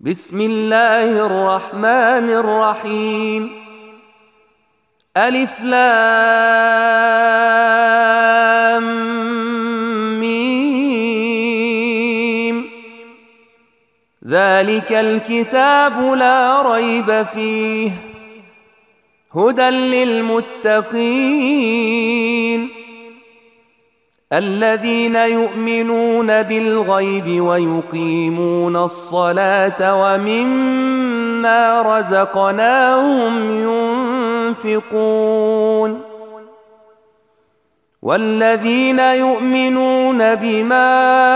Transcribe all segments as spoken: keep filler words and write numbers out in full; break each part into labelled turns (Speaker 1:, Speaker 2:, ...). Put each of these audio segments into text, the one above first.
Speaker 1: بسم الله الرحمن الرحيم. ألف لام ميم. ذلك الكتاب لا ريب فيه هدى للمتقين الذين يؤمنون بالغيب ويقيمون الصلاة ومما رزقناهم ينفقون والذين يؤمنون بما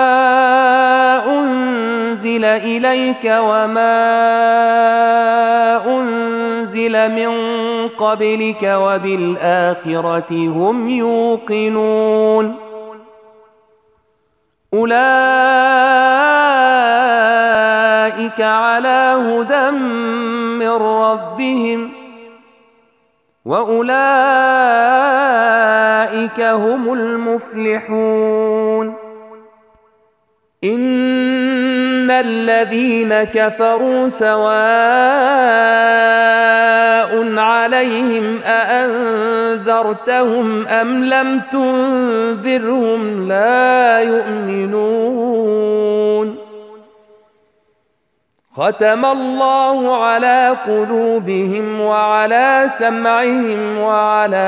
Speaker 1: أنزل إليك وما أنزل من قبلك وبالآخرة هم يوقنون أولئك على هدى من ربهم وأولئك هم المفلحون. إن الذين كفروا سواء عليهم أأنذرتهم أم لم تنذرهم لا يؤمنون. ختم الله على قلوبهم وعلى سمعهم وعلى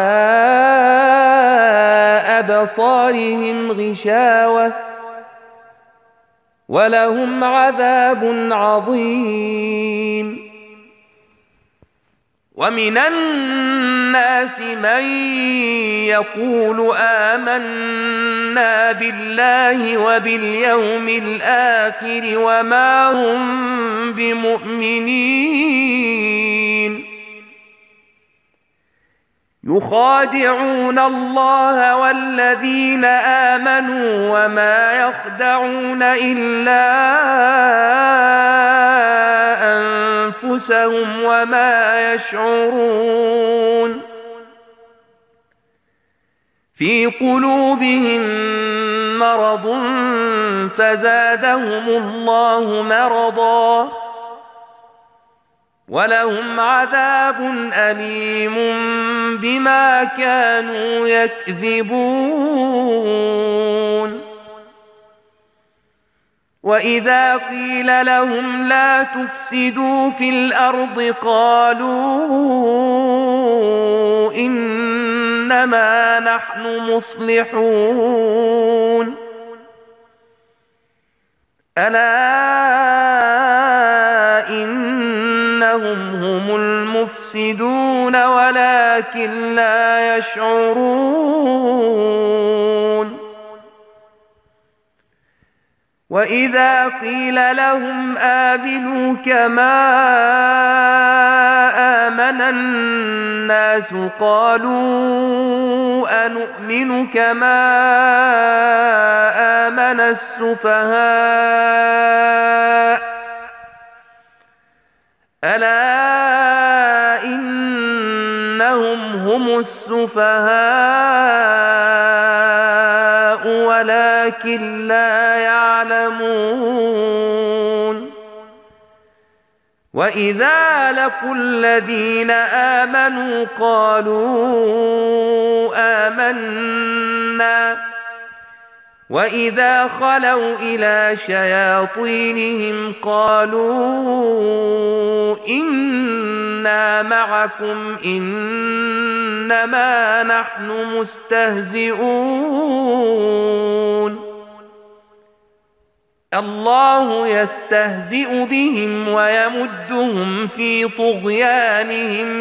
Speaker 1: أبصارهم غشاوة ولهم عذاب عظيم. ومن الناس من يقول آمنا بالله وباليوم الآخر وما هم بمؤمنين يخادعون الله والذين آمنوا وما يخدعون إلا أنفسهم وما يشعرون. في قلوبهم مرض فزادهم الله مرضا ولهم عذاب أليم بما كانوا يكذبون. وإذا قيل لهم لا تفسدوا في الأرض قالوا إنما نحن مصلحون. ألا إنهم هم المفسدون ولكن لا يشعرون. وإذا قيل لهم آمنوا كما آمن الناس قالوا أنؤمن كما آمن السفهاء ألا إنهم هم السفهاء ولكن لا يعلمون. وإذا لقوا الذين آمنوا قالوا آمنا وإذا خلوا إلى شياطينهم قالوا إنا معكم إنما نحن مستهزئون. الله يستهزئ بهم ويمدهم في طغيانهم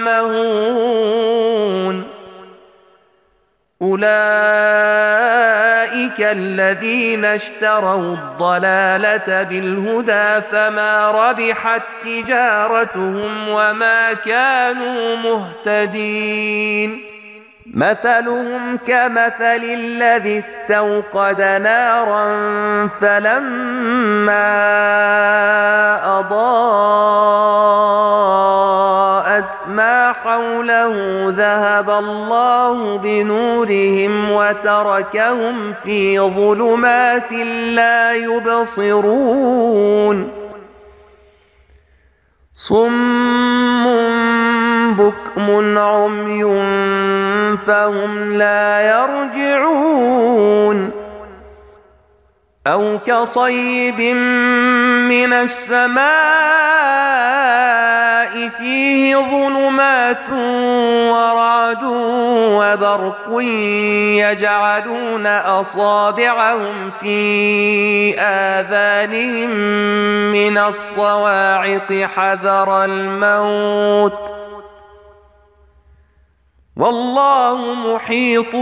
Speaker 1: يعمهون. أولئك الذين اشتروا الضلالة بالهدى فما ربحت تجارتهم وما كانوا مهتدين. مثلهم كمثل الذي استوقد نارا فلما أضاءت ما حوله ذهب الله بنورهم وتركهم في ظلمات لا يبصرون صم بكم عمي فهم لا يرجعون أو كصيب من السماء فيه ظلمات ورعد وبرق يجعلون أصابعهم في آذانهم من الصواعق حذر الموت والله محيط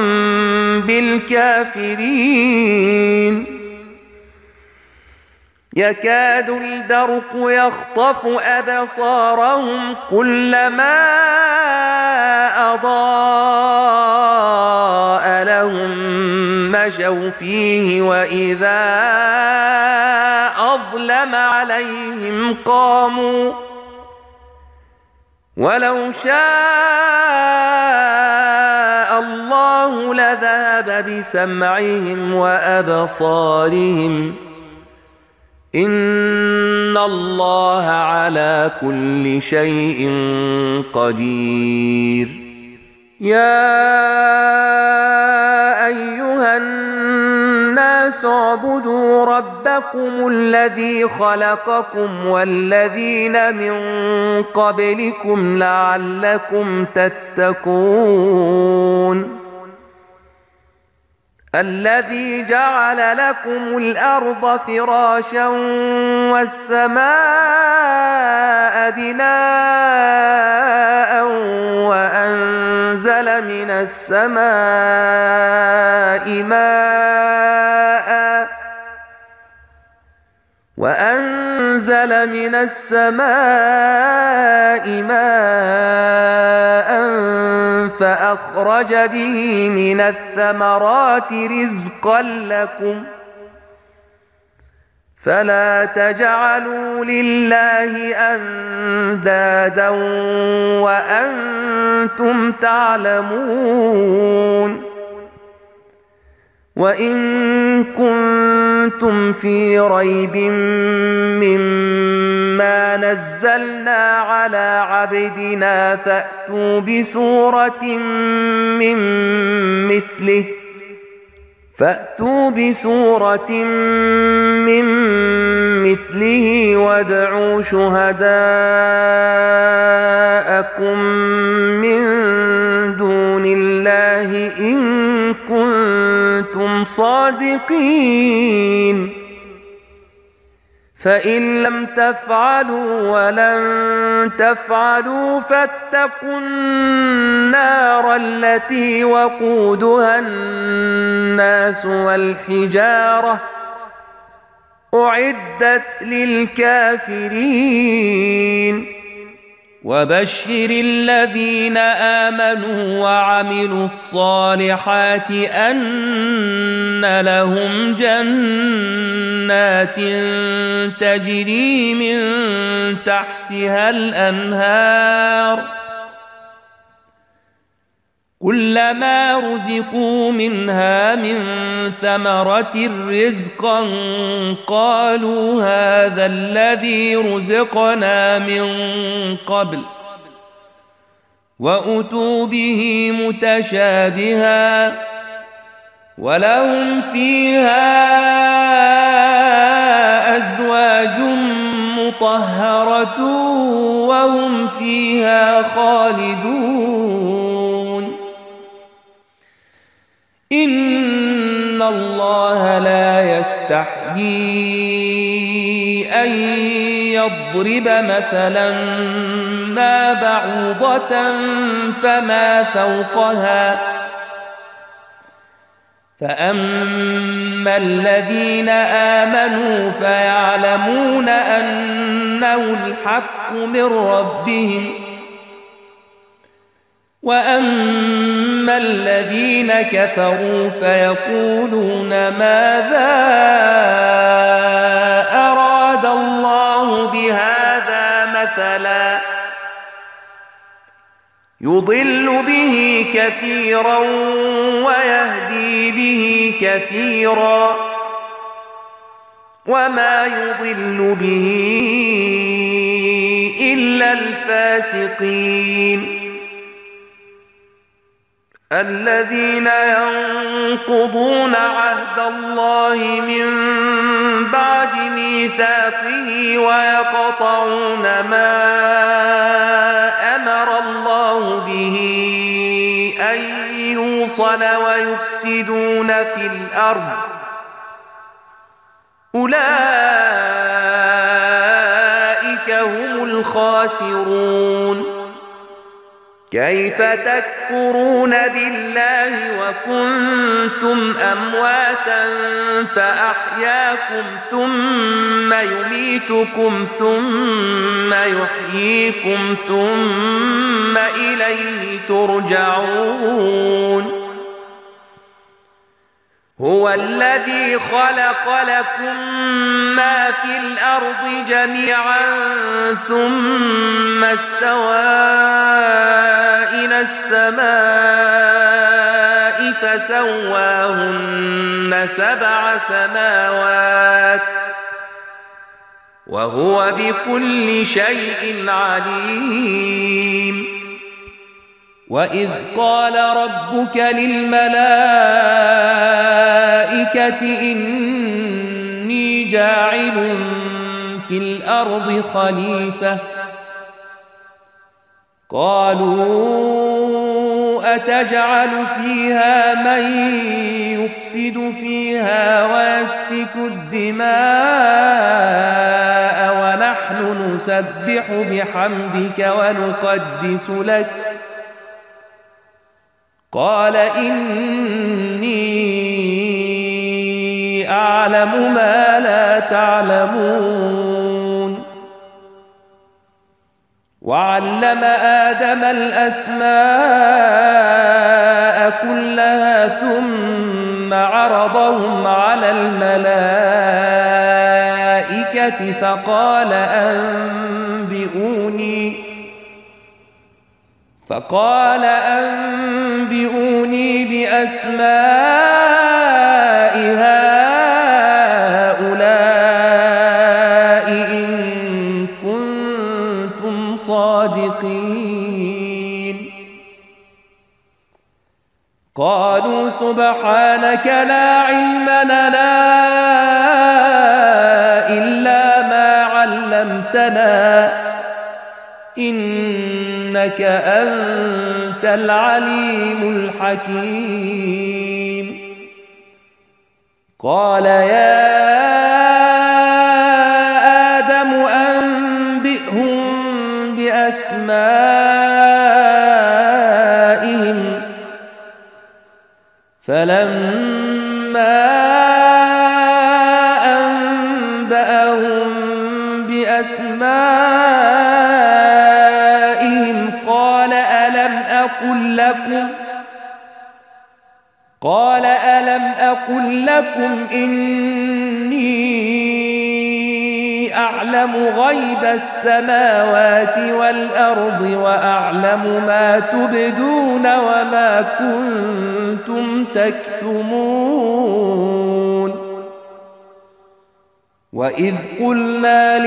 Speaker 1: بالكافرين يكاد البرق يخطف أبصارهم كلما أضاء لهم مشوا فيه وإذا أظلم عليهم قاموا ولو شاء الله لذهب بسمعهم وأبصارهم إن الله على كل شيء قدير يا أيها الناس اعبدوا ربكم الذي خلقكم والذين من قبلكم لعلكم تتقون الذي جعل لكم الأرض فراشا والسماء بناء وأنزل من السماء ماء وأنزل من السماء ماء فأخرج به من الثمرات رزقا لكم فلا تجعلوا لله أندادا وأنتم تعلمون وإن كنتم في ريب مما نزلنا على عبدنا فأتوا بسورة من مثله فأتوا بسورة من مثله وادعوا شهداءكم من دون الله إن كنتم صادقين فإن لم تفعلوا ولن تفعلوا فاتقوا النار التي وقودها الناس والحجارة أعدت للكافرين وبشر الذين آمنوا وعملوا الصالحات أن لهم جنات تجري من تحتها الأنهار كلما رزقوا منها من ثمرة رزقا قالوا هذا الذي رزقنا من قبل وأتوا به متشابها ولهم فيها أزواج مطهرة وهم فيها خالدون إن الله لا يستحيي أن يضرب مثلا ما بعوضة فما فوقها فأما الذين آمنوا فيعلمون أنه الحق من ربهم وأما الذين كفروا فيقولون ماذا أراد الله بهذا مثلا يضل به كثيرا ويهدي به كثيرا وما يضل به الفاسقين الذين ينقضون عهد الله من بعد ميثاقه ويقطعون ما أمر الله به أن يوصل ويفسدون في الأرض أولئك هم الخاسرون كيف تكفرون بالله وكنتم أمواتا فأحياكم ثم يميتكم ثم يحييكم ثم إليه ترجعون هو الذي خلق لكم ما في الأرض جميعا ثم استوى إلى السماء فسواهن سبع سماوات وهو بكل شيء عليم وإذ قال ربك للملائكة إني جاعل في الأرض خليفة قالوا أتجعل فيها من يفسد فيها ويسفك الدماء ونحن نسبح بحمدك ونقدس لك قال إني أعلم ما لا تعلمون وعلم آدم الأسماء كلها ثم عرضهم على الملائكة فقال أنبئوني فقال أنبئوني بأسماء هؤلاء إن كنتم صادقين قالوا سبحانك لا علم لنا إلا ما علمتنا إنك أنت العليم الحكيم قال يا آدم أنبئهم بأسمائهم فلما أنبأهم بأسمائهم قال ألم أقل لكم قال ألم أقل لكم إني أعلم غيب السماوات والأرض وأعلم ما تبدون وما كنتم تكتمون وإذ قلنا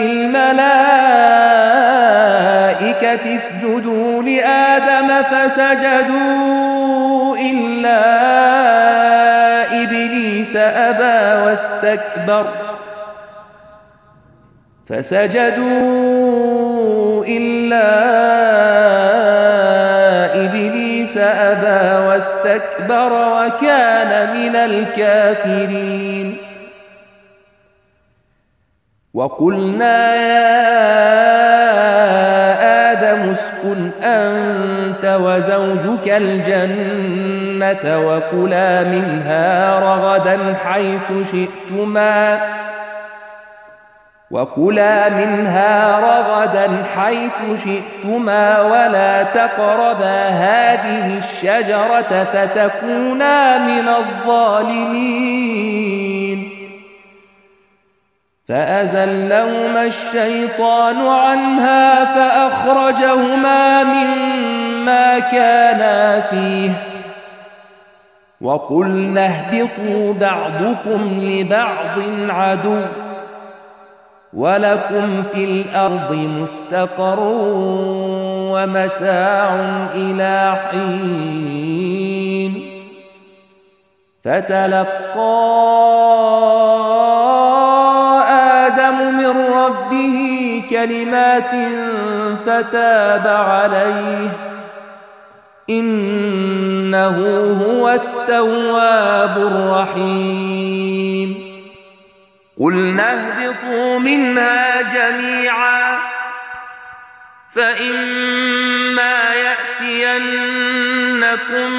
Speaker 1: للملائكة اسجدوا لآدم فسجدوا إلا إبليس أبى واستكبر فسجدوا إلا إبليس أبى واستكبر وكان من الكافرين وقلنا يا آدم اسكن أنت وزوجك الجنة وكلا منها رغدا حيث شئتما وكلا منها رغدا حيث شئتما ولا تقربا هذه الشجرة فتكونا من الظالمين فأزلهما الشيطان عنها فأخرجهما مما كانا فيه وقلنا اهبطوا بعضكم لبعض عدو ولكم في الأرض مستقر ومتاع إلى حين فتلقى آدم من ربه كلمات فتاب عليه إنه هو التواب الرحيم قلنا اهبطوا منها جميعا فإما يأتينكم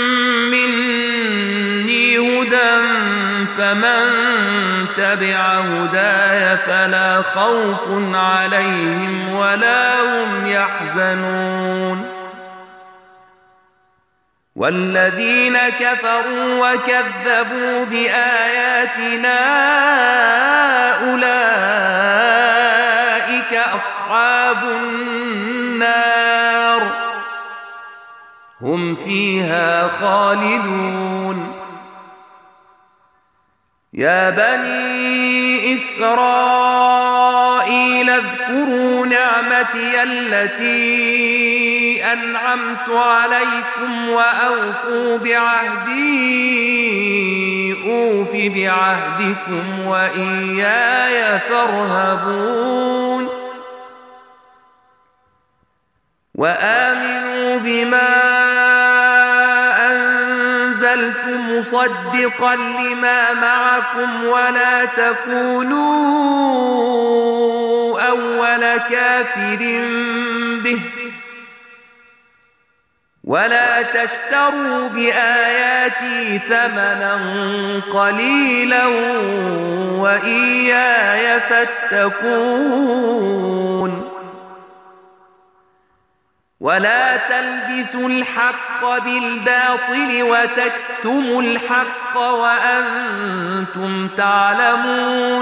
Speaker 1: مني هدى فمن تبع هداي فلا خوف عليهم ولا هم يحزنون والذين كفروا وكذبوا بآياتنا أولئك أصحاب النار هم فيها خالدون يا بني إسرائيل اذكروا نعمتي التي أنعمت عليكم وأوفوا بعهدي أوف بعهدكم وإياي فارهبون وآمنوا بما أنزلت مصدقا لما معكم ولا تكونوا أول كافر به ولا تشتروا بآياتي ثمنا قليلا وإياي فاتقون ولا تلبسوا الحق بالباطل وتكتموا الحق وأنتم تعلمون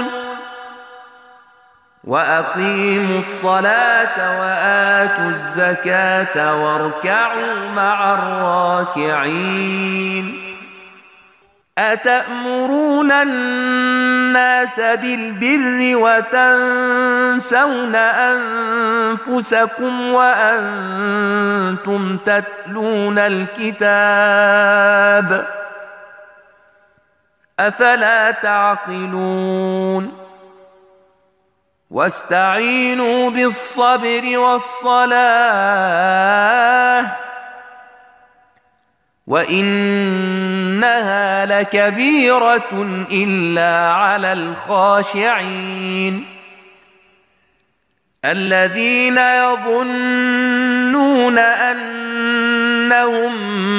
Speaker 1: وأقيموا الصلاة وآتوا الزكاة واركعوا مع الراكعين أتأمرون الناس بالبر وتنسون أنفسكم وأنتم تتلون الكتاب أفلا تعقلون واستعينوا بالصبر والصلاة وإنها لكبيرة إلا على الخاشعين الذين يظنون أنهم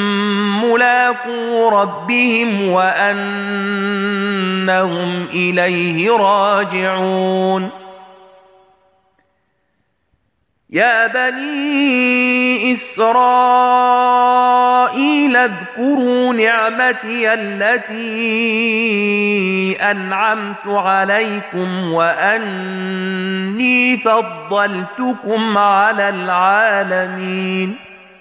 Speaker 1: ملاقو ربهم وأنهم إليه راجعون يا بني إسرائيل اذكروا نعمتي التي أنعمت عليكم وأني فضلتكم على العالمين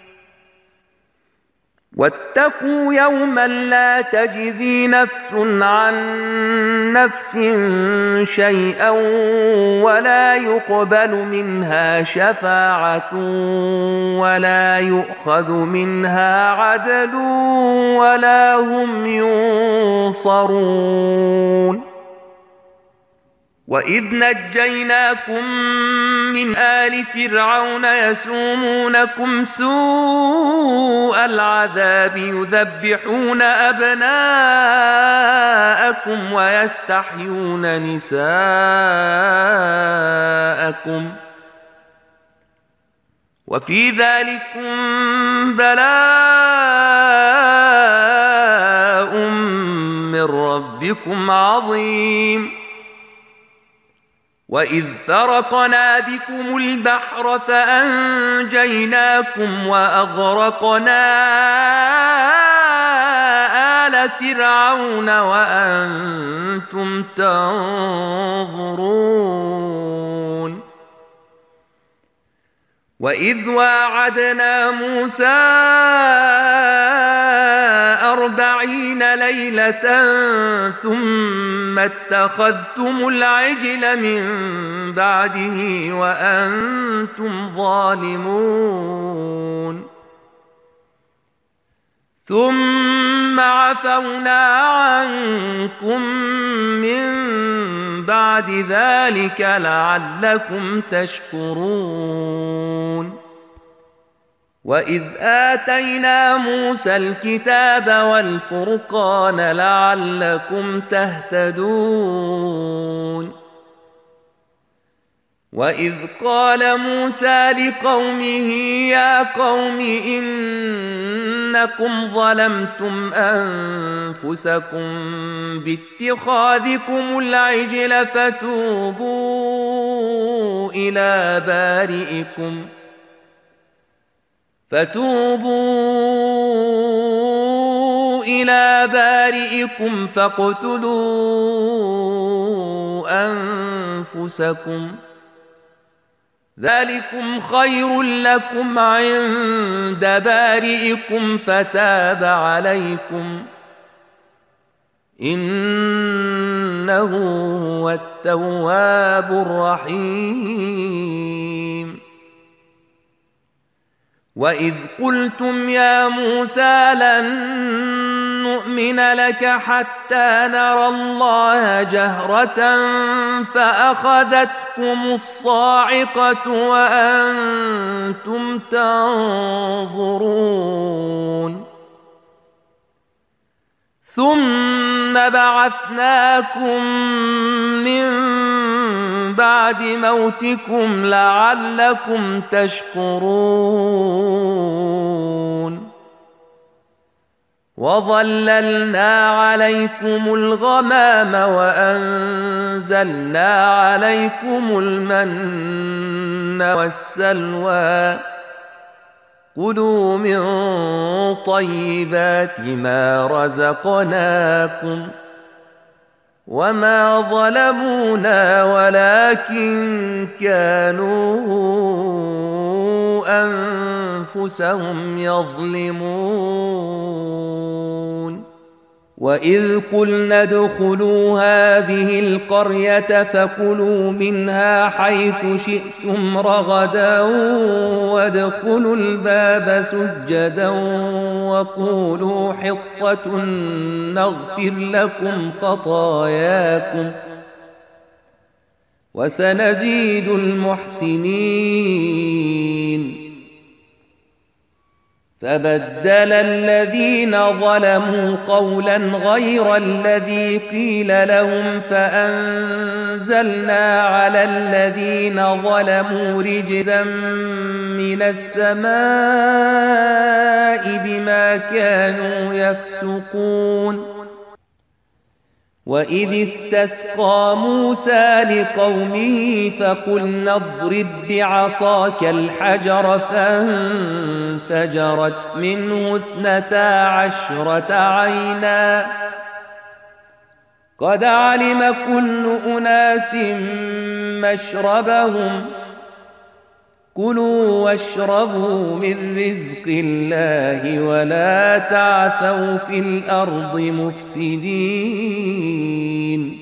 Speaker 1: واتقوا يوما لا تجزي نفس عن نفس شيئا ولا يقبل منها شفاعة ولا يؤخذ منها عدل ولا هم ينصرون وإذ نجيناكم من آل فرعون يسومونكم سوء العذاب يذبحون أبناءكم ويستحيون نساءكم وفي ذلكم بلاء من ربكم عظيم وإذ فرقنا بكم البحر فأنجيناكم وأغرقنا آل فرعون وأنتم تنظرون وإذ واعدنا موسى أربعين ليلة ثم اتخذتم العجل من بعده وأنتم ظالمون ثم عفونا عنكم من بعد ذلك لعلكم تشكرون وإذ آتينا موسى الكتاب والفرقان لعلكم تهتدون وإذ قال موسى لقومه يا قوم إنكم ظلمتم أنفسكم باتخاذكم العجل فتوبوا إلى بارئكم فتوبوا إلى بارئكم فاقتلوا أنفسكم ذلكم خير لكم عند بارئكم فتاب عليكم إنه هو التواب الرحيم وإذ قلتم يا موسى لن نؤمن لك حتى نرى الله جهرة فأخذتكم الصاعقة وأنتم تنظرون ثم بعثناكم من بعد موتكم لعلكم تشكرون وظللنا عليكم الغمام وأنزلنا عليكم المن والسلوى كلوا من طيبات ما رزقناكم وما ظلمونا ولكن كانوا أنفسهم يظلمون وإذ قلنا ادخلوا هذه القرية فكلوا منها حيث شئتم رغدا وادخلوا الباب سجدا وقولوا حطة نغفر لكم خطاياكم وسنزيد المحسنين فبدل الذين ظلموا قولا غير الذي قيل لهم فأنزلنا على الذين ظلموا رجزا من السماء بما كانوا يفسقون وإذ استسقى موسى لقومه فقلنا اضرب بعصاك الحجر فانفجرت منه اثنتا عشرة عينا قد علم كل أناس مشربهم كلوا واشربوا من رزق الله ولا تعثوا في الأرض مفسدين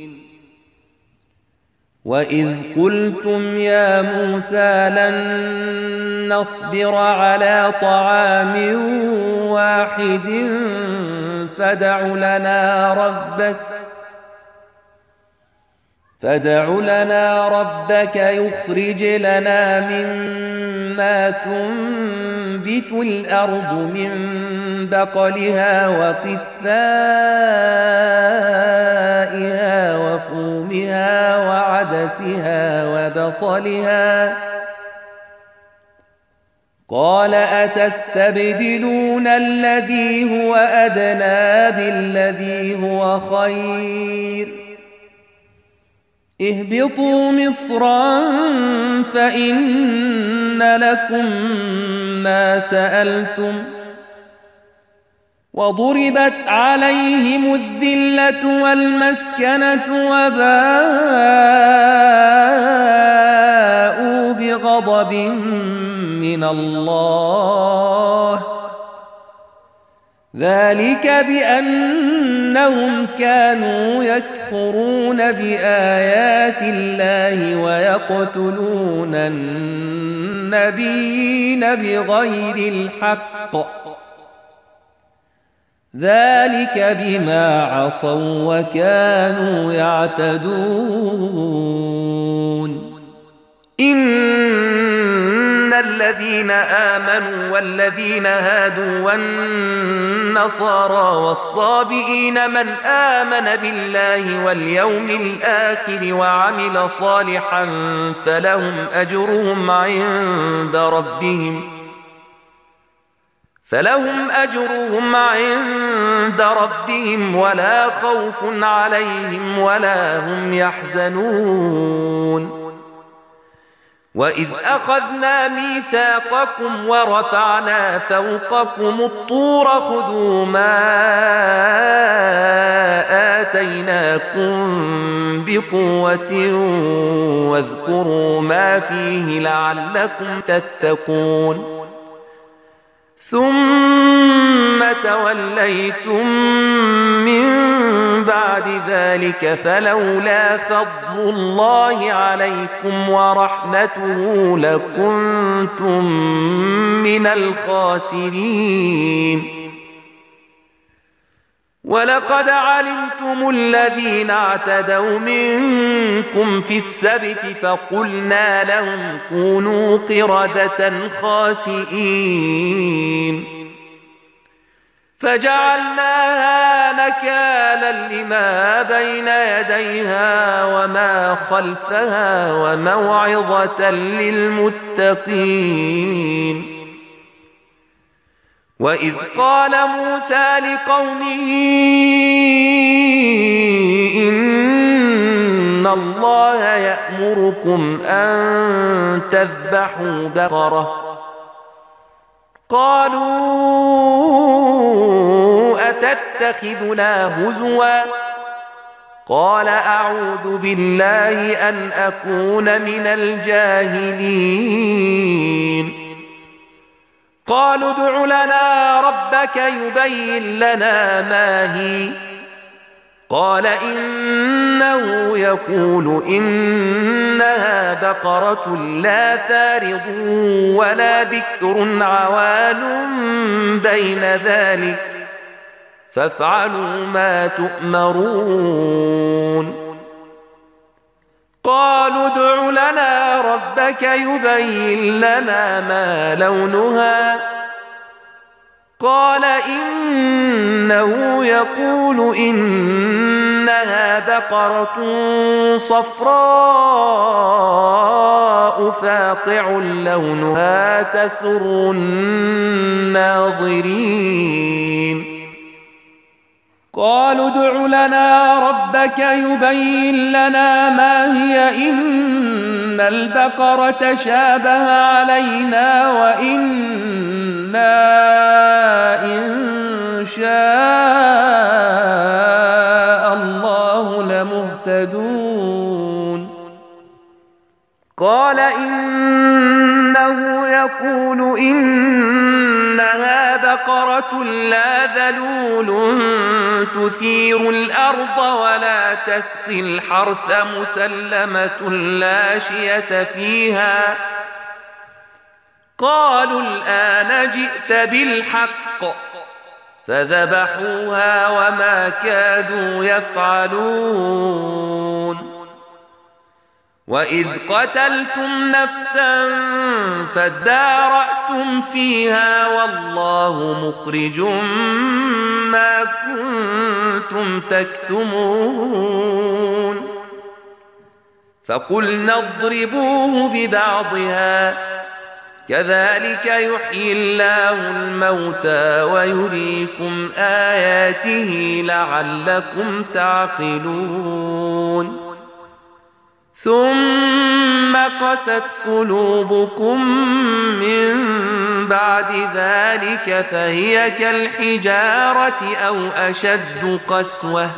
Speaker 1: وإذ قلتم يا موسى لن نصبر على طعام واحد فادع لنا ربك فادع لنا ربك يخرج لنا مما تنبت الأرض من بقلها وقثائها وفومها وعدسها وبصلها قال أتستبدلون الذي هو أدنى بالذي هو خير اهبطوا مصرا فإن لكم ما سألتم وضربت عليهم الذلة والمسكنة وباءوا بغضب من الله ذلك بأنهم كانوا يكفرون بآيات الله ويقتلون النبيين بغير الحق ذلك بما عصوا وكانوا يعتدون إن الذين آمنوا والذين هادوا والنصارى والصابئين من آمن بالله واليوم الآخر وعمل صالحا فلهم أجرهم عند ربهم فلهم أجرهم عند ربهم ولا خوف عليهم ولا هم يحزنون وإذ أخذنا ميثاقكم ورفعنا فوقكم الطور خذوا ما آتيناكم بقوة واذكروا ما فيه لعلكم تتقون ثم توليتم من بعد ذلك فلولا فضل الله عليكم ورحمته لكنتم من الخاسرين ولقد علمتم الذين اعتدوا منكم في السبت فقلنا لهم كونوا قردة خاسئين فجعلناها نكالا لما بين يديها وما خلفها وموعظة للمتقين وإذ قال موسى لقومه إن الله يأمركم أن تذبحوا بقرة قالوا أتتخذنا هزوا قال أعوذ بالله أن أكون من الجاهلين قالوا ادع لنا ربك يبين لنا ما هي قال إنه يقول إنها بقرة لا فارض ولا بكر عوان بين ذلك فافعلوا ما تؤمرون قالوا ادع لنا ربك يبين لنا ما لونها قال إنه يقول إنها بقرة صفراء فاقع لونها تسر الناظرين قالوا ادع لنا ربك يبين لنا ما هي إن البقرة شابه علينا وإنا إن شاء الله لمهتدون قال إنه يقول إنها بقرة لا ذلول تثير الأرض ولا تسقي الحرث مسلمة لا شية فيها قالوا الآن جئت بالحق فذبحوها وما كادوا يفعلون وإذ قتلتم نفسا فادارأتم فيها والله مخرج ما كنتم تكتمون فقلنا اضربوه ببعضها كذلك يحيي الله الموتى ويريكم آياته لعلكم تعقلون ثم قست قلوبكم من بعد ذلك فهي كالحجارة أو أشد قسوة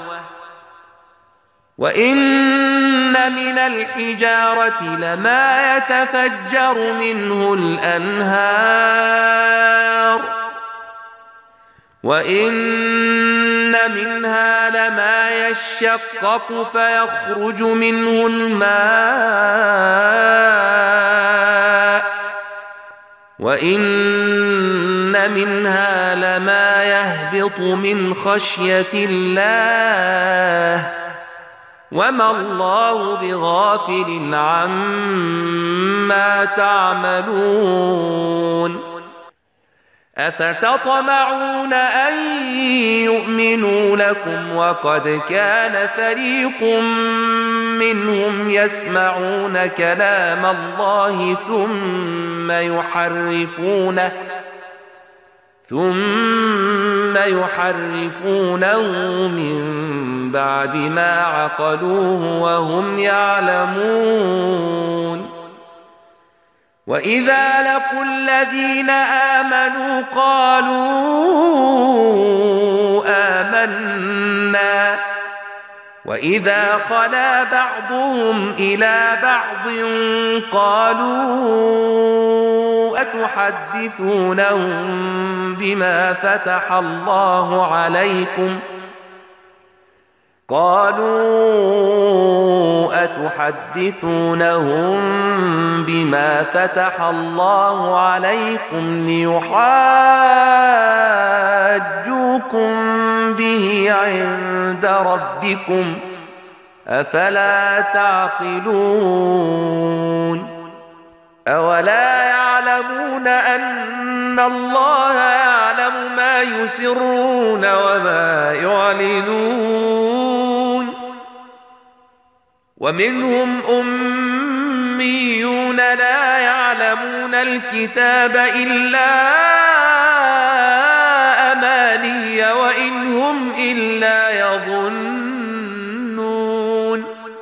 Speaker 1: وإن من الحجارة لما يتفجر منه الأنهار وإن منها لما يشقق فيخرج منه الماء وإن منها لما يهبط من خشية الله وما الله بغافل عما تعملون أفتطمعون أن يؤمنوا لكم وقد كان فريق منهم يسمعون كلام الله ثم يحرفونه ثم يحرفونه من بعد ما عقلوه وهم يعلمون وإذا لقوا الذين آمنوا قالوا آمنا وإذا خلا بعضهم إلى بعض قالوا أتحدثونهم بما فتح الله عليكم قالوا أتحدثونهم بما فتح الله عليكم ليحاجوكم به عند ربكم أفلا تعقلون أولا يعلمون أن الله يعلم ما يسرون وما يعلنون ومنهم أميون لا يعلمون الكتاب إلا أماني وإن هم إلا يظنون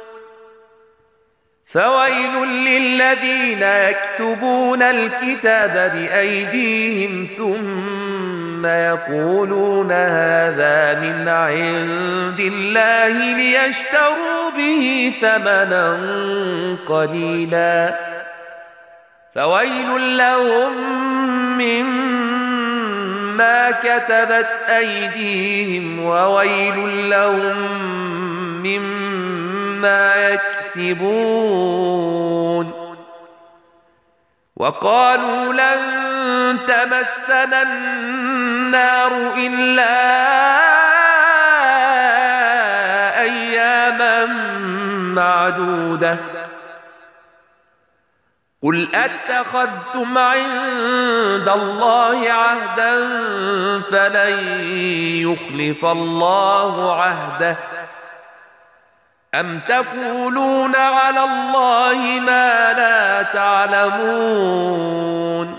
Speaker 1: فويل للذين يكتبون الكتاب بأيديهم ثم يقولون هذا من عند الله ليشتروا به ثمنا قليلا فويل لهم مما كتبت أيديهم وويل لهم مما يكسبون وقالوا لن تمسنا النار إلا أياما معدودة قل أتخذتم عند الله عهدا فلن يخلف الله عهده أم تقولون على الله ما لا تعلمون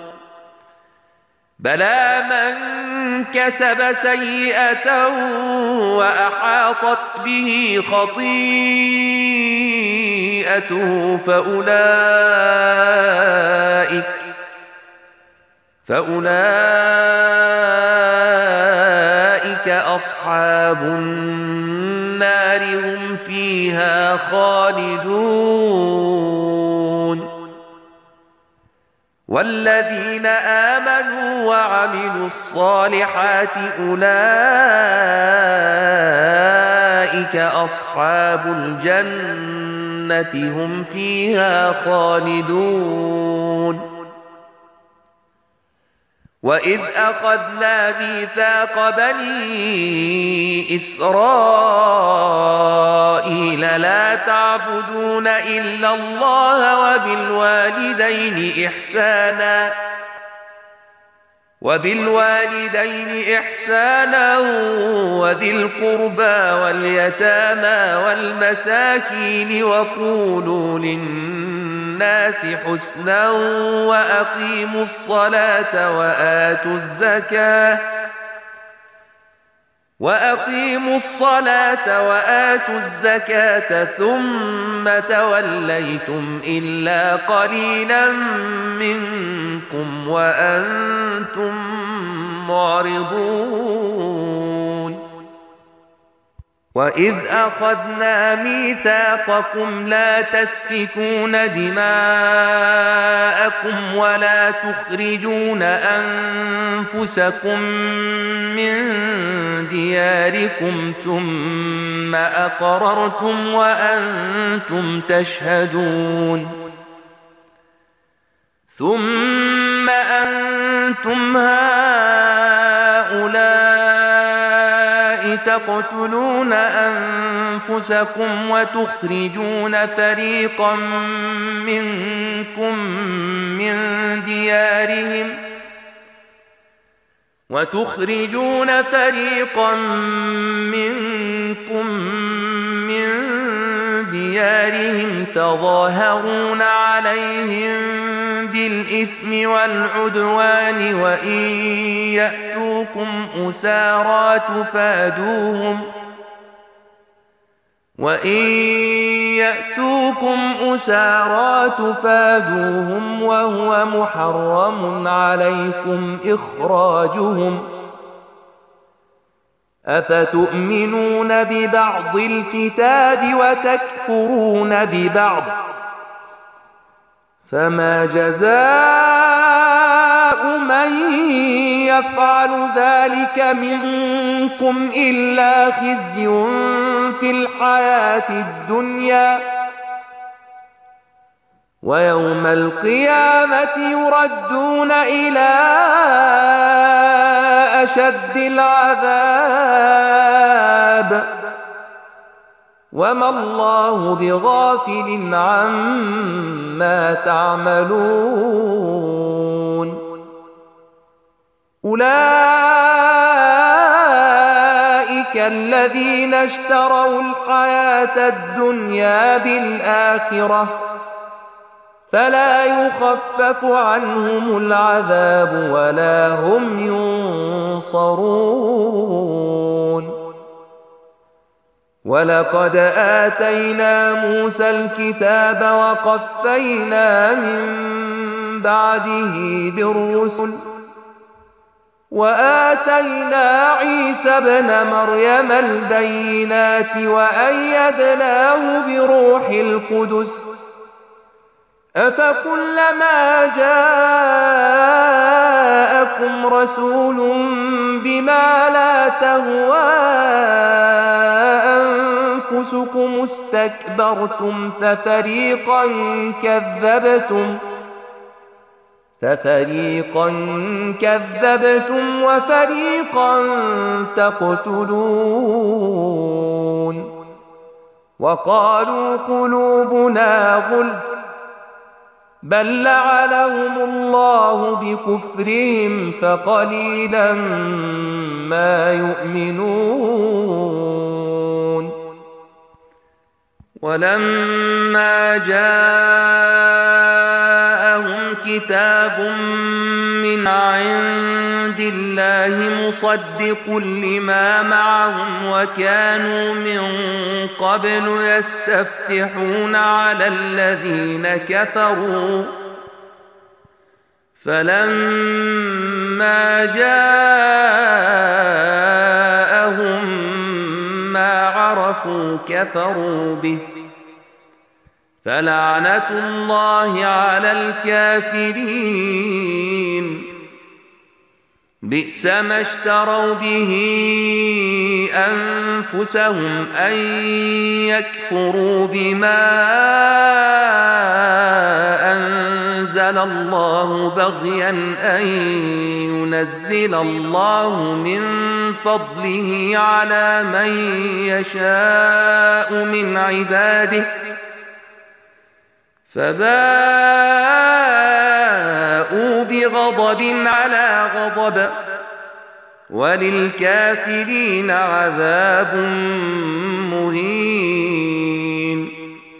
Speaker 1: بلى من كسب سيئة وأحاطت به خطيئته فأولئك فأولئك أصحاب النار هم فيها خالدون والذين آمنوا وعملوا الصالحات أولئك أصحاب الجنة هم فيها خالدون وإذ أخذنا ميثاق بني إسرائيل لا تعبدون إلا الله وبالوالدين إحسانا وبالوالدين إحسانا وذي القربى واليتامى والمساكين وقولوا للناس حسنا وأقيموا الصلاة وآتوا الزكاة وأقيموا الصلاة وآتوا الزكاة ثم توليتم إلا قليلا منكم وأنتم معرضون وإذ أخذنا ميثاقكم لا تسفكون دماءكم ولا تخرجون أنفسكم من دياركم ثم أقررتم وأنتم تشهدون ثم أنتم هؤلاء تقتلون أنفسكم وتخرجون فريقا منكم من ديارهم وتخرجون فريقا منكم من ديارهم تظاهرون عليهم بالإثم والعدوان وإن يأتوكم أسارى تفادوهم وإن يأتوكم أسارى تفادوهم وهو محرم عليكم إخراجهم أفتؤمنون ببعض الكتاب وتكفرون ببعض فما جزاء من يفعل ذلك منكم إلا خزي في الحياة الدنيا ويوم القيامة يردون إلى أشد العذاب وما الله بغافل عما تعملون أولئك الذين اشتروا الحياة الدنيا بالآخرة فلا يخفف عنهم العذاب ولا هم ينصرون ولقد آتينا موسى الكتاب وقفينا من بعده بالرسل وآتينا عيسى ابن مريم البينات وأيدناه بروح القدس أفكلما جاءكم رسول بما لا تهوى أنفسكم استكبرتم ففريقا كذبتم ففريقا كذبتم وفريقا تقتلون وقالوا قلوبنا غلف بل لعنهم الله بكفرهم فقليلا ما يؤمنون ولما جاءهم كتاب من عند الله مصدق لما معهم وكانوا من قبل يستفتحون على الذين كفروا فلما جاءهم ما عرفوا كفروا به فلعنة الله على الكافرين بئس ما اشتروا به أنفسهم أن يكفروا بما أنزل الله بغيا أن ينزل الله من فضله على من يشاء من عباده فباءوا بغضب على غضب وللكافرين عذاب مهين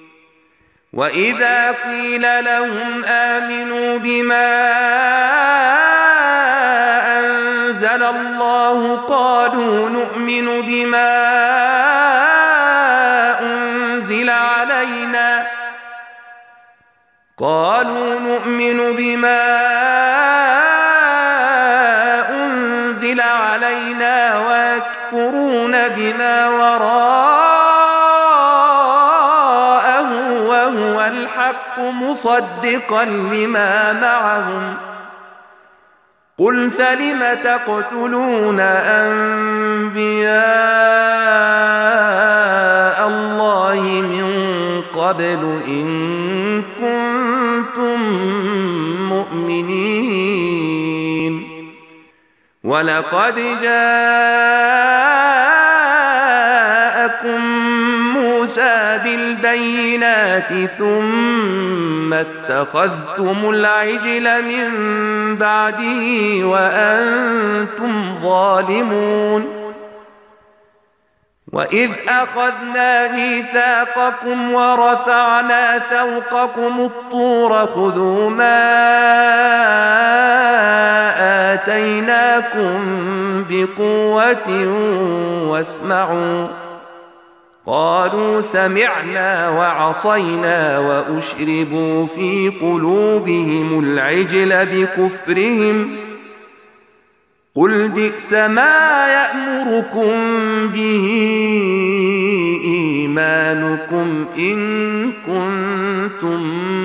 Speaker 1: وإذا قيل لهم آمنوا بما أنزل الله قالوا نؤمن بما أنزل علينا قالوا نؤمن بما أنزل علينا ويكفرون بما وراءه مصدقا لما معهم قل فلم تقتلون أنبياء الله من قبل إن كنتم مؤمنين ولقد جاءكم موسى بالبينات ثم اتخذتم العجل من بعده وأنتم ظالمون وإذ أخذنا ميثاقكم ورفعنا فوقكم الطور خذوا ما آتيناكم بقوة واسمعوا قالوا سمعنا وعصينا وأشربوا في قلوبهم العجل بكفرهم قل بئس ما يأمركم به إيمانكم إن كنتم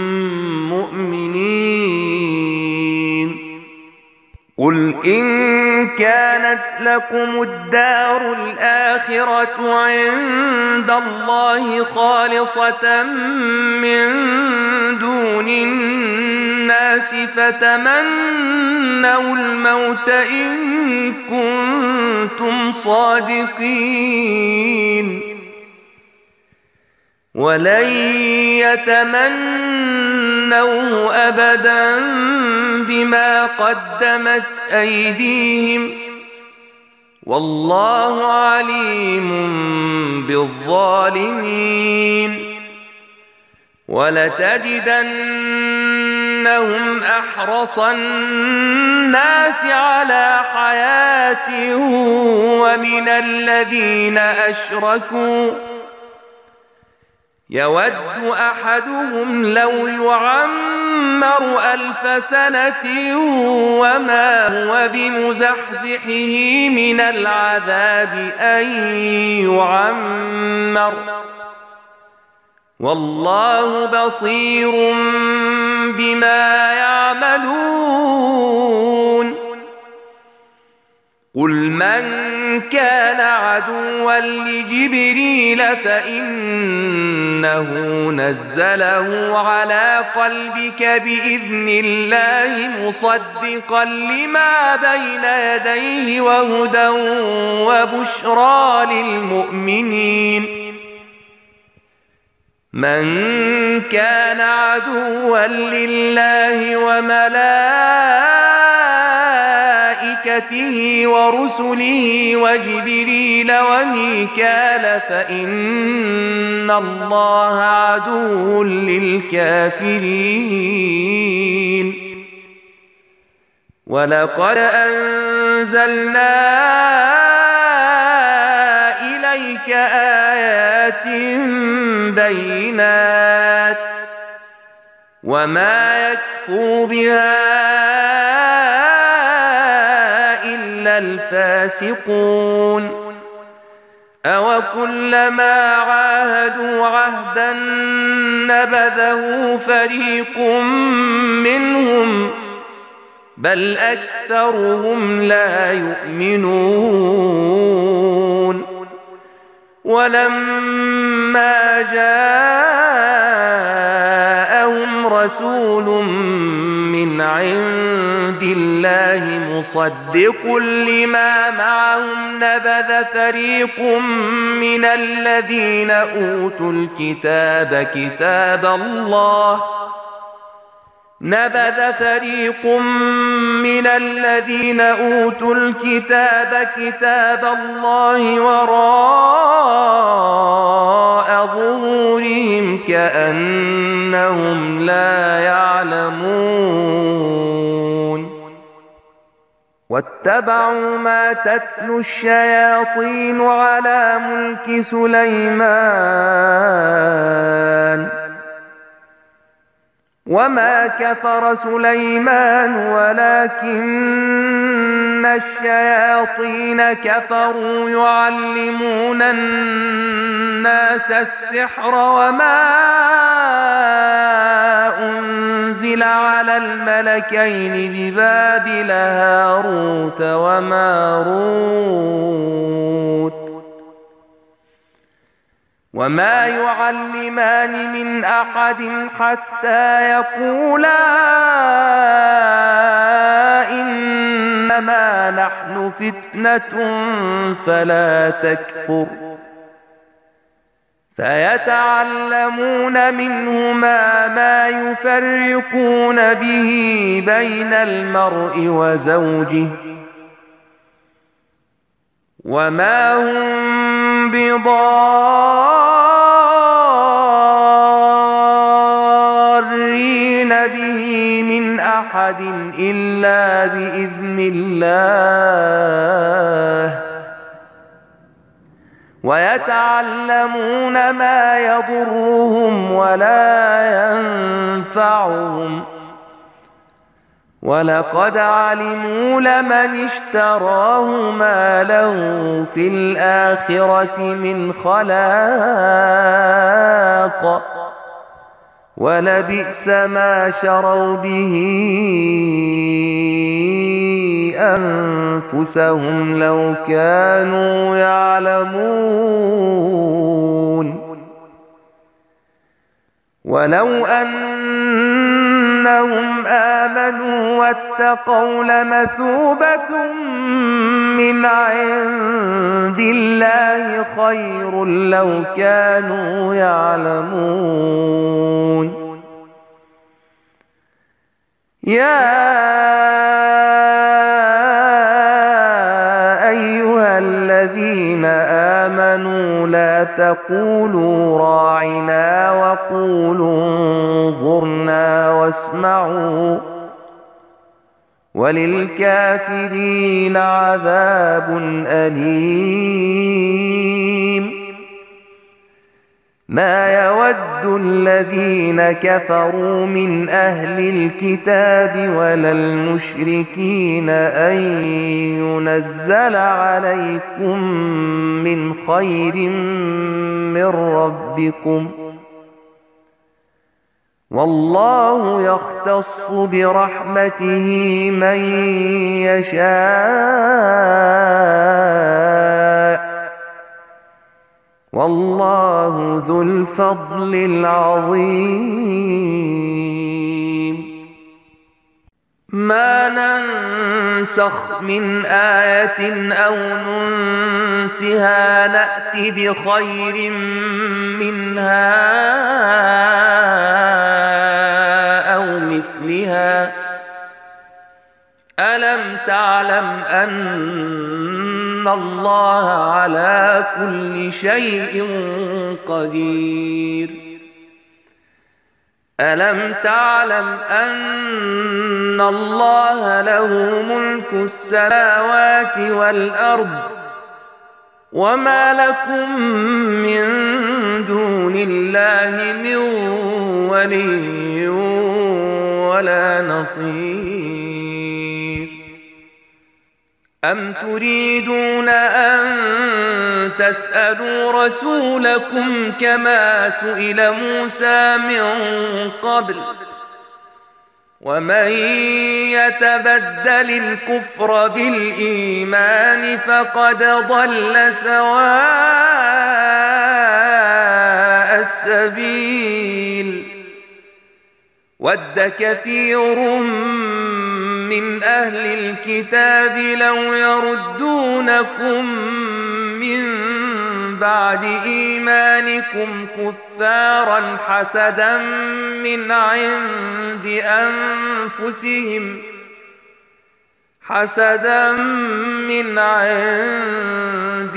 Speaker 1: مؤمنين قل إن كانت لكم الدار الآخرة عند الله خالصة من دون الناس فتمنوا الموت إن كنتم صادقين ولن يتمنوه أبدا بما قدمت أيديهم والله عليم بالظالمين ولتجدنهم أحرص الناس على حياة ومن الذين أشركوا يود أحدهم لو يعمر ألف سنة وما هو بمزحزحه من العذاب أن يعمر والله بصير بما يعملون قل من كان عدوا لجبريل فإنه نزله على قلبك بإذن الله مصدقا لما بين يديه وهدى وبشرى للمؤمنين من كان عدوا لله وملائكته ورسله وجبريل وميكال فإن الله عدو للكافرين ولقد أنزلنا إليك آيات بينات وما يكفر بها إلا الفاسقون أوكلما عاهدوا عهدا نبذه فريق منهم بل أكثرهم لا يؤمنون ولما جاءهم رسول من عند الله مصدق لما معهم نبذ فريق من الذين أوتوا الكتاب كتاب الله نبذ فريق من الذين أوتوا الكتاب كتاب الله وراء ظهورهم كأنهم لا يعلمون واتبعوا ما تتلو الشياطين على ملك سليمان وما كفر سليمان ولكن الشياطين كفروا يعلمون الناس السحر وما أنزل على الملكين ببابل هاروت وماروت وما يعلمان من أحد حتى يقولا إنما نحن فتنة فلا تكفر فيتعلمون منهما ما يفرقون به بين المرء وزوجه وما هم بضارين به من أحد إلا بإذن الله ويتعلمون ما يضرهم ولا ينفعهم ولقد علموا لمن اشتراه ما له في الآخرة من خلاق ولبئس ما شروا به أنفسهم لو كانوا يعلمون ولو أنهم آمنوا واتقوا لمثوبة من عند الله خير لو كانوا يعلمون يا أيها الذين آمنوا لا تقولوا راعنا وقولوا انظرنا واسمعوا وللكافرين عذاب أليم ما يود الذين كفروا من أهل الكتاب ولا المشركين أن ينزل عليكم من خير من ربكم والله يختص برحمته من يشاء والله ذو الفضل العظيم ما ننسخ من آية أو ننسها نأت بخير منها أو مثلها ألم تعلم أن الله على كل شيء قدير ألم تعلم أن الله له ملك السماوات والأرض وما لكم من دون الله من ولي ولا نصير أم تريدون أن تسألوا رسولكم كما سئل موسى من قبل ومن يتبدل الكفر بالإيمان فقد ضل سواء السبيل ود كثير من أهل الكتاب لو يردونكم من بعد إيمانكم كفارا حسدا من عند أنفسهم حسدا من عند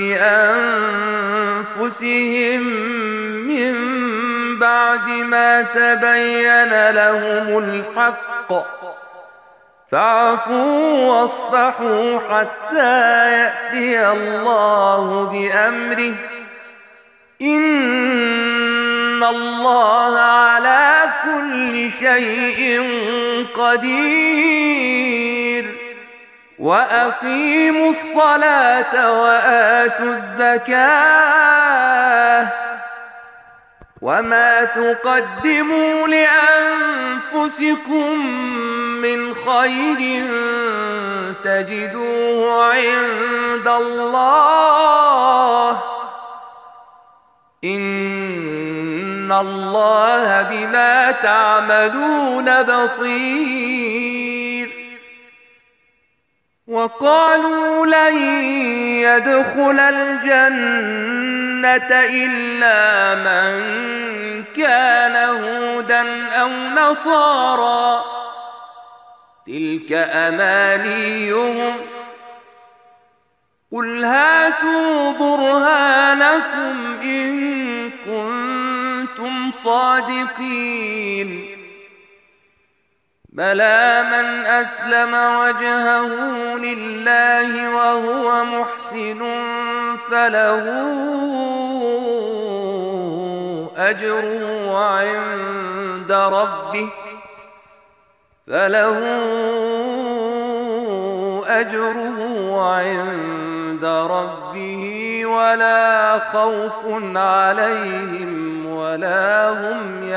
Speaker 1: أنفسهم من بعد ما تبين لهم الحق فاعفوا واصفحوا حتى يأتي الله بأمره إن الله على كل شيء قدير وأقيموا الصلاة وآتوا الزكاة وما تقدموا لأنفسكم من خير تجدوه عند الله إن الله بما تعملون بصير. وقالوا لن يدخل الجنة إلا من كان هودا أو نصارى تلك أمانيهم قل هاتوا برهانكم إن كنتم صادقين بلى من أسلم وجهه لله وهو محسن فله أجره عند ربه فله أجره عند ربه ولا خوف عليهم ولا هم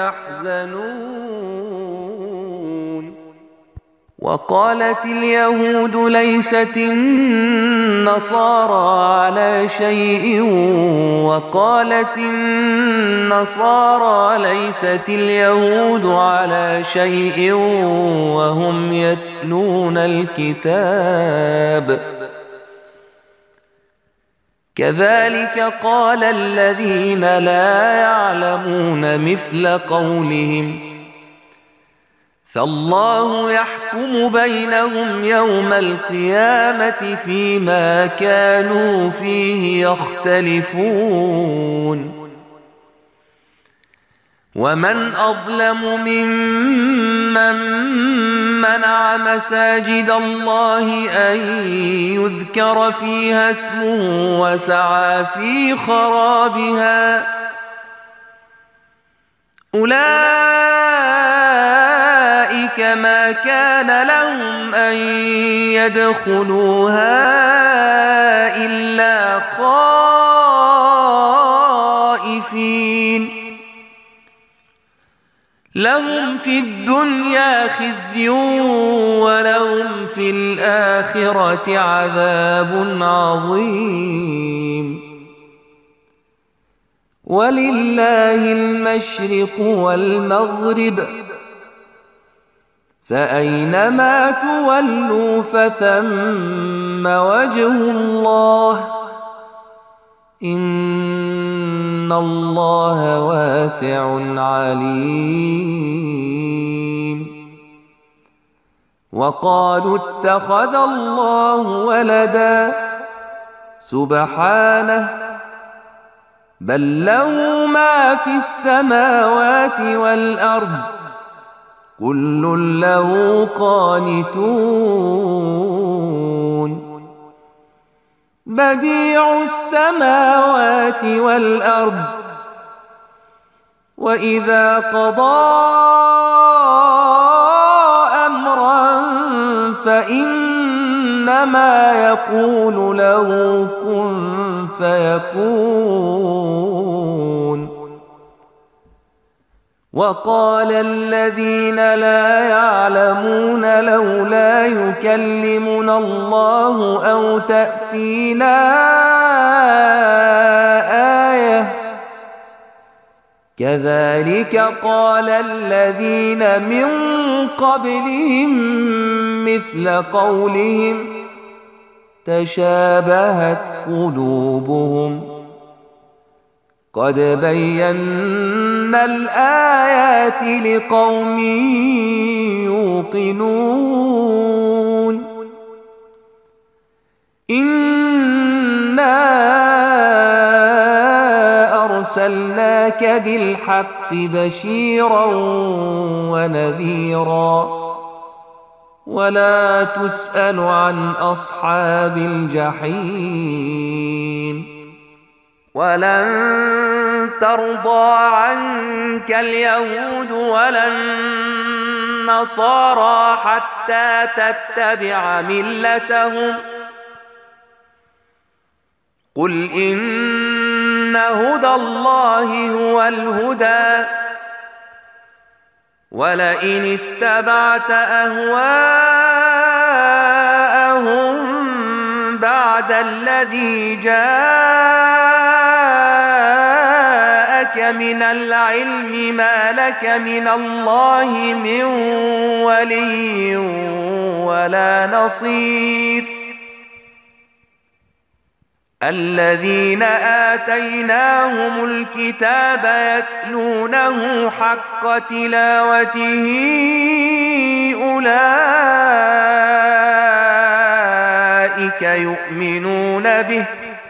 Speaker 1: يحزنون. وقالت اليهود ليست النصارى على شيء وقالت النصارى ليست اليهود على شيء وهم يتلون الكتاب كذلك قال الذين لا يعلمون مثل قولهم فالله يحكم بينهم يوم القيامة فيما كانوا فيه يختلفون. ومن أظلم ممن منع مساجد الله أن يذكر فيها اسمه وسعى في خرابها أولئك ما كان لهم أن يدخلوها إلا خائفين لهم في الدنيا خزي ولهم في الآخرة عذاب عظيم. ولله المشرق والمغرب فأينما تولوا فثم وجه الله إن الله واسع عليم. وقالوا اتخذ الله ولدا سبحانه بل له ما في السماوات والأرض كل له قانتون بديع السماوات والأرض وإذا قضى أمرا فإنما يقول له كن فيكون. وقال الذين لا يعلمون لولا يكلمنا الله أو تأتينا آية كذلك قال الذين من قبلهم مثل قولهم تشابهت قلوبهم قد بينا الآيات لقوم يوقنون. إنا أرسلناك بالحق بشيرا ونذيرا ولا تسأل عن أصحاب الجحيم. ولن ترضى عنك اليهود ولا النصارى حتى تتبع ملتهم قل إن هدى الله هو الهدى ولئن اتبعت أهواءهم بعد الذي جاءك من العلم ما لك من الله من ولي ولا نصير الذين آتيناهم الكتاب يتلونه حق تلاوته أولئك يؤمنون به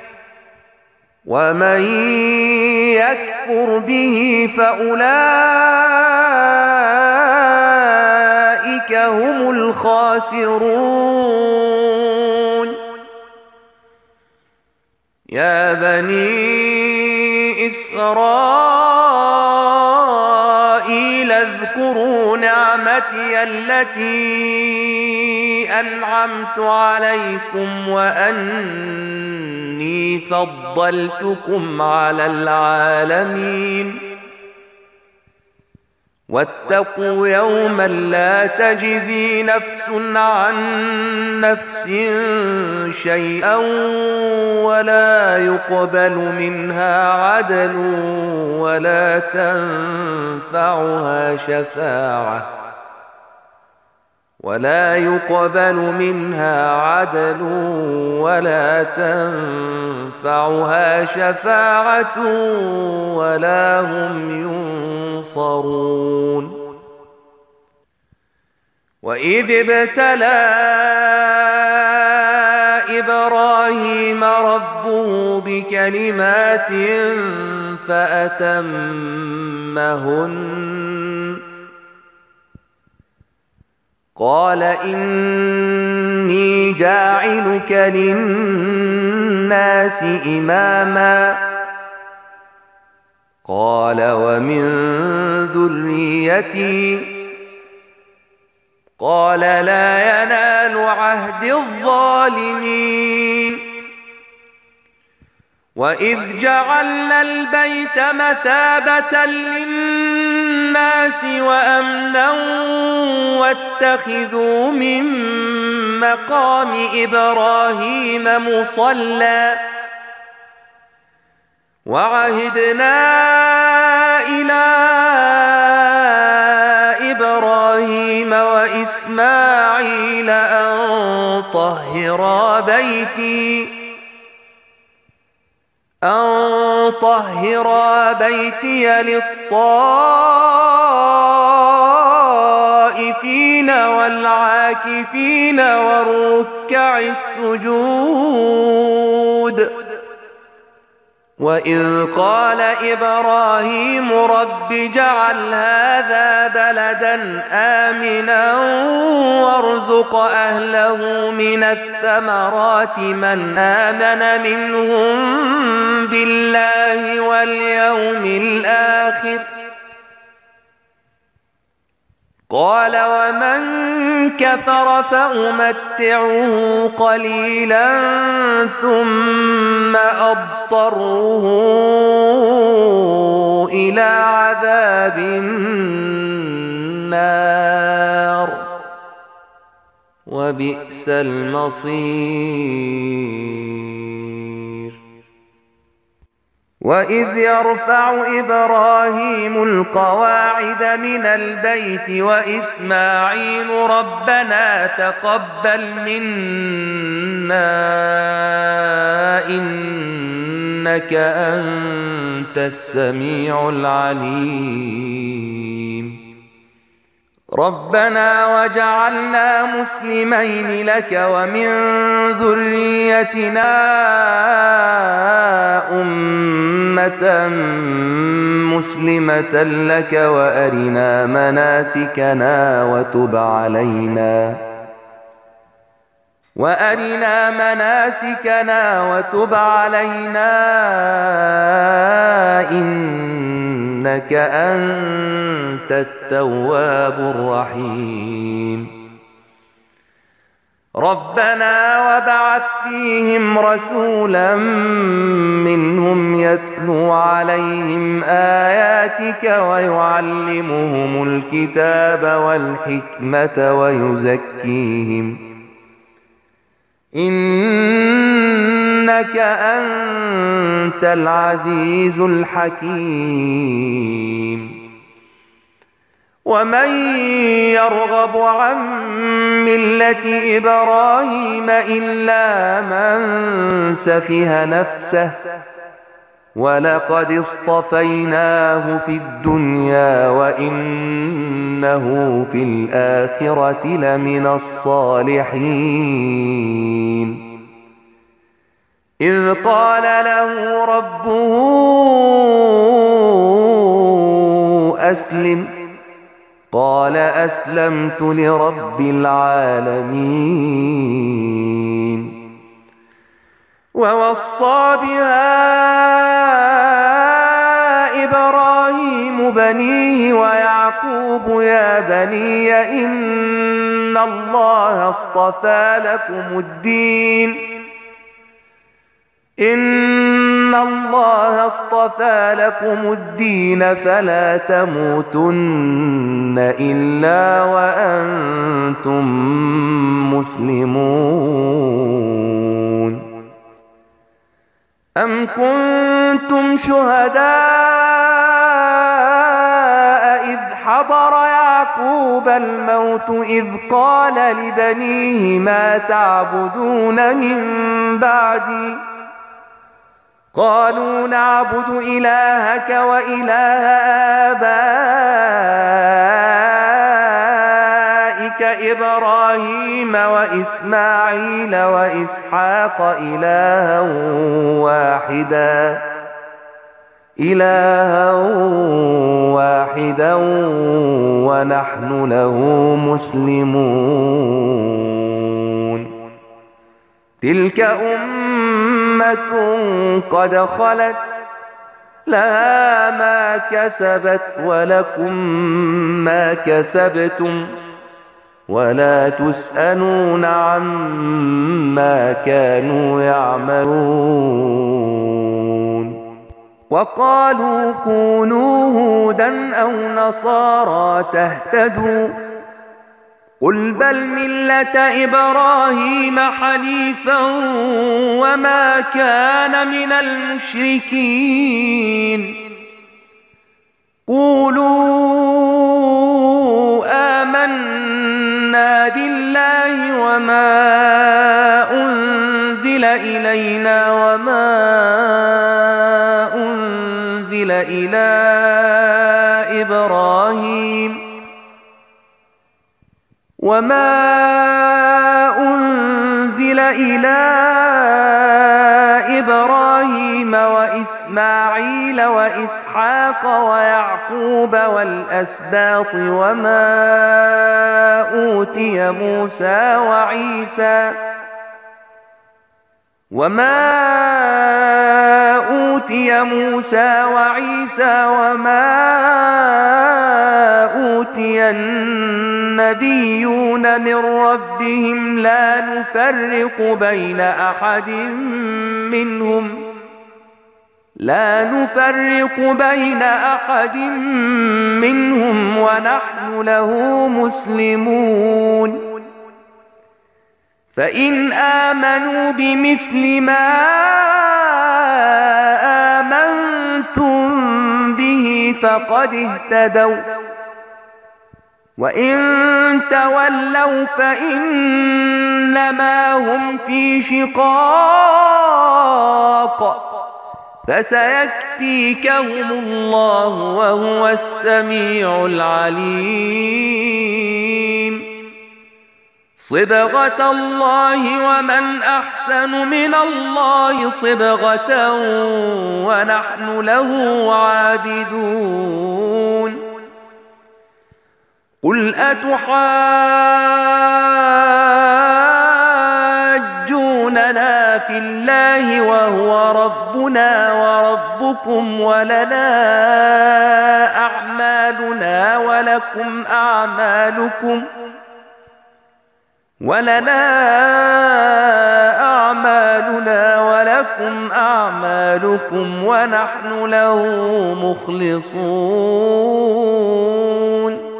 Speaker 1: ومن يكفر به فأولئك هم الخاسرون يا بني إسرائيل اذكروا نعمتي التي أنعمت عليكم وأني فضلتكم على العالمين واتقوا يوما لا تجزي نفس عن نفس شيئا ولا يقبل منها عدل ولا تنفعها شفاعة ولا يقبل منها عدل ولا تنفعها شفاعة ولا هم ينصرون وإذ ابتلى إبراهيم ربه بكلمات فأتمهن قال إني جاعلك للناس إماما قال ومن ذريتي قال لا ينال عهد الظالمين وإذ جعلنا البيت مثابة للناس وأمنا واتخذوا من مقام إبراهيم مصلى وعهدنا إلى إبراهيم وإسماعيل أن طهرا بيتي أن طهرا بيتي للطائفين والعاكفين والركع السجود وإذ قال إبراهيم رب اجعل هذا بلدا آمنا وارزق أهله من الثمرات من آمن منهم بالله واليوم الآخر قال ومن كفر فأمتعه قليلا ثم أضطره إلى عذاب النار وبئس المصير وإذ يرفع إبراهيم القواعد من البيت وإسماعيل ربنا تقبل منا إنك أنت السميع العليم ربنا وجعلنا مسلمين لك ومن ذريتنا أمة مسلمة لك وأرنا مناسكنا وتب علينا وأرنا مناسكنا وتب علينا إنك
Speaker 2: إنك أنت التواب الرحيم ربنا وابعث فيهم رسولا منهم يتلو عليهم آياتك ويعلمهم الكتاب والحكمة ويزكيهم إنك أنت العزيز الحكيم ومن يرغب عن ملة إبراهيم إلا من سفه نفسه ولقد اصطفيناه في الدنيا وإنه في الآخرة لمن الصالحين إذ قال له ربه أسلم قال أسلمت لرب العالمين ووصى بها إبراهيم بنيه ويعقوب يا بني إن الله اصطفى لكم الدين إن الله اصطفى لكم الدين فلا تموتن إلا وأنتم مسلمون أم كنتم شهداء إذ حضر يعقوب الموت إذ قال لبنيه ما تعبدون من بعدي قالوا نعبد إلهك وإله آبائك إبراهيم وإسماعيل وإسحاق إلها واحدا إلها واحدا ونحن له مسلمون تلك أمة قد خلت لها ما كسبت ولكم ما كسبتم ولا تسألون عما كانوا يعملون وقالوا كونوا هودا أو نصارى تهتدوا قل بل ملة إبراهيم حنيفا وما كان من المشركين قولوا آمنا بالله وما أنزل إلينا وما أنزل إلى إبراهيم وما أنزل إلى إبراهيم وإسماعيل وإسحاق ويعقوب والأسباط وما أوتي موسى وعيسى وما أوتي موسى وعيسى وما أوتي النبيون من ربهم لا نفرق بين أحد منهم لا نفرق بين أحد منهم ونحن له مسلمون فإن آمنوا بمثل ما آمنتم به فقد اهتدوا وإن تولوا فإنما هم في شقاق فسيكفيكهم الله وهو السميع العليم صبغة الله ومن أحسن من الله صبغة ونحن له عابدون قل أتحاجوننا آيات الله وهو ربنا وربكم ولنا أعمالنا ولكم أعمالكم ولنا أعمالنا ولكم أعمالكم ونحن له مخلصون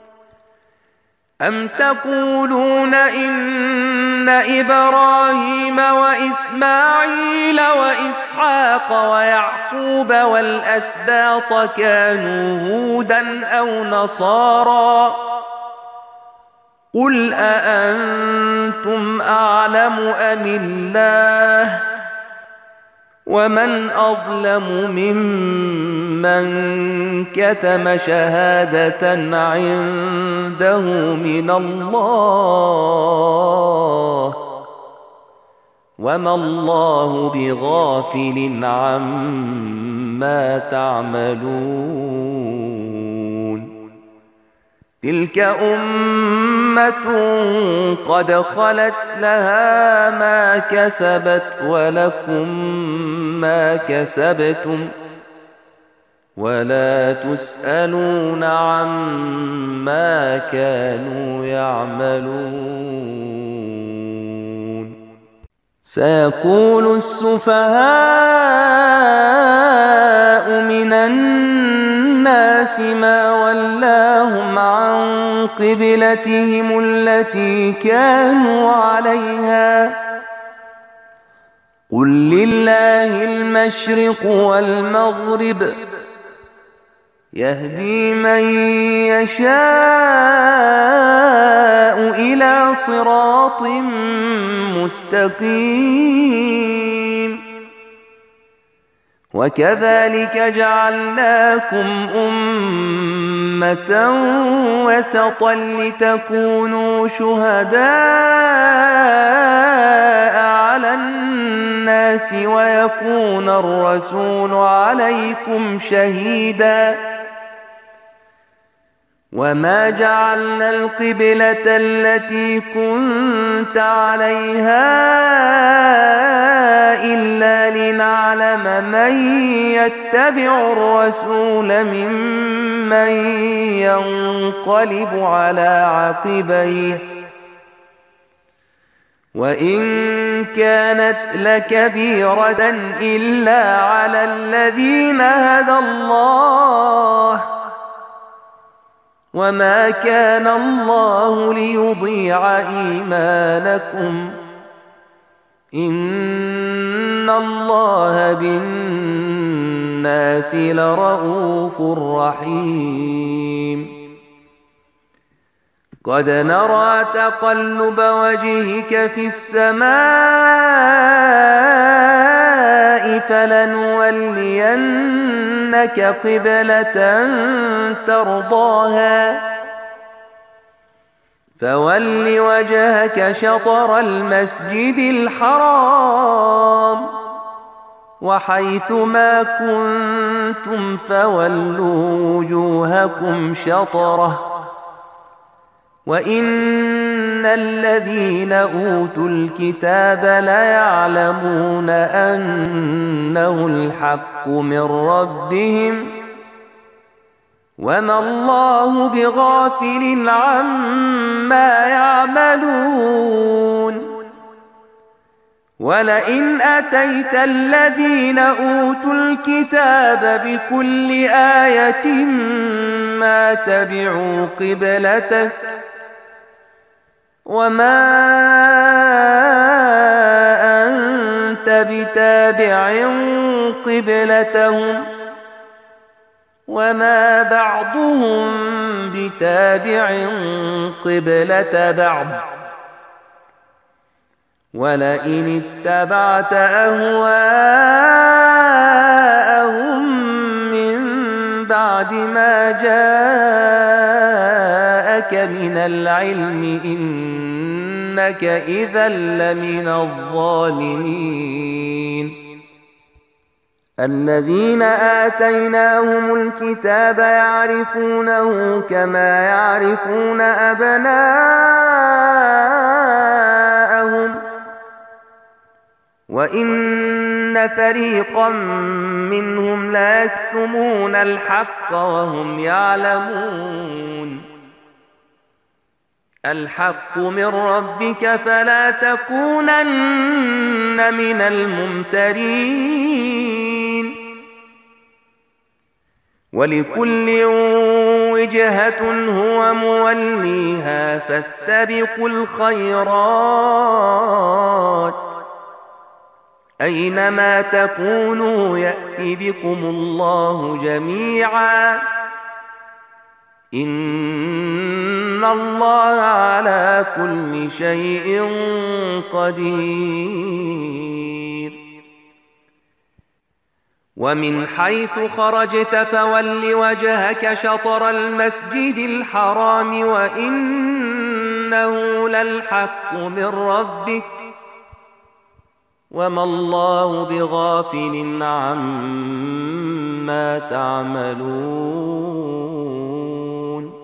Speaker 2: أم تقولون إن إبراهيم وإسماعيل وإسحاق ويعقوب والأسباط كانوا هودا أو نصارى قل أأنتم أعلم أم الله ومن أظلم ممن كتم شهادة عنده من الله وما الله بغافل عما تعملون تلك أمة قد خلت لها ما كسبت ولكم ما كسبتم ولا تسألون عما كانوا يعملون سيقول السفهاء من الناس ما ولاهم عن قبلتهم التي كانوا عليها قل لله المشرق والمغرب يهدي من يشاء إلى صراط مستقيم وكذلك جعلناكم أمة وسطا لتكونوا شهداء على الناس ويكون الرسول عليكم شهيدا وما جعلنا القبلة التي كنت عليها إلا لنعلم من يتبع الرسول ممن ينقلب على عقبيه وإن كانت لكبيرة إلا على الذين هدى الله وما كان الله ليضيع إيمانكم إن الله بالناس لرءوف رحيم قد نرى تقلب وجهك في السماء فلنولينك قبلة ترضاها فول وجهك شطر المسجد الحرام وحيث ما كنتم فولوا وجوهكم شطره وإن الذين أوتوا الكتاب ليعلمون أنه الحق من ربهم وما الله بغافل عما يعملون ولئن أتيت الذين أوتوا الكتاب بكل آية ما تبعوا قبلتك وما أنت بتابع قبلتهم وما بعضهم بتابع قبلة بعض ولئن اتبعت أهواءهم من بعد ما جاءك من العلم إنك إذا لمن الظالمين الذين آتيناهم الكتاب يعرفونه كما يعرفون أبناءهم وإن فريقا منهم لا يكتمون الحق وهم يعلمون. الحق من ربك فلا تكونن من الممترين. ولكل وجهة هو موليها فاستبقوا الخيرات أينما تكونوا يأت بكم الله جميعا إن الله على كل شيء قدير. ومن حيث خرجت فول وجهك شطر المسجد الحرام وإنه للحق من ربك وما الله بغافل عما تعملون.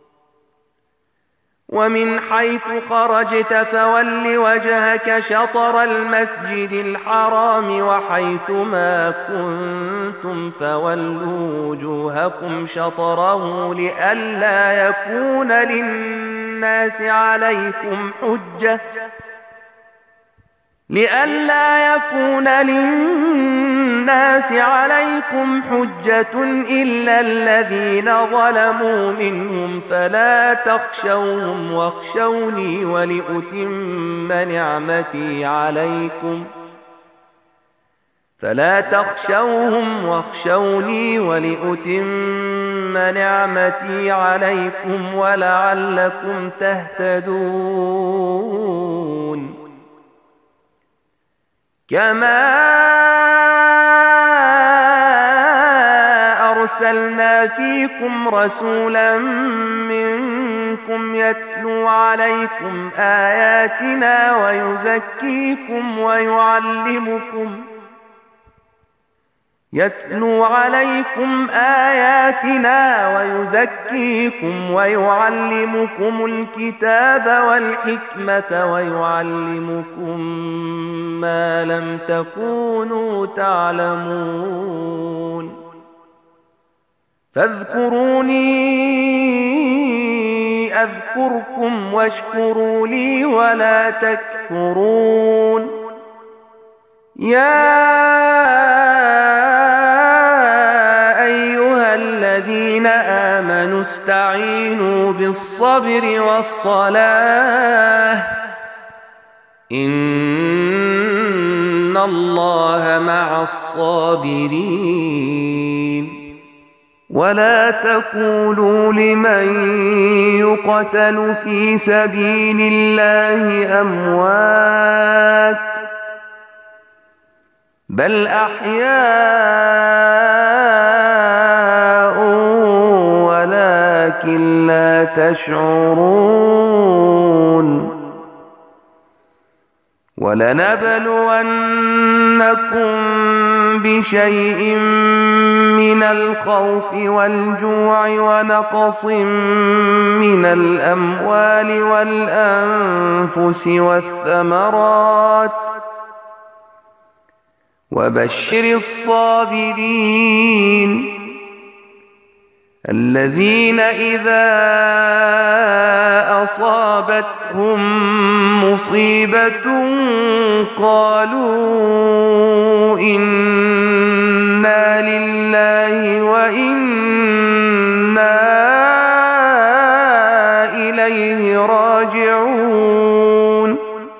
Speaker 2: ومن حيث خرجت فول وجهك شطر المسجد الحرام وحيث ما كنتم فولوا وجوهكم شطره لئلا يكون للناس عليكم حجة لئلا يكون للناس عليكم حجة إلا الذين ظلموا منهم فلا تخشوهم واخشوني ولأتم نعمتي عليكم فلا تخشوهم واخشوني ولأتم نعمتي عليكم ولعلكم تهتدون. كما أرسلنا فيكم رسولا منكم يتلو عليكم آياتنا ويزكيكم ويعلمكم يتلو عليكم آياتنا ويزكيكم ويعلمكم الكتاب والحكمة ويعلمكم ما لم تكونوا تعلمون. فاذكروني أذكركم واشكروا لي ولا تكفرون. يا أيها الذين آمنوا استعينوا بالصبر والصلاة إن الله مع الصابرين. ولا تقولوا لمن يقتل في سبيل الله أموات بل أحياء ولكن لا تشعرون. ولنبلونكم بشيء من الخوف والجوع ونقص من الأموال والأنفس والثمرات وبشر الصابرين الذين إذا أصابتهم مصيبة قالوا إنا لله وإنا إليه راجعون.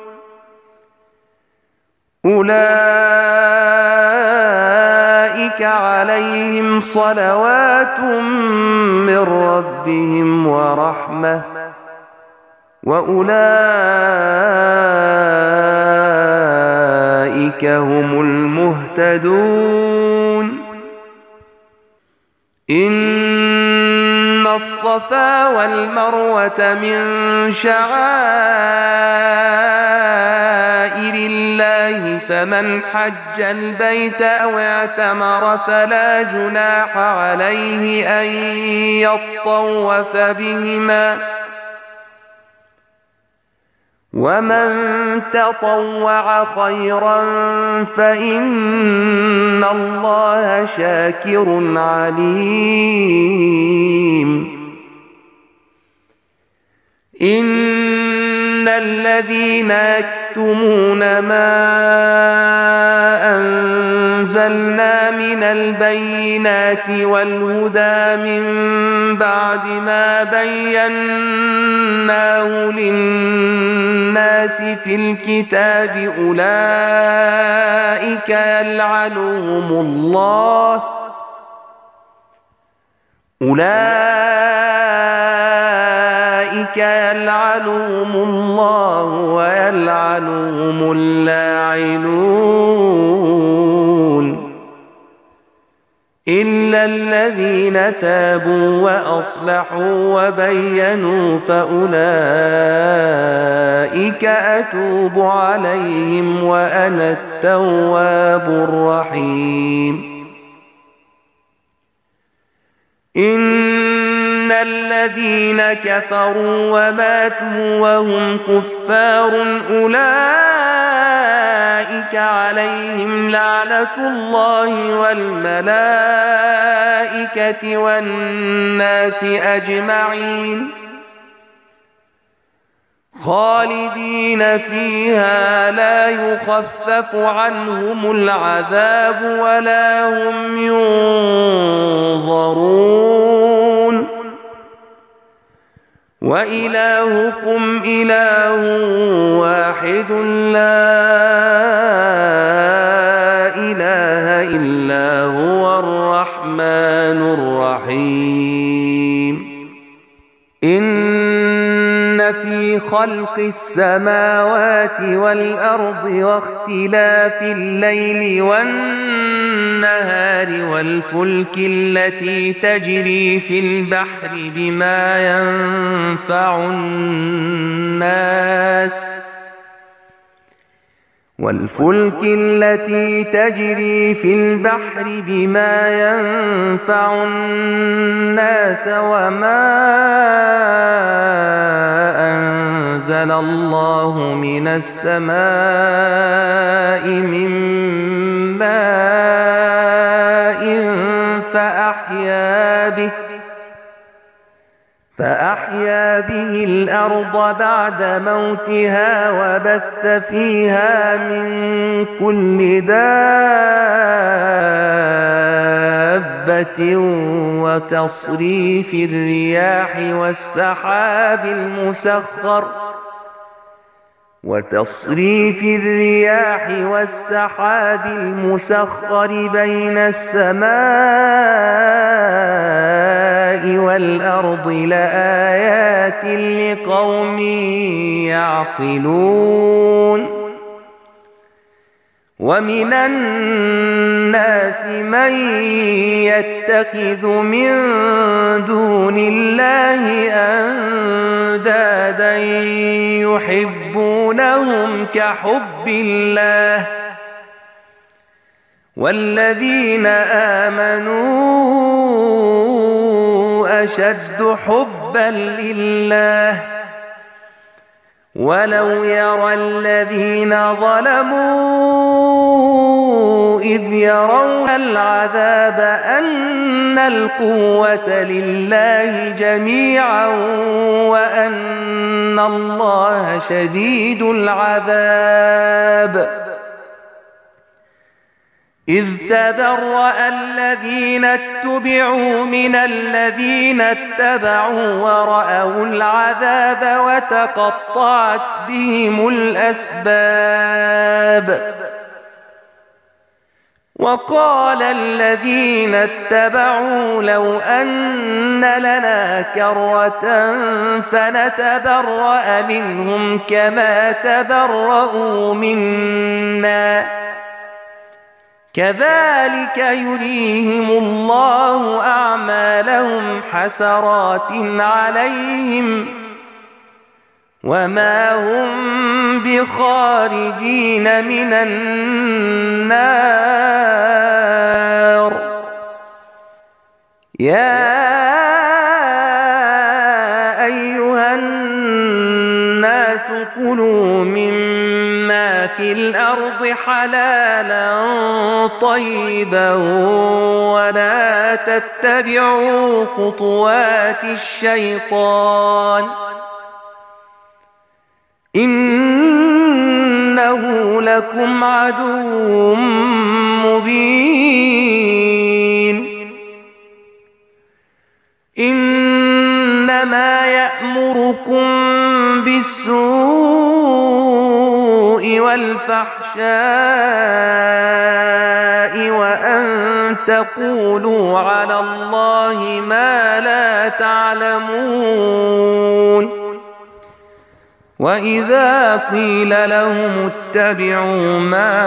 Speaker 2: أولئك عليهم صلوات من ربهم ورحمة وأولئك هم المهتدون. إن الصفا والمروة من شعائر الله فمن حج البيت أو اعتمر فلا جناح عليه أن يطوف بهما ومن تطوع خيرا فإن الله شاكر عليم. إن الذين يكتمون ما أنزلنا من البينات والهدى من بعد ما بيناه للناس في الكتاب أولئك يلعنهم الله أولئك يلعنهم الله ويلعنهم اللاعنون إلا الذين تابوا وأصلحوا وبينوا فأولئك أتوب عليهم وأنا التواب الرحيم. إن الذين كفروا وماتوا وهم كفار أولئك عليهم لعنة الله والملائكة والناس أجمعين خالدين فيها لا يخفف عنهم العذاب ولا هم ينظرون وإلهكم إله واحد لا إله إلا هو الرحمن الرحيم. إن في خلق السماوات والأرض واختلاف الليل والنهار والفلك التي تجري في البحر بما ينفع الناس والفلك التي تجري في البحر بما ينفع الناس وما أنزل الله من السماء من ماء فأحيا به فأحيا به الأرض بعد موتها وبث فيها من كل دابة وتصريف الرياح والسحاب المسخر وتصريف الرياح والسحاب المسخر بين السماء والأرض لآيات لقوم يعقلون. ومن الناس من يتخذ من دون الله أندادا يحبونهم كحب الله والذين آمنوا أشد حبا لله ولو يرى الذين ظلموا إذ يرون العذاب أن القوة لله جميعا وأن الله شديد العذاب إذ تبرأ الذين اتبعوا من الذين اتبعوا ورأوا العذاب وتقطعت بهم الأسباب وقال الذين اتبعوا لو أن لنا كرة فنتبرأ منهم كما تبرؤوا منا كذلك يريهم الله أعمالهم حسرات عليهم وما هم بخارجين من النار. يا أيها الناس كلوا مما في الأرض حلالا طيبا ولا تتبعوا خطوات الشيطان إنه لكم عدو مبين إنما يأمركم بالسوء والفحشاء وأن تقولوا على الله ما لا تعلمون وإذا قيل لهم اتبعوا ما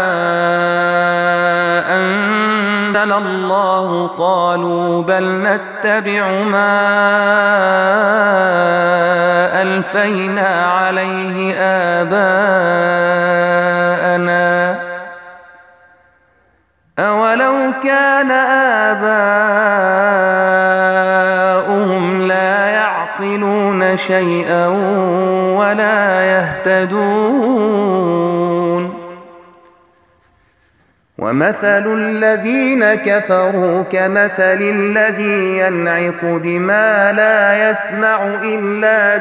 Speaker 2: أنزل الله قالوا بل نتبع ما ألفينا عليه آباءنا أولو كان آباؤهم لا يعقلون شيئا ولا يهتدون ومثل الذين كفروا كمثل الذي ينعق بما لا يسمع إلا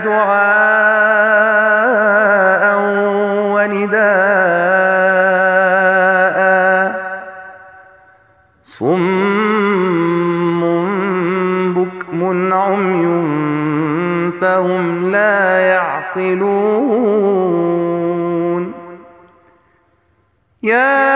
Speaker 2: دعاء ونداء صم بكم عمي فهم لا يعقلون يا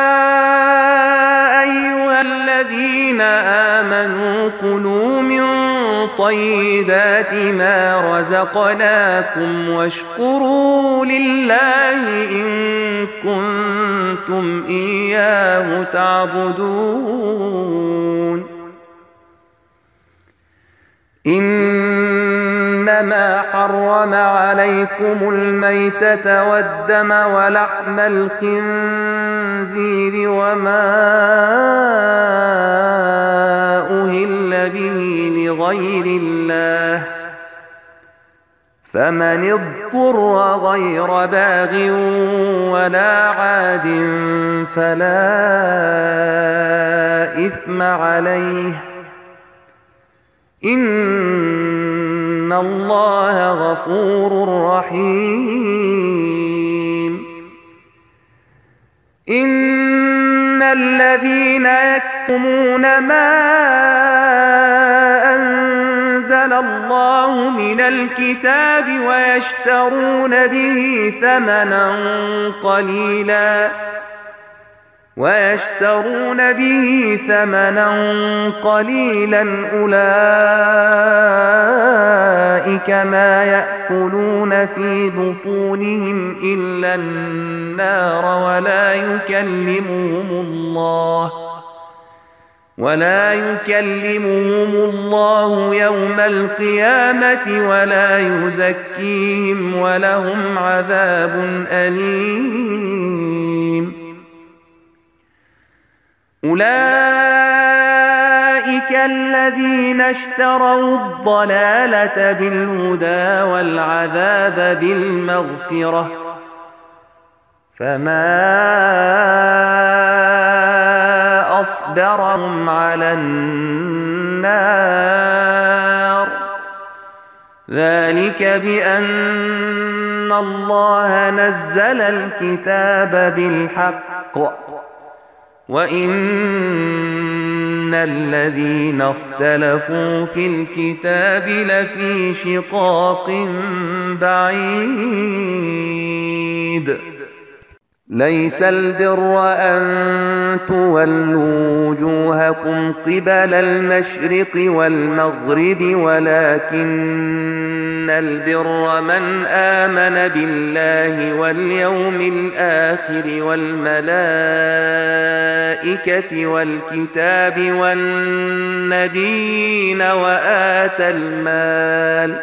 Speaker 2: أيها الذين آمنوا كلوا من طيبات ما رزقناكم واشكروا لله إن كنتم إياه تعبدون إنما حرم عليكم الميتة والدم ولحم الخنزير وما أهل به لغير الله فمن اضطر غير باغ ولا عاد فلا إثم عليه إن الله غفور رحيم إن الذين يكتمون ما أنزل الله من الكتاب ويشترون به ثمنا قليلا ويشترون به ثمنا قليلا أولئك ما يأكلون في بطونهم إلا النار ولا يكلمهم الله ولا يكلمهم الله يوم القيامة ولا يزكيهم ولهم عذاب أليم أولئك الذين اشتروا الضلالة بالهدى والعذاب بالمغفرة فما أصبرهم على النار ذلك بأن الله نزل الكتاب بالحق وإن الذين اختلفوا في الكتاب لفي شقاق بعيد ليس البر أن تولوا وجوهكم قبل المشرق والمغرب ولكن البر من آمن بالله واليوم الآخر والملائكة والكتاب والنبيين وآتى المال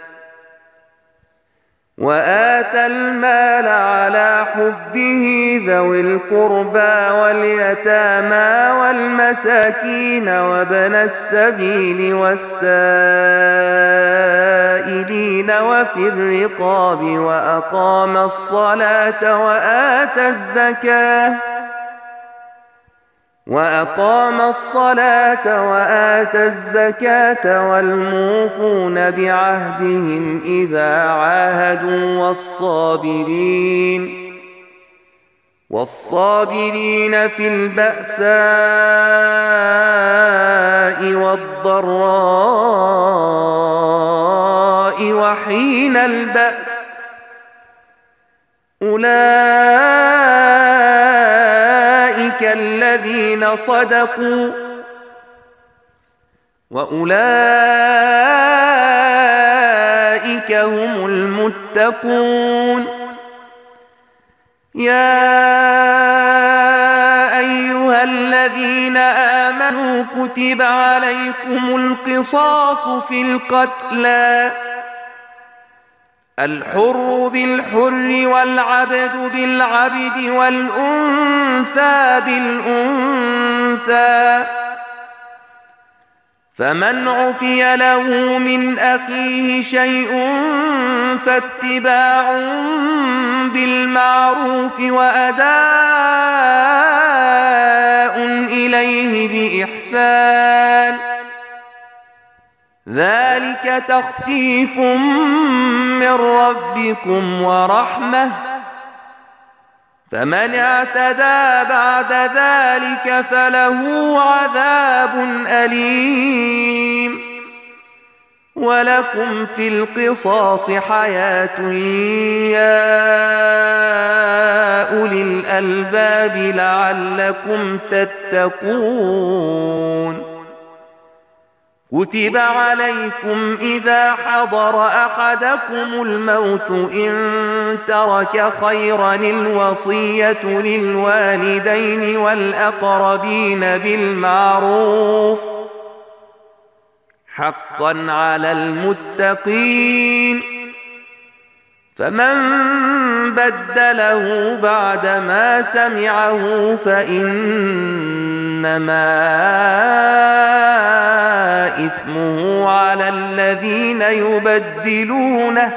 Speaker 2: وآتى المال على حبه ذوي القربى واليتامى والمساكين وابن السبيل والسائلين السائلين وفي الرقاب وأقام الصلاة وآتى الزكاة وأقام الصلاة وآتى الزكاة والموفون بعهدهم إذا عاهدوا والصابرين والصابرين في البأساء والضراء وحين البأس أولئك الذين صدقوا وأولئك هم المتقون. يا أيها الذين آمنوا كتب عليكم القصاص في القتلى الحر بالحر والعبد بالعبد والأنثى بالأنثى فمن عفي له من أخيه شيء فاتباع بالمعروف وأداء إليه بإحسان ذلك تخفيف من ربكم ورحمة فمن اعتدى بعد ذلك فله عذاب أليم. ولكم في القصاص حياة يا أولي الألباب لعلكم تتقون. كتب عليكم إذا حضر أحدكم الموت إن ترك خيرا الوصية للوالدين والأقربين بالمعروف حقا على المتقين فمن بدله بعدما سمعه فإنما إثمه على الذين يبدلونه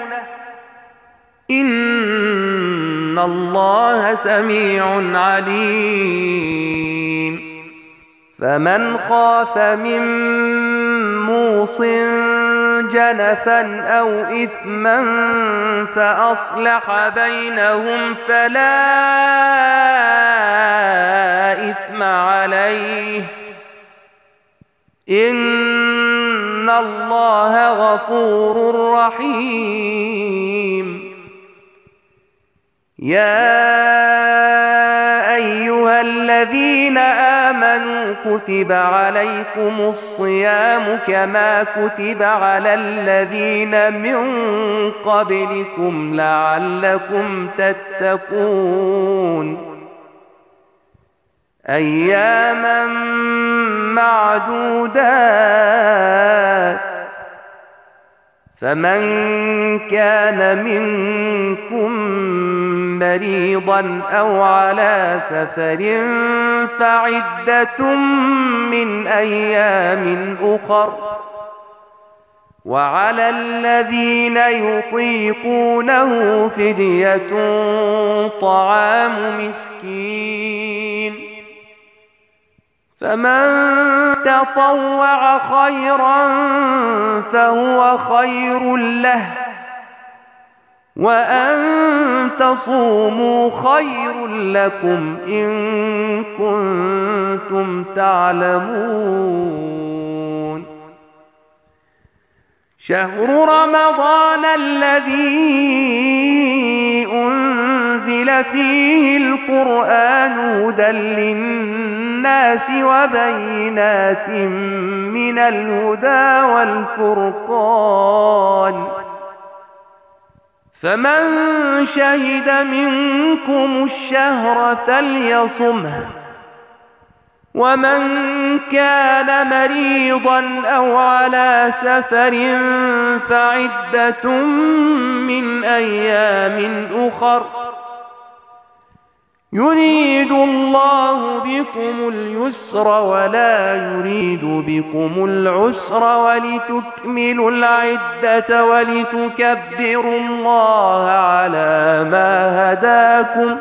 Speaker 2: إن الله سميع عليم. فمن خاف من موص جنفا أو إثما فأصلح بينهم فلا إثم عليه إن الله غفور رحيم. يا أيها الذين آمنوا كتب عليكم الصيام كما كتب على الذين من قبلكم لعلكم تتقون. أياما معدودات فمن كان منكم مريضا أو على سفر فعدة من أيام أخر وعلى الذين يطيقونه فدية طعام مسكين فمن تطوع خيرا فهو خير له وأن تصوموا خير لكم إن كنتم تعلمون. شهر رمضان الذي أنزل فيه القرآن هدى للناس وبينات من الهدى والفرقان فمن شهد منكم الشهر فليصمه ومن كان مريضا أو على سفر فعدة من أيام أخر يريد الله بكم اليسر ولا يريد بكم العسر ولتكملوا العدة ولتكبروا الله على ما هداكم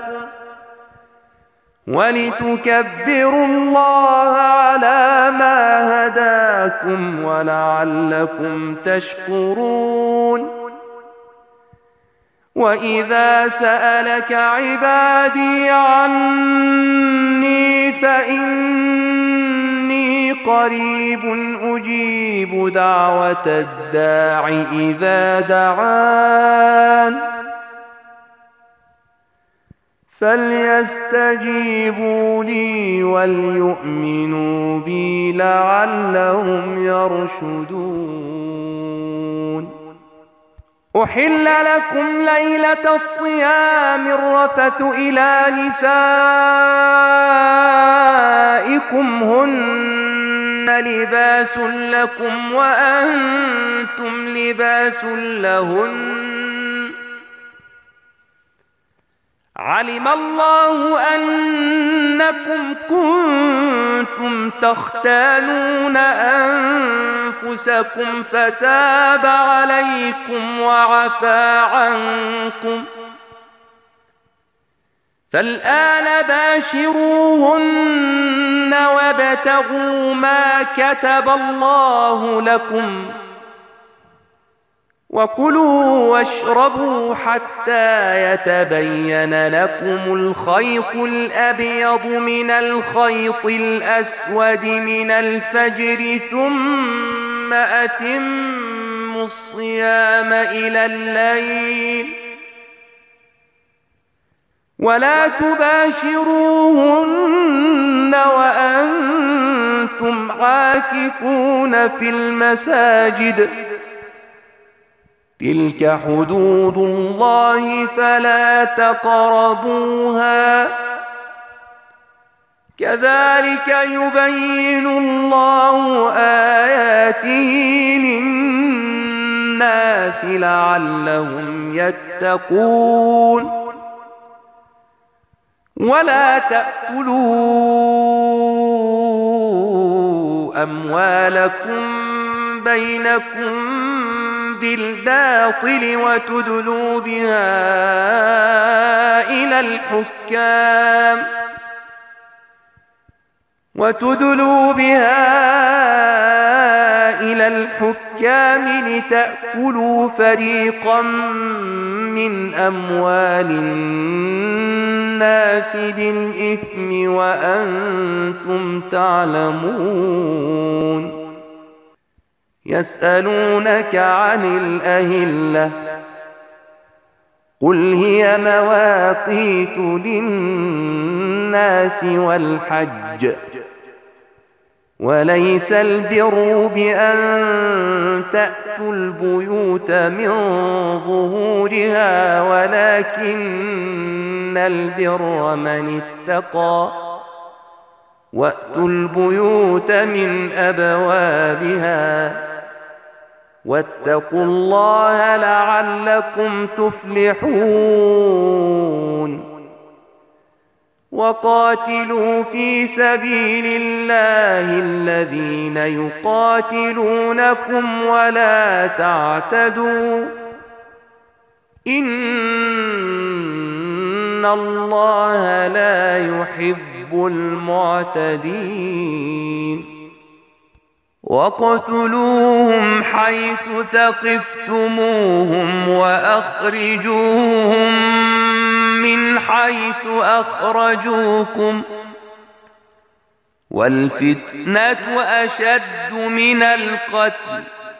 Speaker 2: ولتكبروا الله على ما هداكم ولعلكم تشكرون. وإذا سألك عبادي عني فإني قريب أجيب دعوة الداع إذا دعان فليستجيبوا لي وليؤمنوا بي لعلهم يرشدون. أحل لكم ليلة الصيام الرفث إلى نسائكم هن لباس لكم وأنتم لباس لهن علم الله أنكم كنتم تختانون أنفسكم فتاب عليكم وعفى عنكم فالآن باشروهن وابتغوا ما كتب الله لكم وكلوا واشربوا حتى يتبين لكم الخيط الأبيض من الخيط الأسود من الفجر ثم أتموا الصيام إلى الليل ولا تباشروهن وأنتم عاكفون في المساجد تلك حدود الله فلا تقربوها كذلك يبين الله آياته للناس لعلهم يتقون. ولا تأكلوا أموالكم بينكم بالباطل وتدلوا بها إلى الحكام وتدلوا بها إلى الحكام لتأكلوا فريقا من أموال الناس بالإثم وأنتم تعلمون. يسألونك عن الأهلة قل هي مواقيت للناس والحج وليس البر بأن تأتوا البيوت من ظهورها ولكن البر من اتقى وأتوا البيوت من أبوابها واتقوا الله لعلكم تفلحون. وقاتلوا في سبيل الله الذين يقاتلونكم ولا تعتدوا إن الله لا يحب المعتدين. وَاقْتُلُوهُمْ حَيْثُ ثَقِفْتُمُوهُمْ وَأَخْرِجُوهُمْ مِنْ حَيْثُ أَخْرَجُوكُمْ وَالْفِتْنَةُ أَشَدُّ مِنَ الْقَتْلِ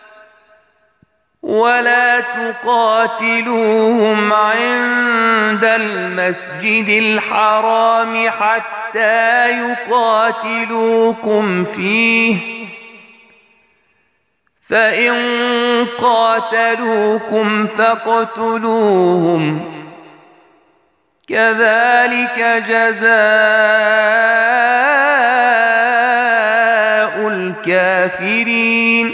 Speaker 2: وَلَا تُقَاتِلُوهُمْ عِندَ الْمَسْجِدِ الْحَرَامِ حَتَّى يُقَاتِلُوكُمْ فِيهِ فإن قاتلوكم فاقتلوهم كذلك جزاء الكافرين.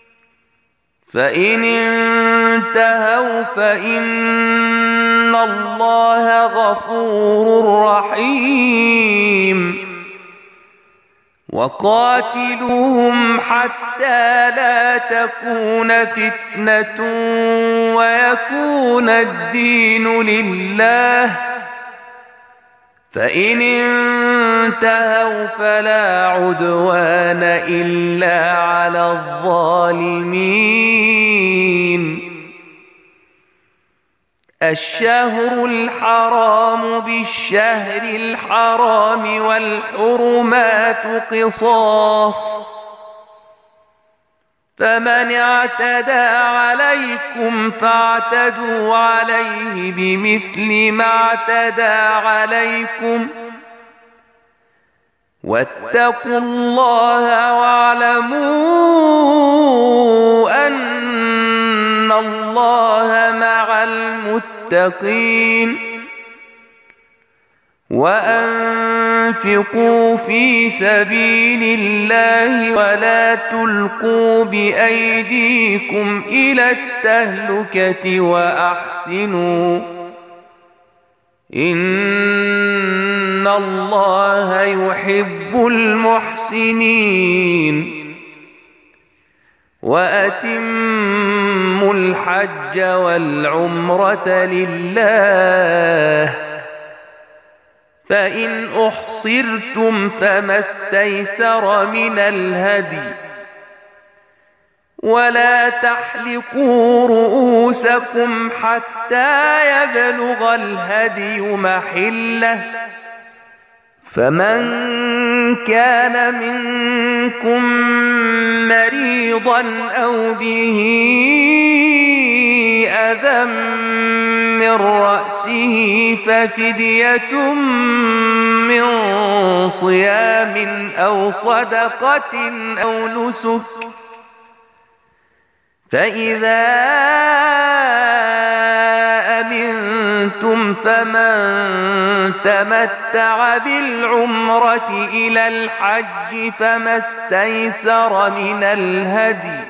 Speaker 2: فإن انتهوا فإن الله الله غفور رحيم وقاتلوهم حتى لا تكون فتنة ويكون الدين لله فإن انتهوا فلا عدوان إلا على الظالمين الشهر الحرام بالشهر الحرام والحرمات قصاص فمن اعتدى عليكم فاعتدوا عليه بمثل ما اعتدى عليكم واتقوا الله واعلموا أن الله مع المتقين وأنفقوا في سبيل الله ولا تلقوا بأيديكم إلى التهلكة وأحسنوا إن الله يحب المحسنين وأتموا الحج والعمرة لله فإن أحصرتم فما استيسر من الهدي ولا تحلقوا رؤوسكم حتى يبلغ الهدي محله فمن كان منكم مريضا أو به أذى من رأسه ففدية من صيام أو صدقة أو نسك فإذا أمنتم فمن تمتع بالعمرة إلى الحج فما استيسر من الهدي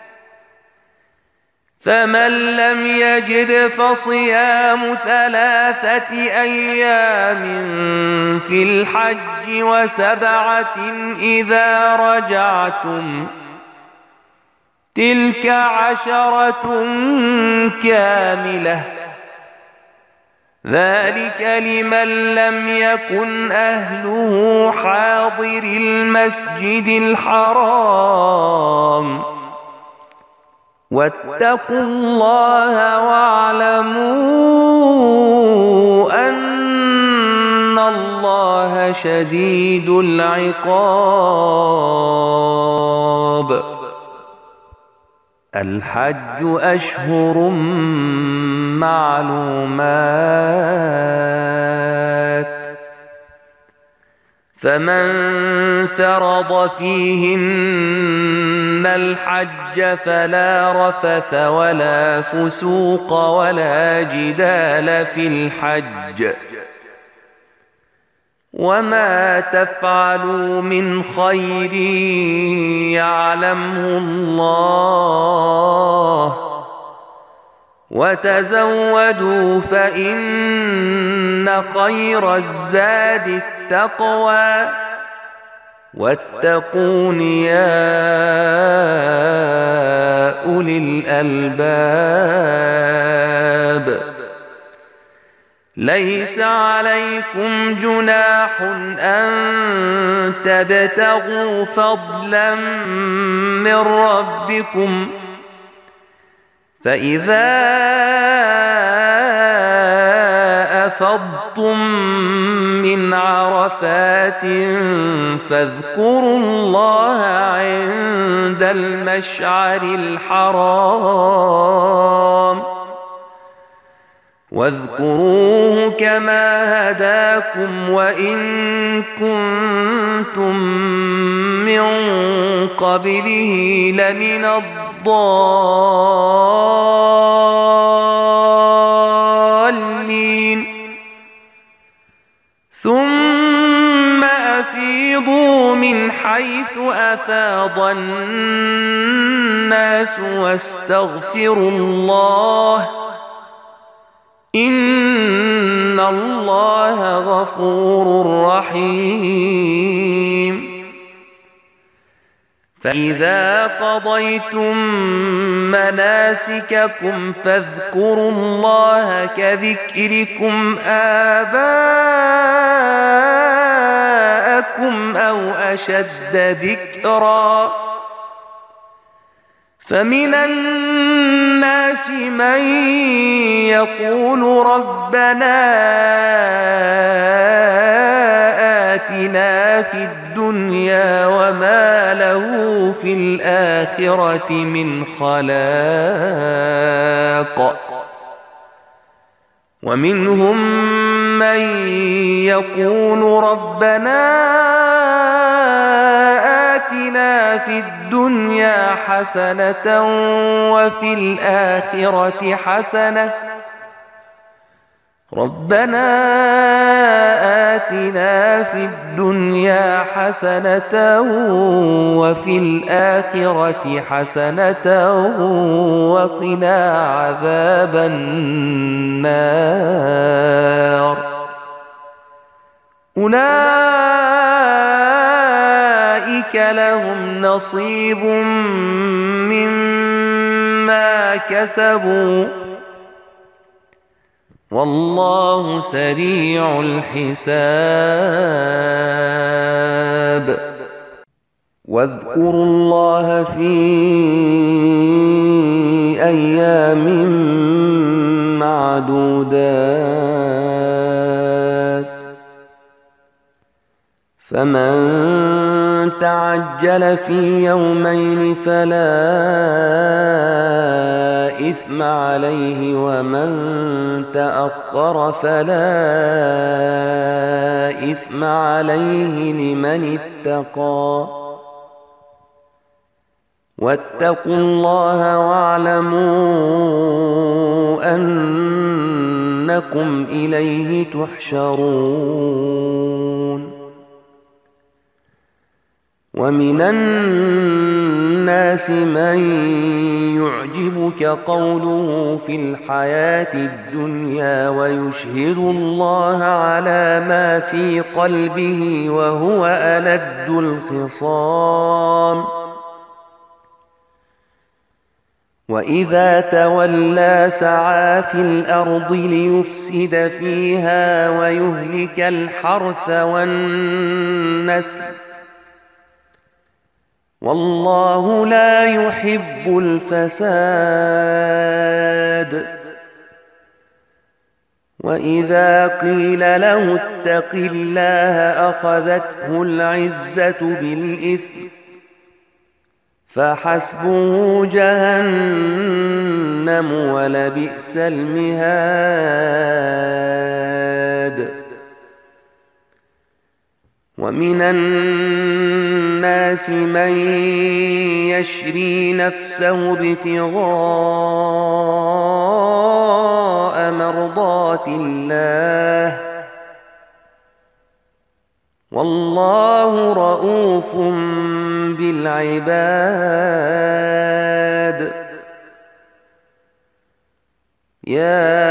Speaker 2: فمن لم يجد فصيام ثلاثة أيام في الحج وسبعة إذا رجعتم تلك عشرة كاملة ذلك لمن لم يكن أهله حاضر المسجد الحرام واتقوا الله واعلموا أن الله شديد العقاب الحج أشهر معلومات فمن فرض فيهن الحج فلا رفث ولا فسوق ولا جدال في الحج وما تفعلوا من خير يعلمه الله وتزودوا فإن خير الزاد التقوى واتقون يا أولي الألباب ليس عليكم جناح أن تبتغوا فضلا من ربكم فإذا أفضتم من عرفات فاذكروا الله عند المشعر الحرام واذكروه كما هداكم وإن كنتم من قبله لمن الضالين ثم أفيضوا من حيث أفاض الناس واستغفروا الله إن إن الله غفور رحيم فإذا قضيتم مناسككم فاذكروا الله كذكركم آباءكم أو أشد ذكرا فمن الناس من يقول ربنا آتنا في الدنيا وما له في الآخرة من خلاق ومنهم من يقول ربنا آتنا في الدنيا حسنة وفي الآخرة حسنة ربنا آتنا في الدنيا حسنة وفي الآخرة حسنة وقنا عذاب النار أولئك لهم نصيب مما كسبوا والله سريع الحساب واذكروا الله في أيام معدودات فمن تعجل في يومين فلا إثم عليه ومن تأخر فلا إثم عليه لمن اتقى واتقوا الله واعلموا أنكم إليه تحشرون ومن الناس من يعجبك قوله في الحياة الدنيا ويشهد الله على ما في قلبه وهو ألد الخصام وإذا تولى سعى في الأرض ليفسد فيها ويهلك الحرث والنسل والله لا يحب الفساد وإذا قيل له اتق الله أخذته العزة بالإثم فحسبه جهنم ولبئس المهاد ومن الناس من يشري نفسه ابتغاء مرضات الله والله رؤوف بالعباد يا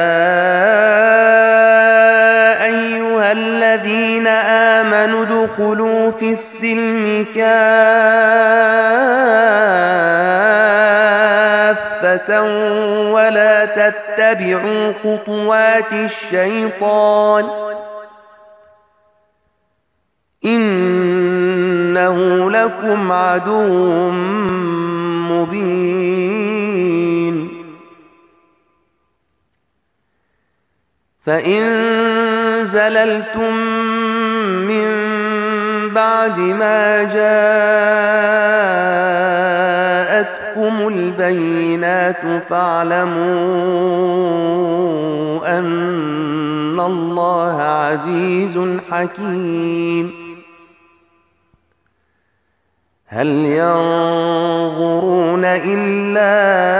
Speaker 2: أيها الذين آمنوا ادخلوا في السلم كافة ولا تتبعوا خطوات الشيطان إنه لكم عدو مبين فإن زللتم من بعد ما جاءتكم البينات فاعلموا أن الله عزيز حكيم هل ينظرون إلا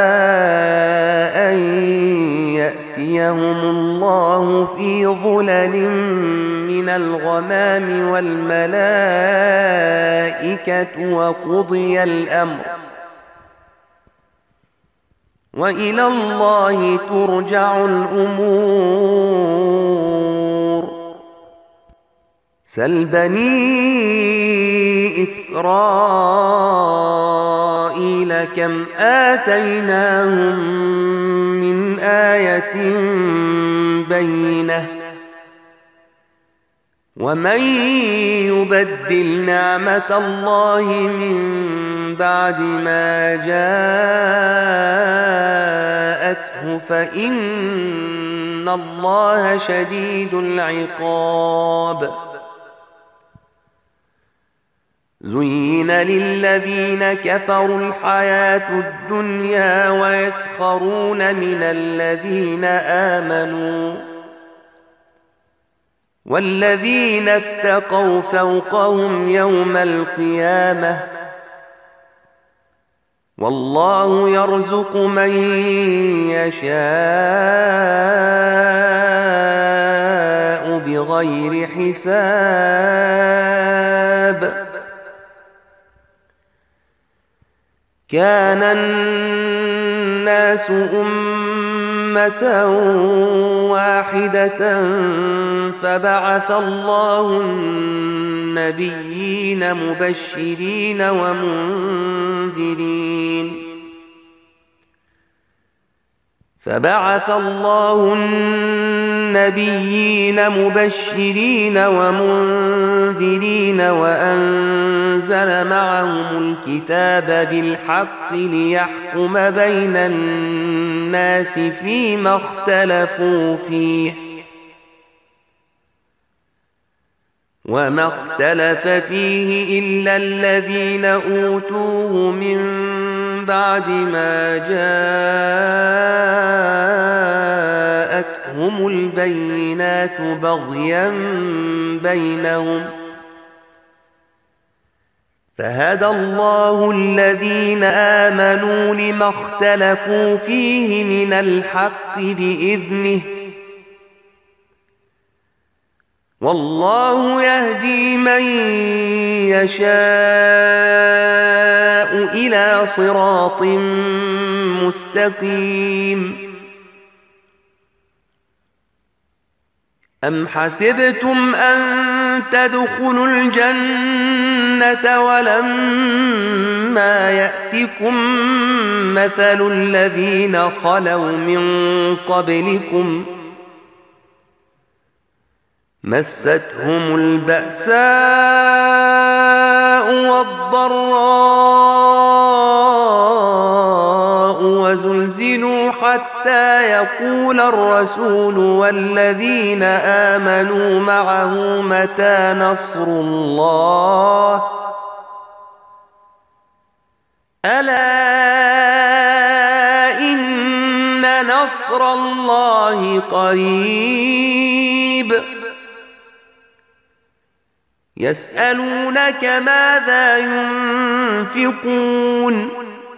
Speaker 2: أن يأتيهم الله في ظلل من الغمام والملائكة وقضي الأمر وإلى الله ترجع الأمور سل بني إسرائيل كم آتيناهم من آية بينة ومن يبدل نعمة الله من بعد ما جاءته فإن الله شديد العقاب زين للذين كفروا الحياة الدنيا ويسخرون من الذين آمنوا والذين اتقوا فوقهم يوم القيامة والله يرزق من يشاء بغير حساب كان الناس أمة واحدة فبعث الله النبيين مبشرين ومنذرين فبعث الله النبيين مبشرين ومنذرين وأنزل معهم الكتاب بالحق ليحكم بين الناس فيما اختلفوا فيه وما اختلف فيه إلا الذين أوتوه من بعد ما جاءتهم البينات بغيا بينهم فهدى الله الذين آمنوا لما اختلفوا فيه من الحق بإذنه والله يهدي من يشاء إلى صراط مستقيم أم حسبتم أن تدخلوا الجنة ولما يأتكم مثل الذين خلوا من قبلكم مستهم البأساء والضراء وزلزلوا حتى يقول الرسول والذين آمنوا معه متى نصر الله ألا إن نصر الله قريب يسألونك ماذا ينفقون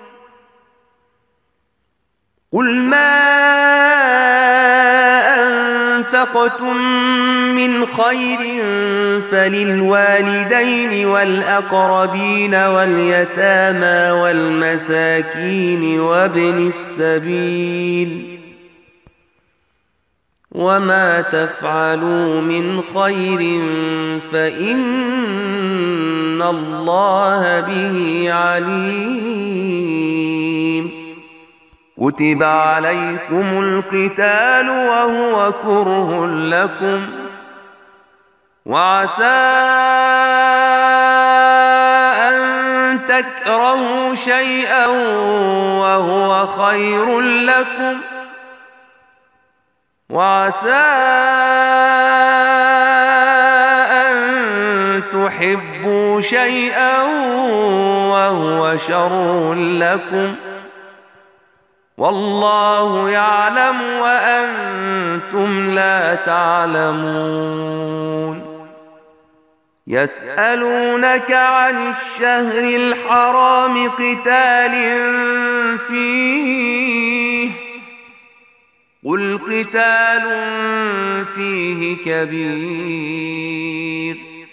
Speaker 2: قل ما أنفقتم من خير فللوالدين والأقربين واليتامى والمساكين وابن السبيل وما تفعلوا من خير فإن الله به عليم كتب عليكم القتال وهو كره لكم وعسى أن تكرهوا شيئا وهو خير لكم وعسى أن تحبوا شيئا وهو شر لكم والله يعلم وأنتم لا تعلمون يسألونك عن الشهر الحرام قتال فيه قل قتال فيه كبير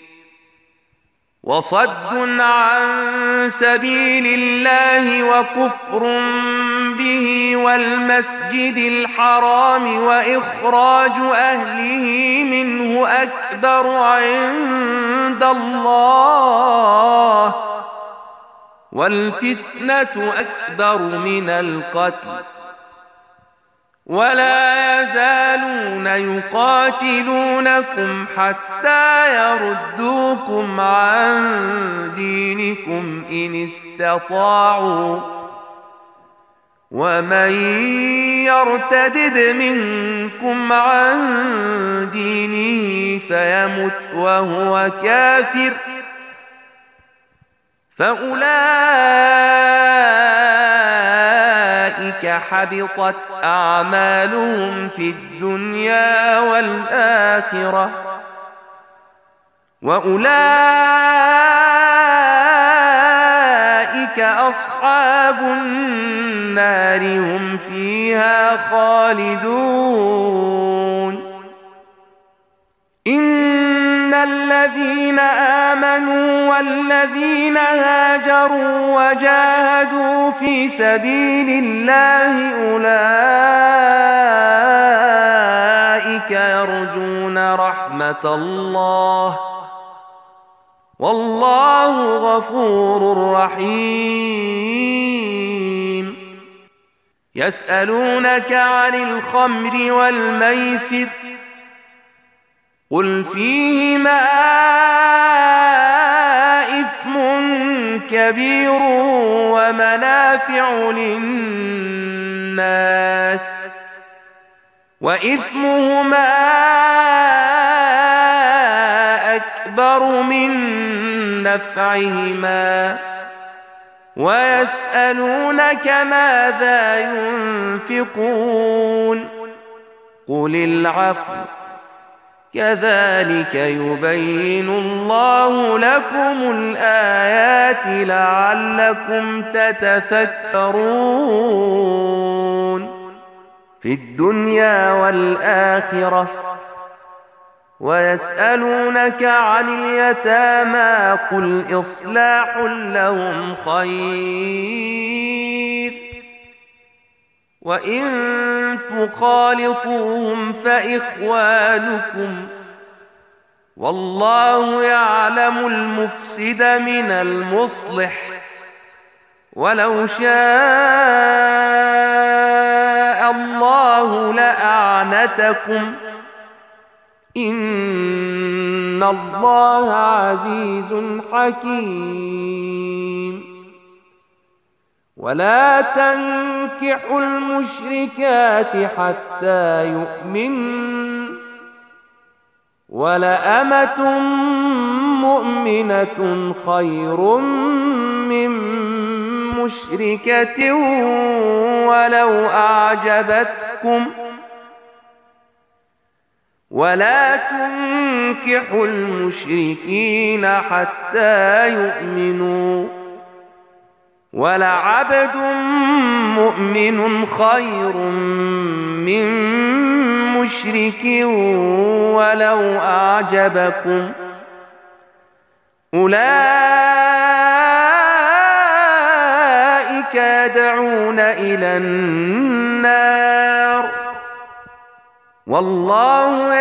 Speaker 2: وصد عن سبيل الله وكفر به والمسجد الحرام وإخراج أهله منه أكبر عند الله والفتنة أكبر من القتل ولا يزالون يقاتلونكم حتى يردوكم عن دينكم إن استطاعوا ومن يرتدد منكم عن دينه فيمت وهو كافر فأولئك حبطت أعمالهم في الدنيا والآخرة وأولئك أصحاب النار هم فيها خالدون إن الذين آمنوا والذين هاجروا وجاهدوا في سبيل الله أولئك يرجون رحمة الله والله غفور رحيم يسألونك عن الخمر والميسر قل فيهما إثم كبير ومنافع للناس وإثمهما أكبر من نفعهما ويسألونك ماذا ينفقون قل العفو كذلك يبين الله لكم الآيات لعلكم تتفكرون في الدنيا والآخرة ويسألونك عن اليتامى قل إصلاح لهم خير وإن تخالطوهم فإخوانكم والله يعلم المفسد من المصلح ولو شاء الله لأعنتكم إن الله عزيز حكيم ولا تنكحوا المشركات حتى يؤمنن ولأمة مؤمنة خير من مشركة ولو أعجبتكم ولا تنكحوا المشركين حتى يؤمنوا ولعبد مؤمن خير من مشرك ولو أعجبكم أولئك يدعون إلى النار والله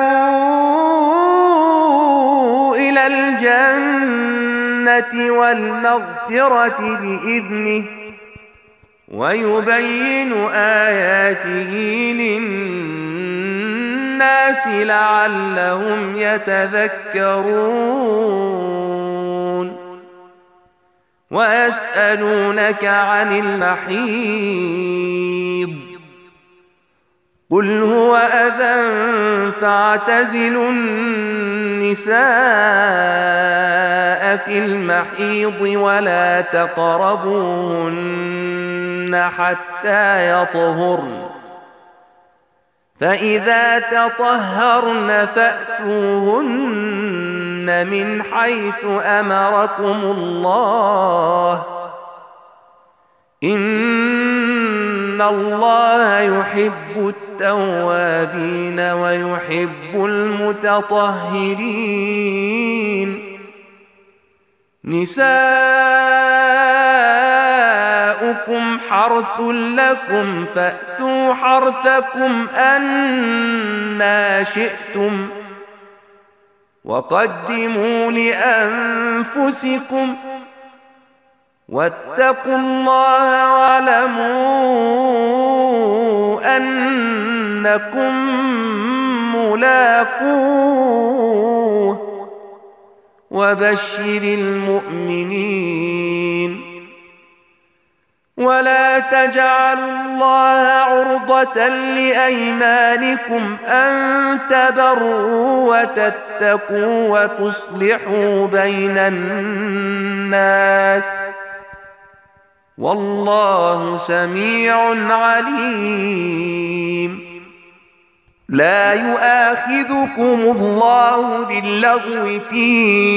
Speaker 2: يدعو إلى الجنة والمغفرة بإذنه ويبين آياته للناس لعلهم يتذكرون ويسألونك عن المحيض قل هو أذى فاعتزلوا النساء في المحيض ولا تقربوهن حتى يطهرن فإذا تطهرن فأتوهن من حيث أمركم الله إن الله يحب التوابين ويحب المتطهرين نساؤكم لكم حرث لكم فأتوا حرثكم أنى شئتم وقدموا لأنفسكم واتقوا الله واعلموا أنكم ملاقوه وبشر المؤمنين ولا تجعلوا الله عرضة لأيمانكم أن تبروا وتتقوا وتصلحوا بين الناس والله سميع عليم. لا يؤاخذكم الله باللغو في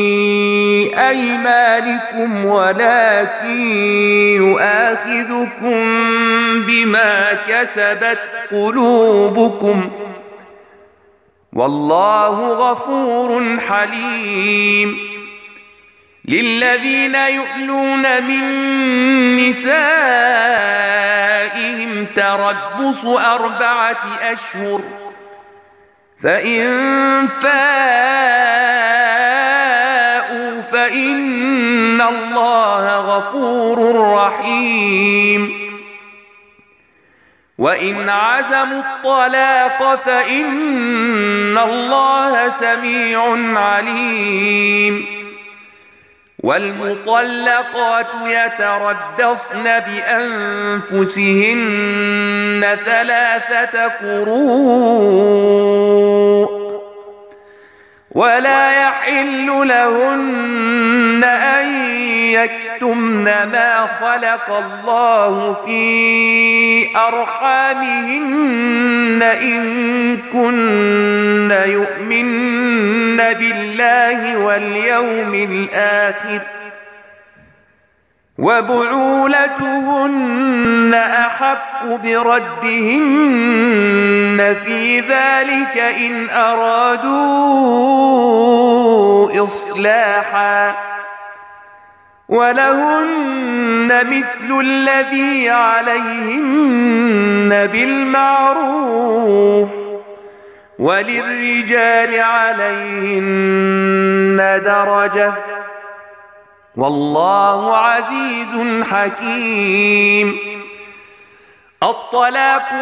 Speaker 2: أيمانكم ولكن يؤاخذكم بما كسبت قلوبكم والله غفور حليم. للذين يؤلون من نسائهم تربص أربعة أشهر فإن فاءوا فإن الله غفور رحيم. وإن عزموا الطلاق فإن الله سميع عليم. والمطلقات يتربصن بأنفسهن ثلاثة قروء ولا يحل لهن أن يكتمن ما خلق الله في أرحامهن إن كن يؤمن بالله واليوم الآخر وبعولتهن أحق بردهن في ذلك إن أرادوا إصلاحا ولهن مثل الذي عليهن بالمعروف وللرجال عليهن درجة والله عزيز حكيم. الطلاق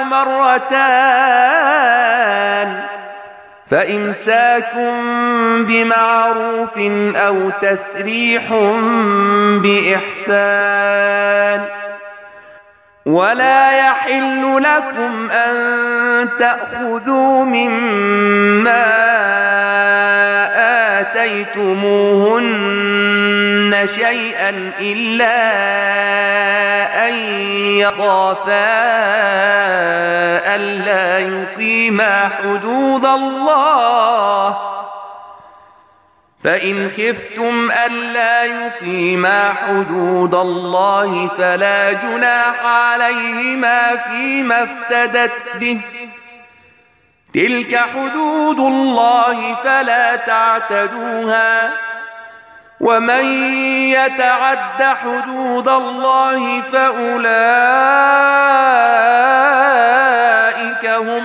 Speaker 2: مرتان فإمساك بمعروف أو تسريح بإحسان ولا يحل لكم أن تأخذوا مما آتيتموهن شيئا إلا أن يخافا ألا يقيما حدود الله فإن خفتم ألا يقيما حدود الله فلا جناح عليهما فيما افتدت به تلك حدود الله فلا تعتدوها ومن يتعد حدود الله فأولئك هم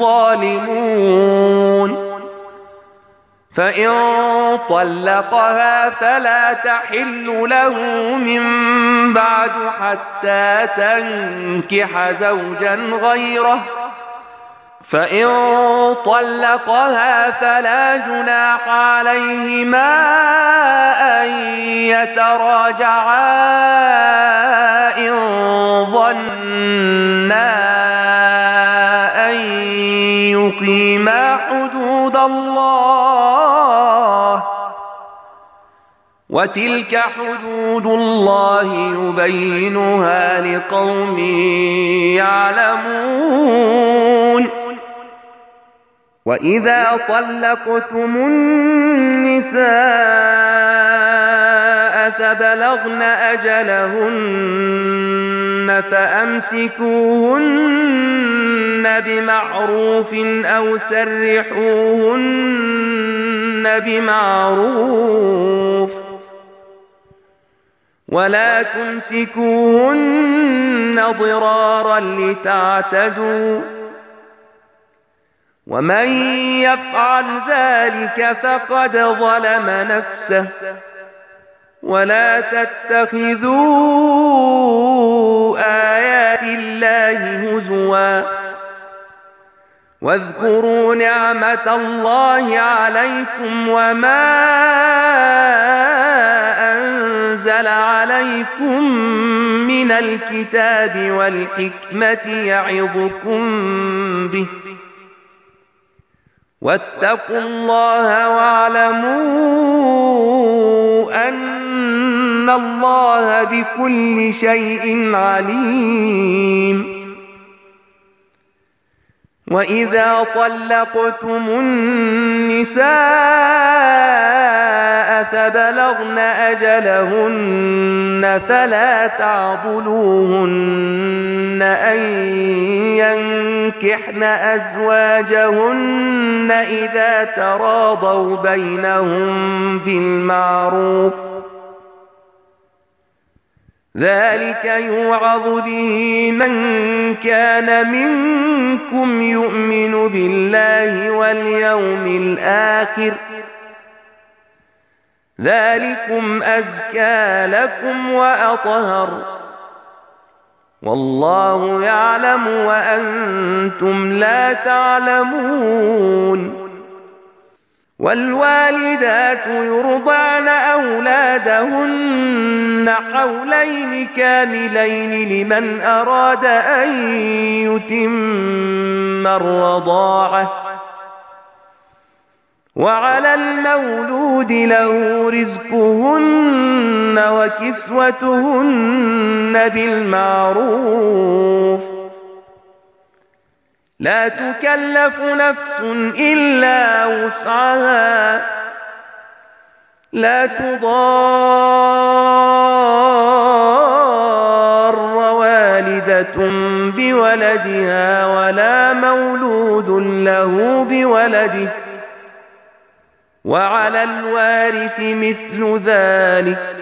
Speaker 2: الظالمون. فإن طلقها فلا تحل له من بعد حتى تنكح زوجا غيره فإن طلقها فلا جناح عليهما أن يتراجعا إن ظنا أن يقيما حدود الله وتلك حدود الله يبينها لقوم يعلمون. وإذا طلقتم النساء فبلغن أجلهن فأمسكوهن بمعروف أو سرحوهن بمعروف ولا تمسكوهن ضرارا لتعتدوا ومن يفعل ذلك فقد ظلم نفسه ولا تتخذوا آيات الله هزوا واذكروا نعمة الله عليكم وما أنزل عليكم من الكتاب والحكمة يعظكم به واتقوا الله واعلموا أن الله بكل شيء عليم وإذا طلقتم النساء فبلغن أجلهن فلا تعضلوهن أن ينكحن أزواجهن إذا تراضوا بينهم بالمعروف ذلك يوعظ به من كان منكم يؤمن بالله واليوم الآخر ذلكم أزكى لكم وأطهر والله يعلم وأنتم لا تعلمون والوالدات يرضعن أولادهن حولين كاملين لمن أراد أن يتم الرضاعة وعلى المولود له رزقهن وكسوتهن بالمعروف لا تكلف نفس إلا وسعها لا تضار والدة بولدها ولا مولود له بولده وعلى الوارث مثل ذلك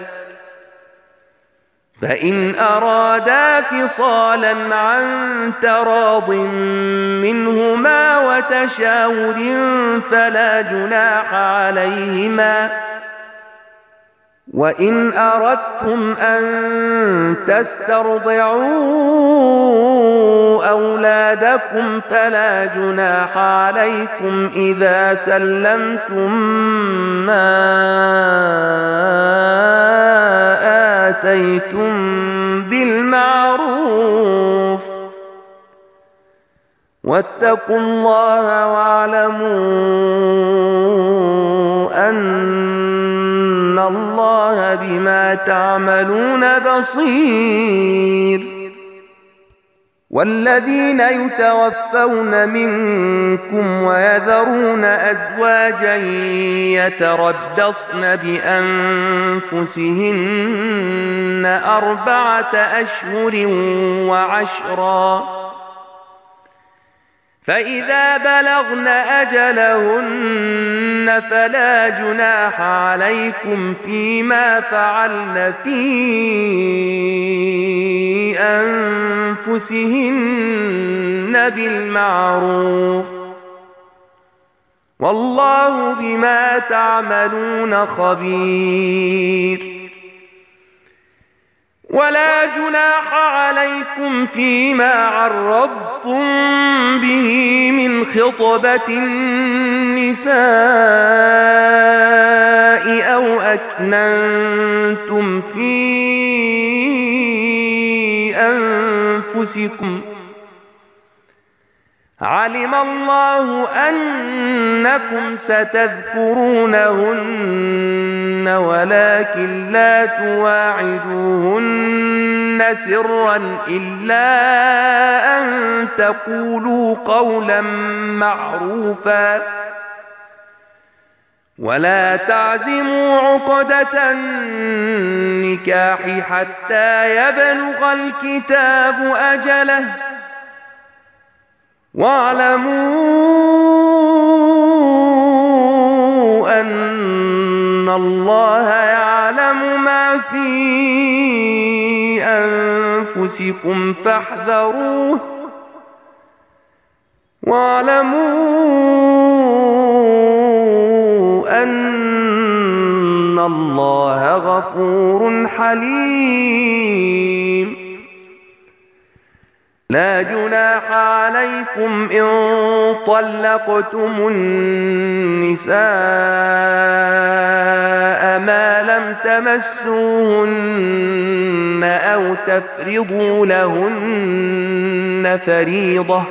Speaker 2: فإن أرادا فصالا عن تراض منهما وتشاور فلا جناح عليهما وإن أردتم أن تسترضعوا أولادكم فلا جناح عليكم إذا سلمتم ما آتيتم بالمعروف واتقوا الله واعلموا أن الله بما تعملون بصير والذين يتوفون منكم ويذرون أزواجا يتربصن بأنفسهن أربعة أشهر وعشرا فإذا بلغن أجلهن فلا جناح عليكم فيما فعلن في أنفسهن بالمعروف والله بما تعملون خبير ولا جناح عليكم فيما عرضتم به من خطبة النساء أو أكننتم في أنفسكم علم الله أنكم ستذكرونهن ولكن لا تواعدوهن سرا إلا أن تقولوا قولا معروفا ولا تعزموا عقدة النكاح حتى يبلغ الكتاب أجله واعلموا أن الله يعلم ما في أنفسكم فاحذروه واعلموا أن الله غفور حليم. لا جناح عليكم إن طلقتم النساء ما لم تمسوهن أو تفرضوا لهن فريضة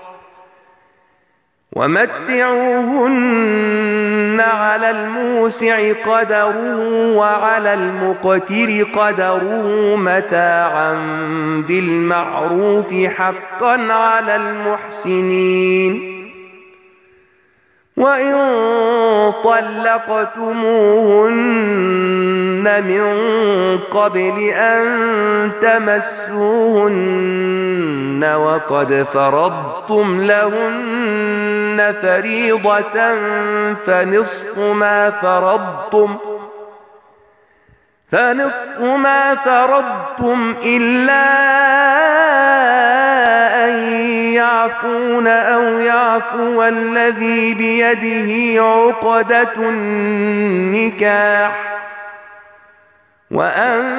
Speaker 2: ومتعوهن على الموسع قدره وعلى المقتر قدره متاعا بالمعروف حقا على المحسنين. وإن طلقتموهن من قبل أن تمسوهن وقد فرضتم لهن فريضة فنصف ما فرضتم فنصف ما فرضتم إلا أن يعفون أو يعفو الذي بيده عقدة النكاح وأن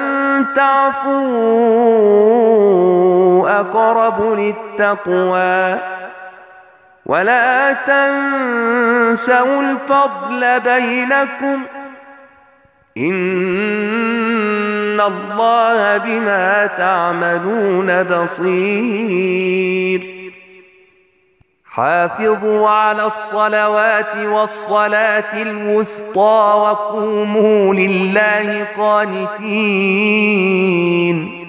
Speaker 2: تعفوا أقرب للتقوى ولا تنسوا الفضل بينكم إن الله بما تعملون بصير. حافظوا على الصلوات والصلاة الوسطى وقوموا لله قانتين.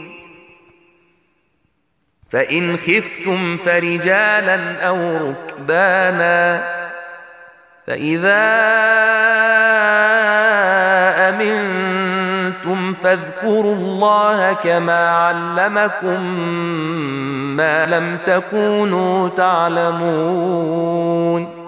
Speaker 2: فإن خفتم فرجالا أو ركبانا فإذا أمنتم فاذكروا الله كما علمكم ما لم تكونوا تعلمون.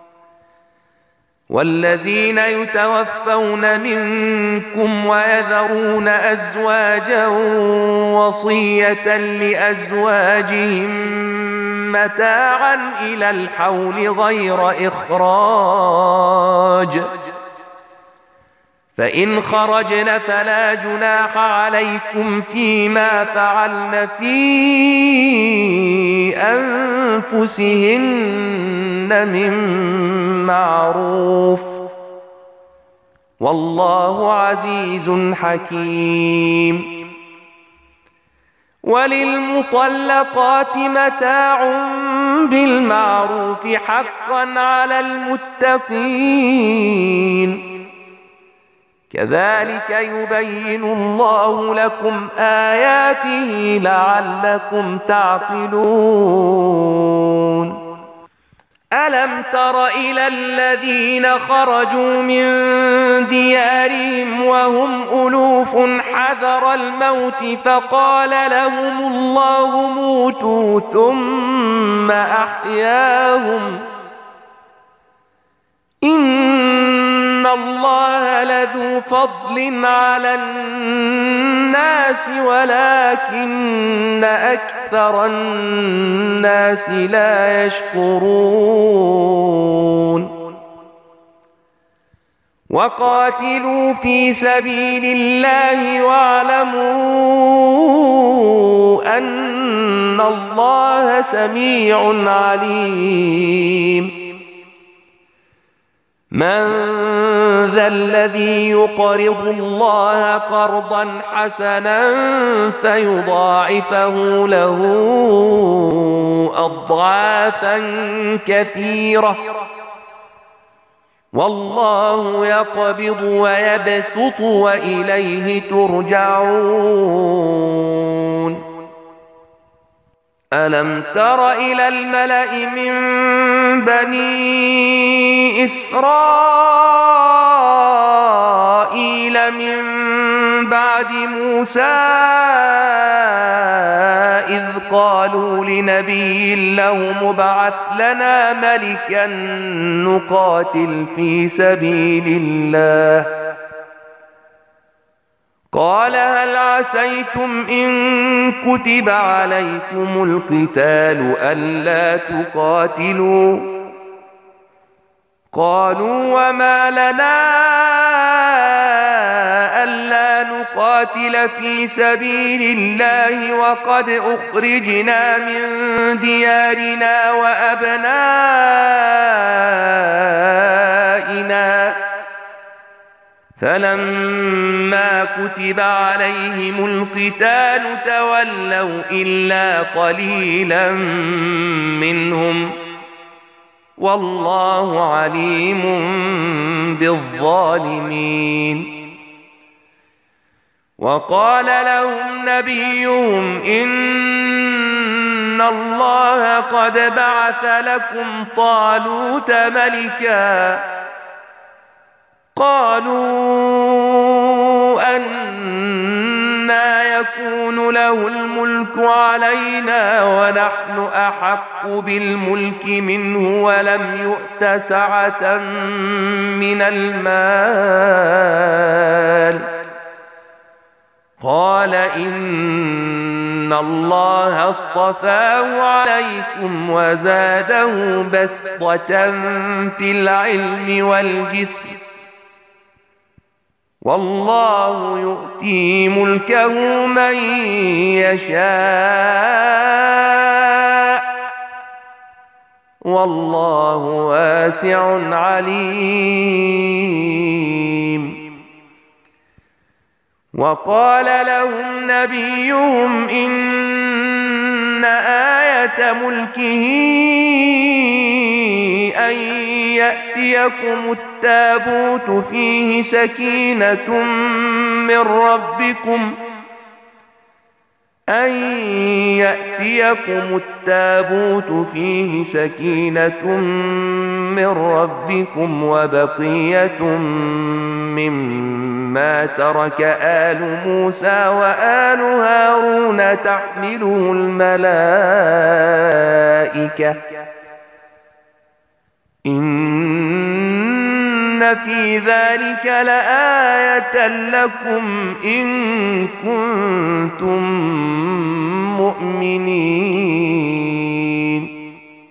Speaker 2: والذين يتوفون منكم ويذرون أزواجا وصية لأزواجهم متاعا إلى الحول غير إخراج فإن خرجن فلا جناح عليكم فيما فعلن في أنفسهن من معروف والله عزيز حكيم. وللمطلقات متاع بالمعروف حقا على المتقين كذلك يبين الله لكم آياته لعلكم تعقلون. ألم تر إلى الذين خرجوا من ديارهم وهم ألوف حذر الموت فقال لهم الله موتوا ثم أحياهم إن الله لذو فضل على الناس ولكن أكثر الناس لا يشكرون. وقاتلوا في سبيل الله واعلموا أن الله سميع عليم. من ذا الذي يقرض الله قرضا حسنا فيضاعفه له أضعافا كثيرة والله يقبض ويبسط وإليه ترجعون. ألم تر إلى الملأ من بني إسرائيل من بعد موسى إذ قالوا لنبي له ابعث لنا ملكا نقاتل في سبيل الله قال هل عسيتم إن كتب عليكم القتال ألا تقاتلوا قالوا وما لنا ألا نقاتل في سبيل الله وقد أخرجنا من ديارنا وأبنائنا فلما كتب عليهم القتال تولوا إلا قليلا منهم والله عليم بالظالمين وقال لهم نبيهم إن الله قد بعث لكم طالوت ملكا قالوا أنى يكون له الملك علينا ونحن أحق بالملك منه ولم يؤت سعة من المال قال إن الله اصطفاه عليكم وزاده بسطة في العلم والجسم والله يؤتي ملكه من يشاء والله واسع عليم وقال لهم نبيهم إن آية ملكه أن يأتيكم التابوت فيه سكينة من ربكم أن يأتيكم التابوت فيه سكينة من ربكم وبقية مما ترك آل موسى وآل هارون تحمله الملائكة إن في ذلك لآية لكم إن كنتم مؤمنين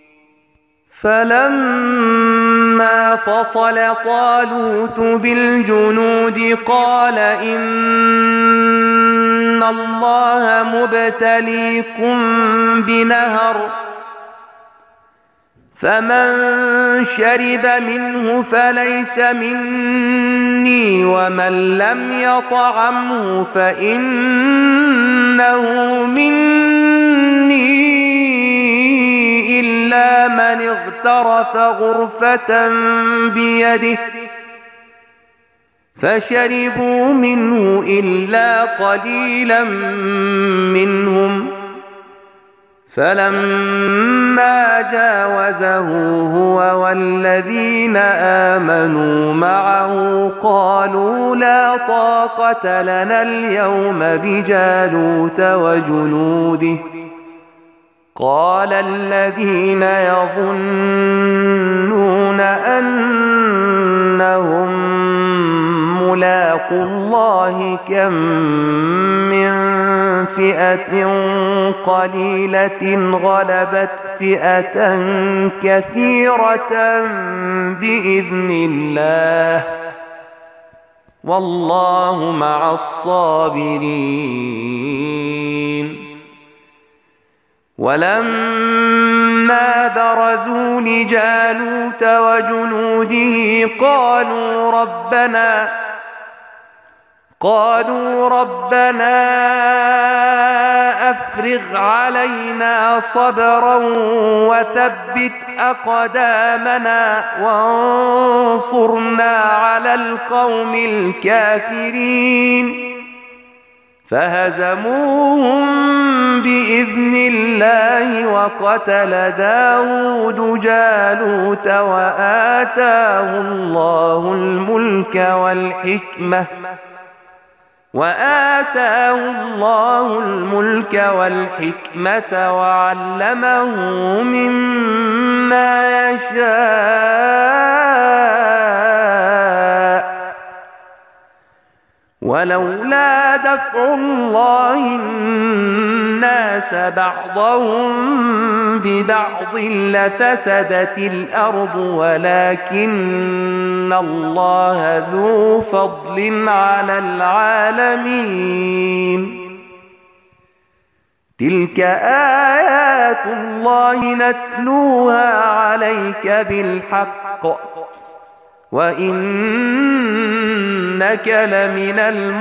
Speaker 2: فلما فصل طالوت بالجنود قال إن الله مبتليكم بنهر فمن شرب منه فليس مني ومن لم يطعمه فإنه مني إلا من اغترف غرفة بيده فشربوا منه إلا قليلا منهم فلما جاوزه هو والذين آمنوا معه قالوا لا طاقة لنا اليوم بجالوت وجنوده قال الذين يظنون أنهم ملاقو الله كم من فئة قليلة غلبت فئة كثيرة بإذن الله والله مع الصابرين ولما برزوا لجالوت وجنوده قالوا ربنا قالوا ربنا أفرغ علينا صبرا وثبت أقدامنا وانصرنا على القوم الكافرين فهزموهم بإذن الله وقتل داود جالوت وآتاه الله الملك والحكمة وآتاه الله الملك والحكمة وعلمه مما يشاء ولولا دفع الله الناس بعضهم ببعض لفسدت الأرض ولكن الله ذو فضل على العالمين تلك آيات الله نتلوها عليك بالحق وإنك لمن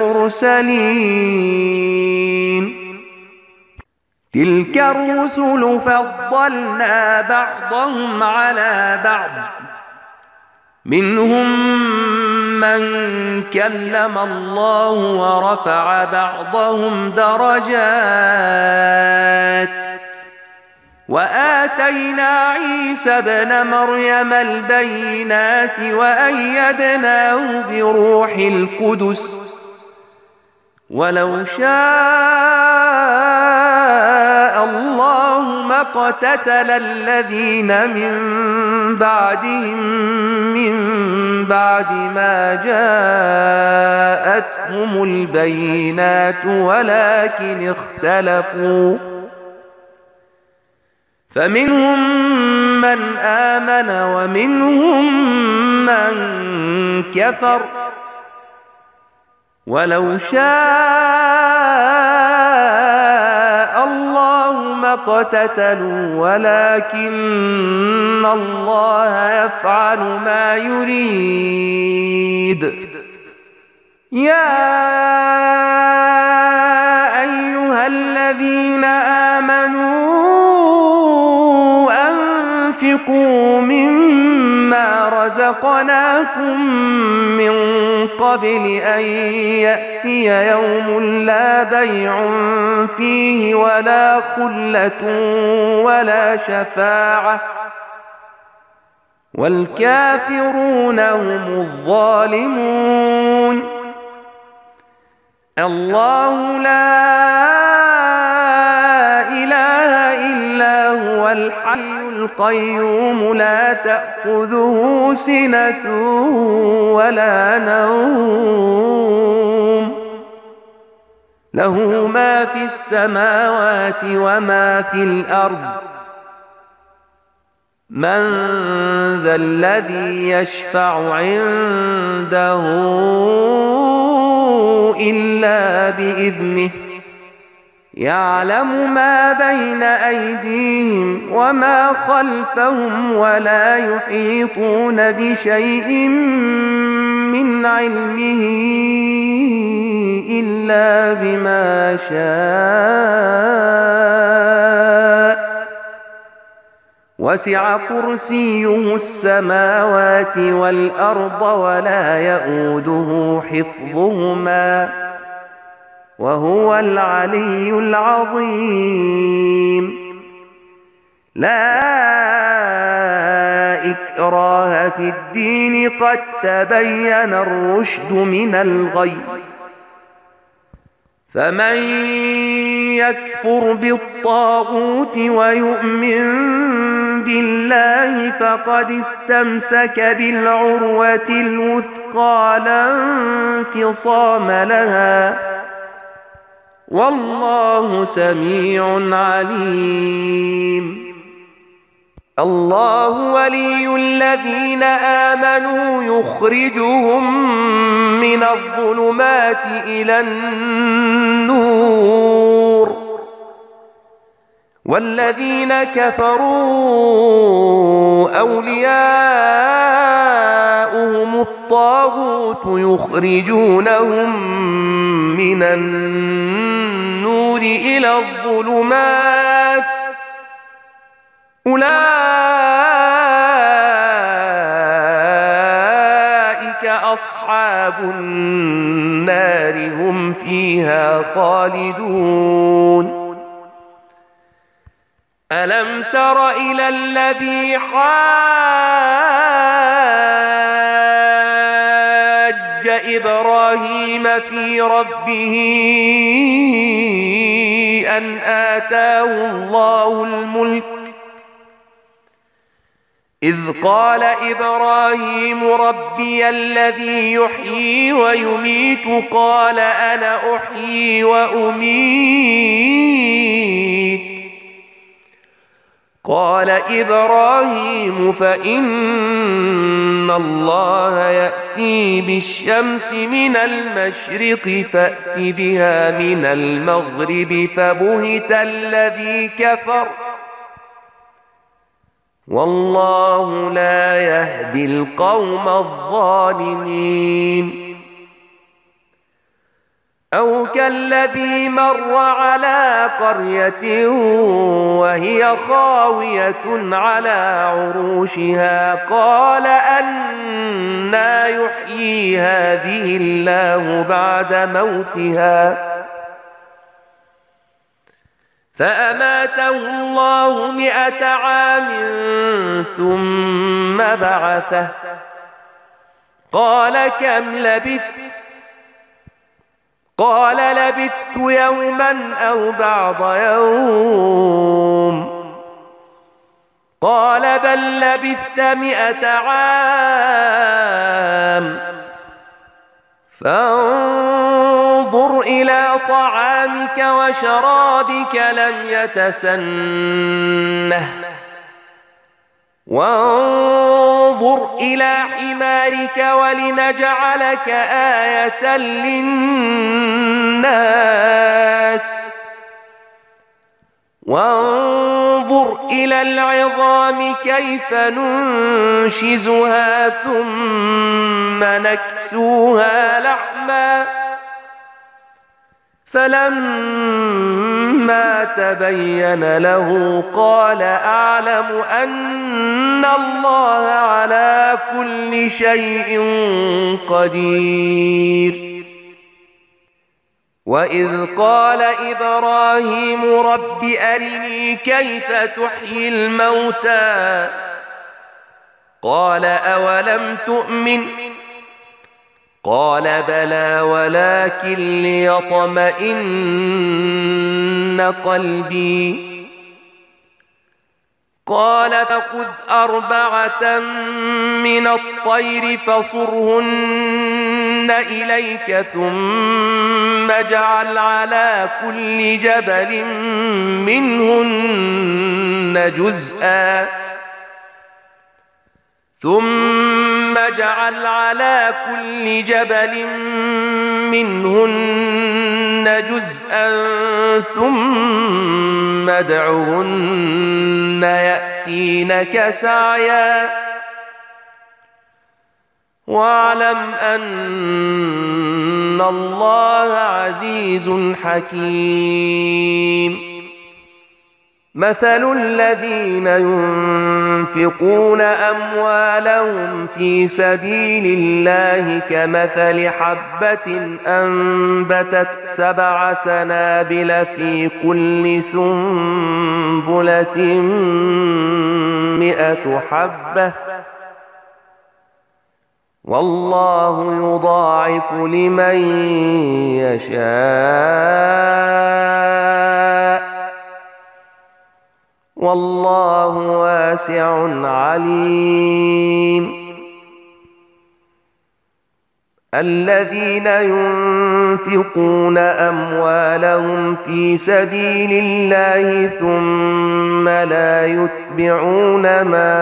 Speaker 2: المرسلين تلك الرسل فضلنا بعضهم على بعض منهم من كلم الله ورفع بعضهم درجات وآتينا عيسى ابن مريم البينات وأيدناه بروح القدس ولو شاء الله ما اقتتل الذين من بعدهم من بعد ما جاءتهم البينات ولكن اختلفوا فمنهم من آمن ومنهم من كفر ولو شاء الله ما اقتتلوا ولكن الله يفعل ما يريد يا أيها الذين آمنوا أنفقوا مما رزقناكم من قبل أن يأتي يوم لا بيع فيه ولا خلة ولا شفاعة والكافرون هم الظالمون الله لا إله إلا هو الحي القيوم لا تأخذه سنة ولا نوم له ما في السماوات وما في الأرض من ذا الذي يشفع عنده إلا بإذنه يعلم ما بين أيديهم وما خلفهم ولا يحيطون بشيء من علمه إلا بما شاء وسع كرسيه السماوات والأرض ولا يؤوده حفظهما وهو العلي العظيم لا إكراه في الدين قد تبين الرشد من الغي فمن يكفر بالطاغوت ويؤمن بالله فقد استمسك بالعروة الوثقى لا انفصام لها والله سميع عليم الله ولي الذين آمنوا يخرجهم من الظلمات إلى النور والذين كفروا أولياؤهم الطاغوت يخرجونهم من النور إلى الظلمات أولئك أصحاب النار هم فيها خالدون ألم تر إلى الذي حاج إبراهيم في ربه أن آتاه الله الملك إذ قال إبراهيم ربي الذي يحيي ويميت قال أنا أحيي وأميت قال إبراهيم فإن الله يأتي بالشمس من المشرق فأت بها من المغرب فبهت الذي كفر والله لا يهدي القوم الظالمين أو كالذي مر على قرية وهي خاوية على عروشها قال أنى يحيي هذه الله بعد موتها فأماته الله مئة عام ثم بعثه قال كم لبثت قال لبثت يوما أو بعض يوم قال بل لبثت مئة عام فانظر إلى طعامك وشرابك لم يتسنه وانظر إلى حمارك ولنجعلك آية للناس وانظر إلى العظام كيف ننشزها ثم نكسوها لحما فلما تبين له قال أعلم أن الله على كل شيء قدير وإذ قال إبراهيم رب أرني كيف تحيي الموتى قال أولم تؤمن قال بلى ولكن ليطمئن قلبي قال فخذ أربعة من الطير فصرهن إليك ثم اجعل على كل جبل منهن جزءا ثم اجعل على كل جبل منهن جزءا ثم ادعهن يأتينك سعيا واعلم أن الله عزيز حكيم مثل الذين ينفقون أموالهم في سبيل الله كمثل حبة أنبتت سبع سنابل في كل سنبلة مئة حبة والله يضاعف لمن يشاء والله واسع عليم الذين ينفقون أموالهم في سبيل الله ثم لا يتبعون ما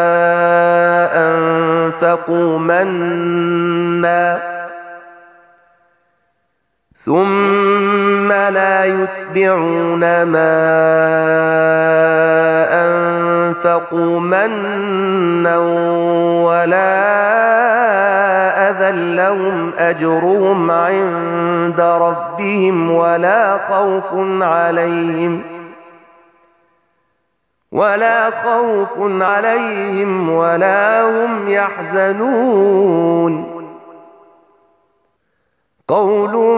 Speaker 2: أنفقوا منا ثم لا يتبعون ما أنفقوا منا ولا أذى لهم أجرهم عند ربهم ولا خوف عليهم ولا خوف عليهم ولا هم يحزنون قول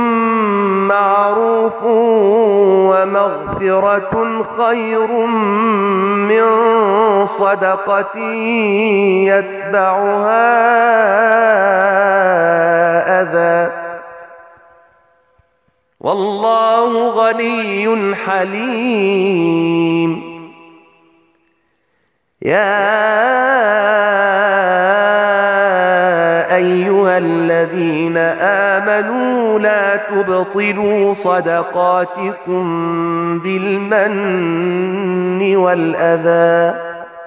Speaker 2: معروف ومغفرة خير من صدقة يتبعها أذى والله غني حليم يا الذين آمنوا لا تبطلوا صدقاتكم بالمن والأذى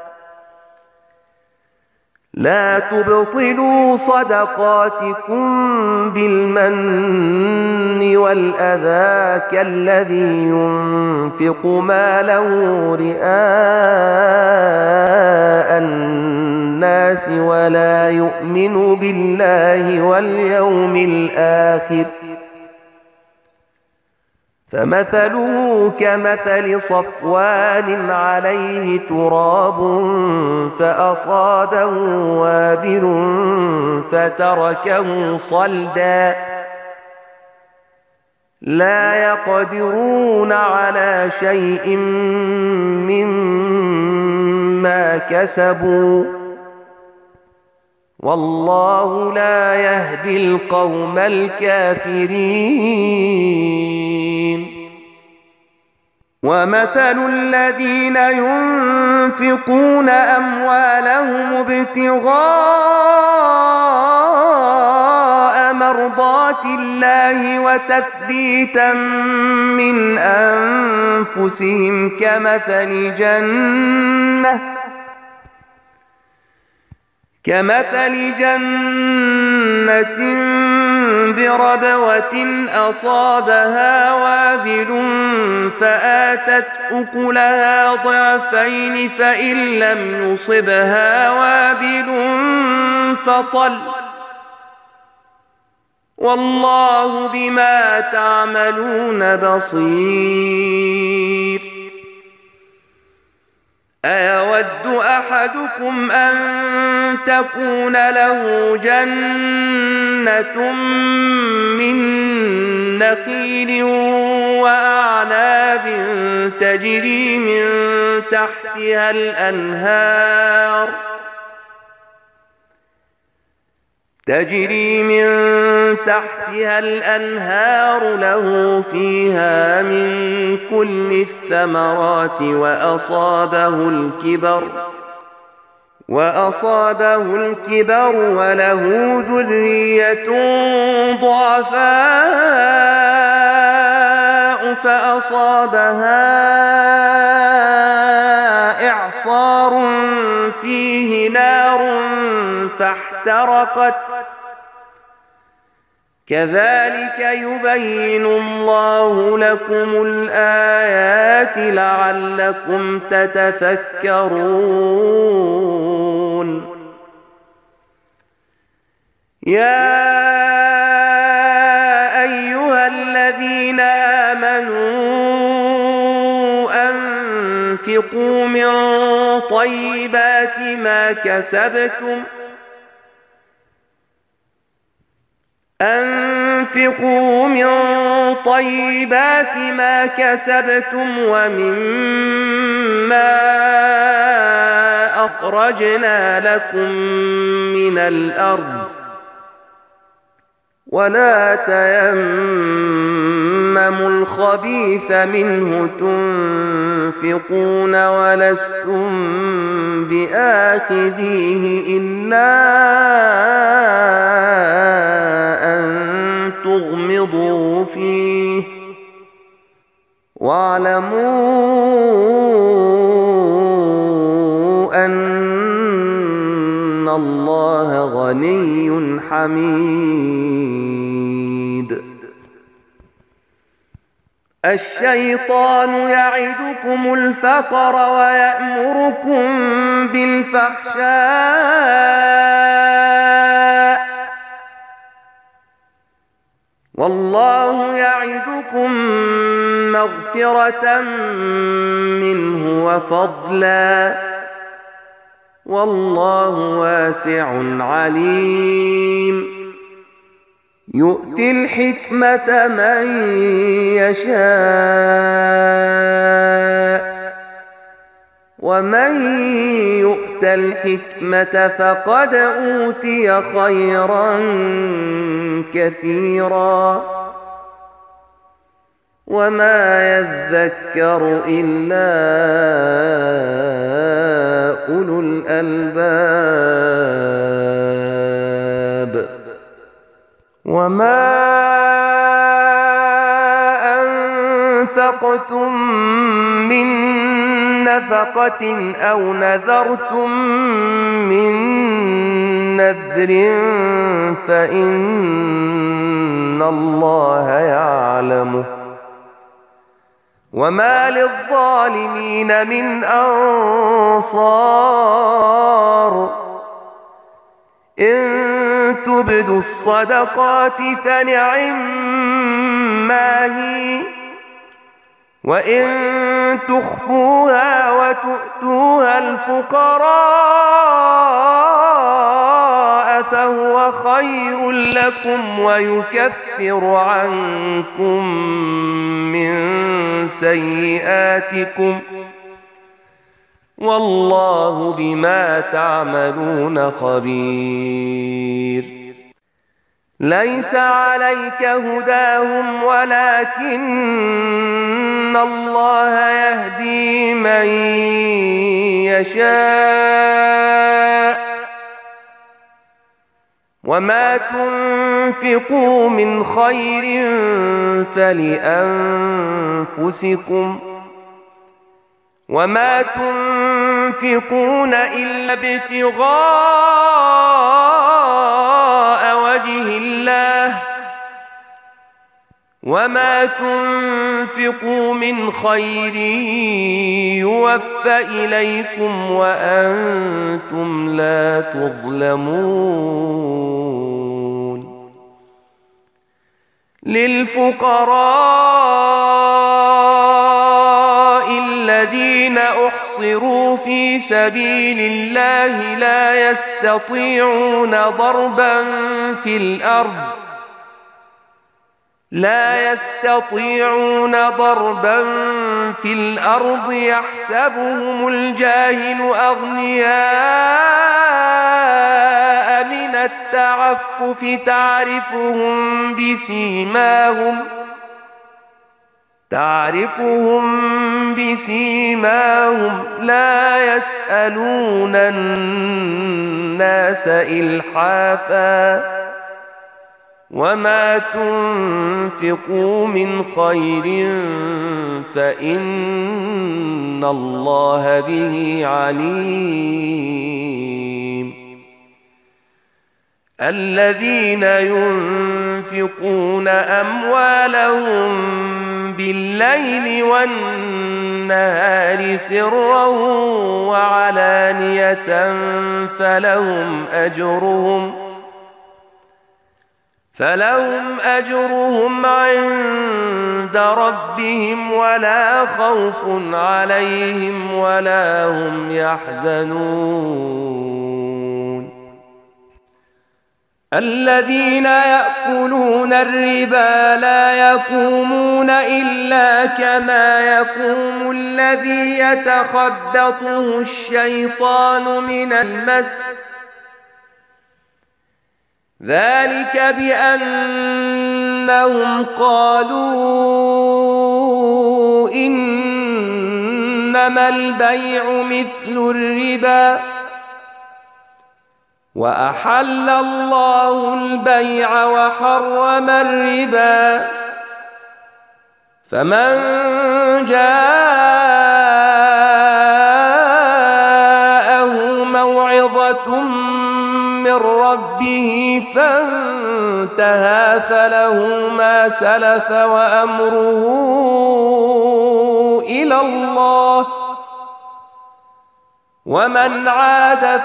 Speaker 2: لا تبطلوا صدقاتكم بالمن والأذى كالذي ينفق ماله رئاء الناس ولا يؤمن بالله واليوم الآخر فمثله كمثل صفوان عليه تراب فأصابه وابل فتركه صلدا لا يقدرون على شيء مما كسبوا والله لا يهدي القوم الكافرين. ومثل الذين ينفقون أموالهم ابتغاء مرضات الله وتثبيتا من أنفسهم كمثل جنة كمثل جنة بربوة أصابها وابل فآتت أكلها ضعفين فإن لم يصبها وابل فطل والله بما تعملون بصير. أيود أحدكم أن تكون له جنة من نخيل وأعناب تجري من تحتها الأنهار تجري من تحتها الأنهار له فيها من كل الثمرات وأصابه الكبر وأصابه الكبر وله ذرية ضعفاء فأصابها إعصار فيه نار فاحترقت كذلك يبين الله لكم الآيات لعلكم تتفكرون. يا أيها الذين آمنوا أنفقوا من طيبات ما كسبتم أنفقوا من طيبات ما كسبتم ومما أخرجنا لكم من الأرض ولا تيمموا الخبيث منه تنفقون ولستم بآخذيه إلا أن تغمضوا فيه واعلموا أن الله غني حميد. الشيطان يعدكم الفقر ويأمركم بالفحشاء والله يعدكم مغفرة منه وفضلا والله واسع عليم. يؤتي الحكمة من يشاء ومن يؤت الحكمة فقد أوتي خيرا كثيرا وما يذكر إلا أولو الألباب. وما أنفقتم من نفقة أو نذرتم من نذر فإن الله يعلمه وما للظالمين من أنصار إن تبدوا الصدقات فنعما هي وإن تخفوها وتؤتوها الفقراء فهو خير لكم ويكفر عنكم من سيئاتكم والله بما تعملون خبير ليس عليك هداهم ولكن الله يهدي من يشاء وما تنفقوا من خير فلأنفسكم وما تنفقون إلا ابتغاء وجه الله وما تنفقوا من خير يوفى إليكم وأنتم لا تظلمون للفقراء الذين أحصروا في سبيل الله لا يستطيعون ضربا في الأرض لا يستطيعون ضربا في الأرض يحسبهم الجاهل أغنياء من التعفف تعرفهم بسيماهم تعرفهم بسيماهم لا يسألون الناس إلحافا وما تنفقوا من خير فإن الله به عليم الذين ينفقون أموالهم بالليل والنهار سرا وعلانية فلهم أجرهم فلهم أجرهم عند ربهم ولا خوف عليهم ولا هم يحزنون الذين يأكلون الربا لا يقومون إلا كما يقوم الذي يتخبطه الشيطان من المس ذلك بأنهم قالوا إنما البيع مثل الربا وأحل الله البيع وحرم الربا فمن جاءه موعظة من ربه فانتهى فله ما سلف وأمره إلى الله ومن عاد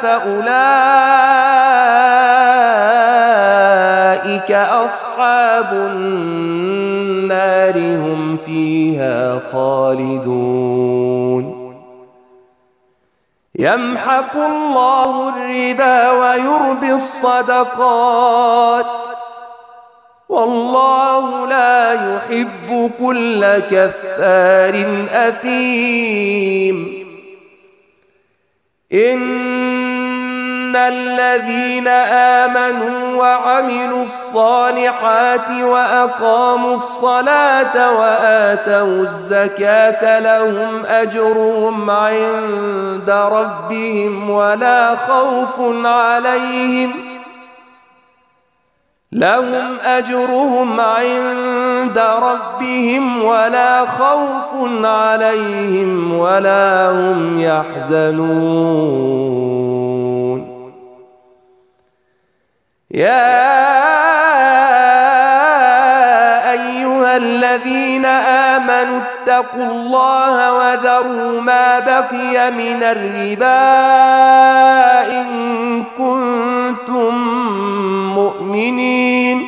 Speaker 2: فأولئك أصحاب النار هم فيها خالدون يمحق الله الربا ويربي الصدقات والله لا يحب كل كفار أثيم إن الذين آمنوا وعملوا الصالحات وأقاموا الصلاة وآتوا الزكاة لهم أجرهم عند ربهم ولا خوف عليهم لهم أجرهم عند ربهم ولا خوف عليهم ولا هم يحزنون. يا أيها الذين آمنوا اتقوا الله وذروا ما بقي من الربا إن كنتم مؤمنين،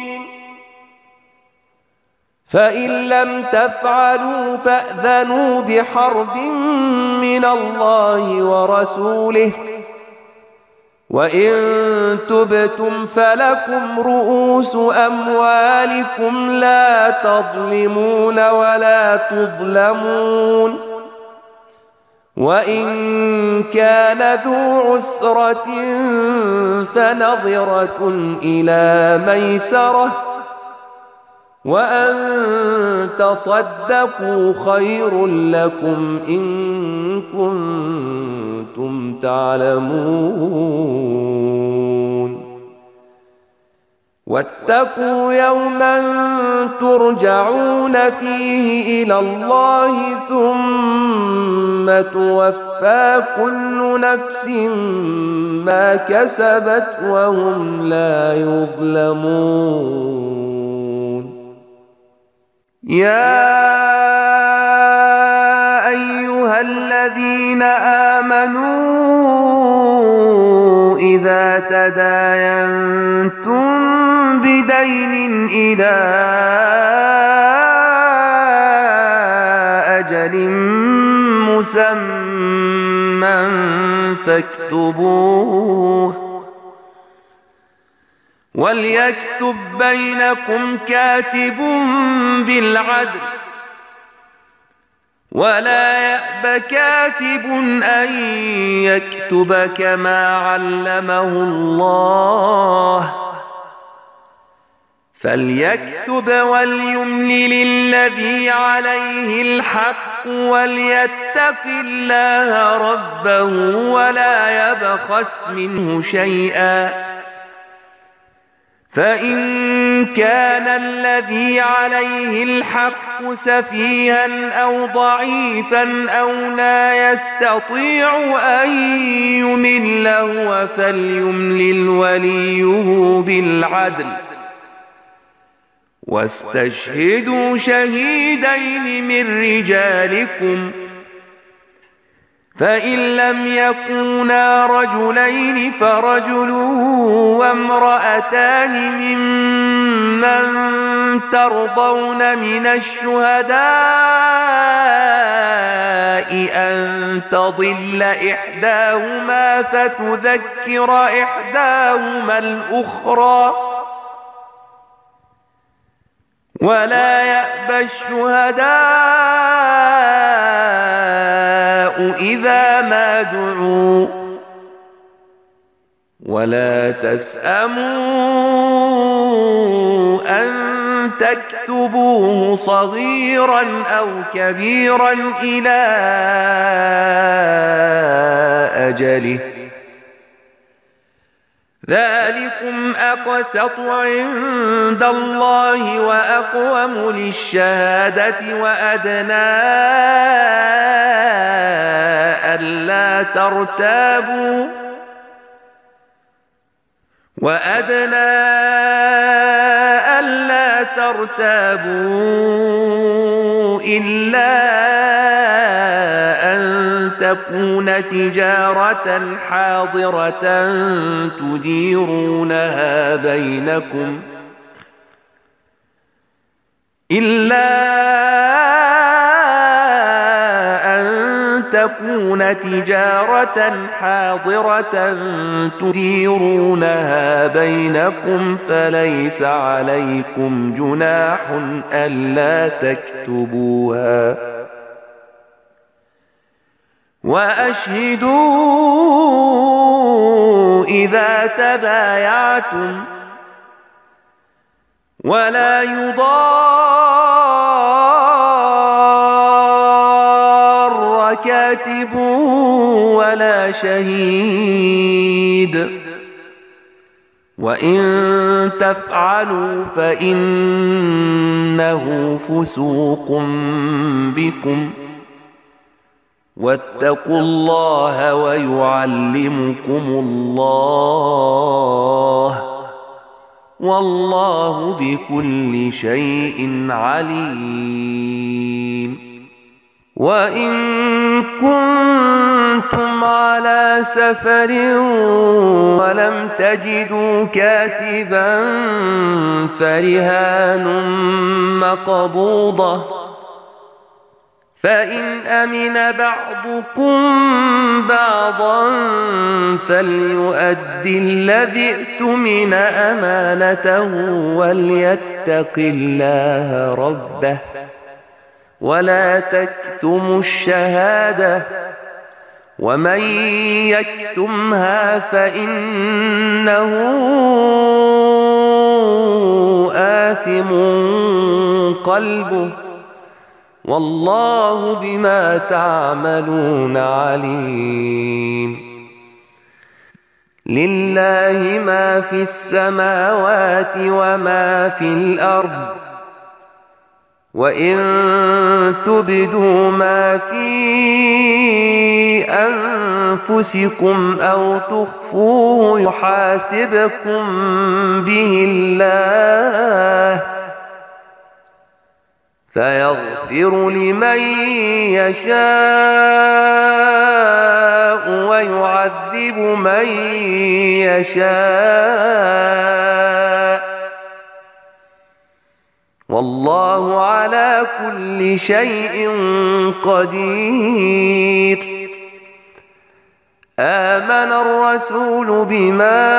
Speaker 2: فإن لم تفعلوا فأذنوا بحرب من الله ورسوله، وإن تبتم فلكم رؤوس أموالكم لا تظلمون ولا تظلمون، وإن كان ذو عسرة فنظرة إلى ميسرة، وأن تصدقوا خير لكم إن كنتم تعلمون. واتقوا يوما ترجعون فيه إلى الله ثم توفى كل نفس ما كسبت وهم لا يظلمون. يا أيها الذين آمنوا إذا تداينتم بدين إلى أجل مسمى فاكتبوه، وليكتب بينكم كاتب بالعدل ولا يأب كاتب أن يكتب كما علمه الله، فليكتب وليملل الذي عليه الحق وليتق الله ربه ولا يبخس منه شيئا، فإن كان الذي عليه الحق سفيها أو ضعيفا أو لا يستطيع أن يمل هو فليملل وليه بالعدل، واستشهدوا شهيدين من رجالكم، فإن لم يكونا رجلين فرجل وامرأتان ممن ترضون من الشهداء أن تضل إحداهما فتذكر إحداهما الأخرى، ولا يأبى الشهداء إذا ما دعوا، ولا تسأموا أن تكتبوه صغيرا أو كبيرا إلى أجله، ذلكم أقسط عند الله وأقوم للشهادة وأدنى ألا ترتابوا وأدنى ألا ترتابوا إلا أن تكون تجارة حاضرة تديرونها بينكم إلا أن تكون تجارة حاضرة تديرونها بينكم فليس عليكم جناح ألا تكتبوها، وأشهدوا إذا تبايعتم، ولا يضار كاتب ولا شهيد، وإن تفعلوا فإنه فسوق بكم واتقوا الله ويعلمكم الله والله بكل شيء عليم. وإن كنتم على سفر ولم تجدوا كاتبا فرهان مقبوضة فإن أمن بعضكم بعضا فليؤدي الذي اؤتمن أمانته وليتق الله ربه ولا تكتموا الشهادة ومن يكتمها فإنه آثم قلبه والله بما تعملون عليم. لله ما في السماوات وما في الأرض وإن تبدوا ما في أنفسكم أو تخفوه يحاسبكم به الله فيغفر لمن يشاء ويعذب من يشاء والله على كل شيء قدير. آمن الرسول بما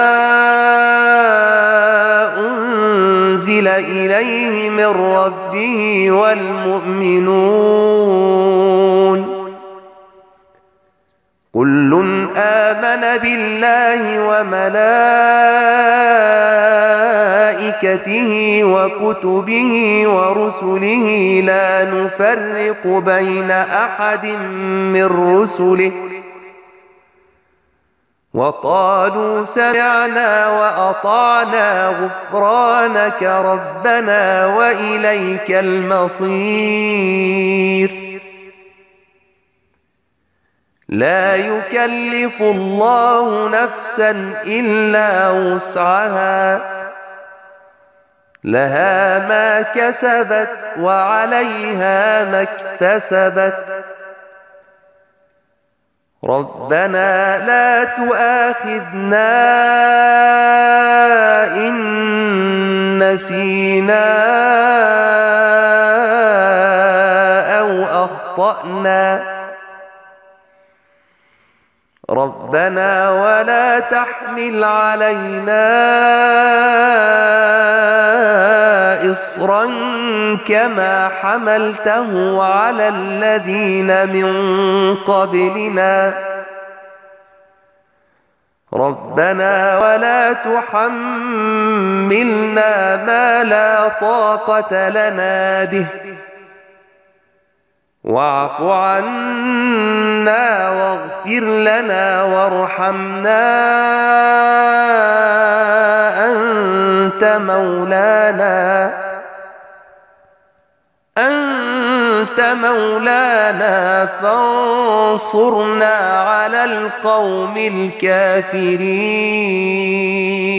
Speaker 2: أنزل إليه من ربه والمؤمنون كل آمن بالله وملائكته وكتبه ورسله لا نفرق بين أحد من رسله وقالوا سمعنا وأطعنا غفرانك ربنا وإليك المصير. لا يكلف الله نفسا إلا وسعها لها ما كسبت وعليها ما اكتسبت ربنا لا تؤاخذنا إن نسينا أو أخطأنا ربنا ولا تحمل علينا إصرا كما حملته على الذين من قبلنا ربنا ولا تحملنا ما لا طاقة لنا به واعف عنا واغفر لنا وارحمنا أنت مولانا أنت مولانا فانصرنا على القوم الكافرين.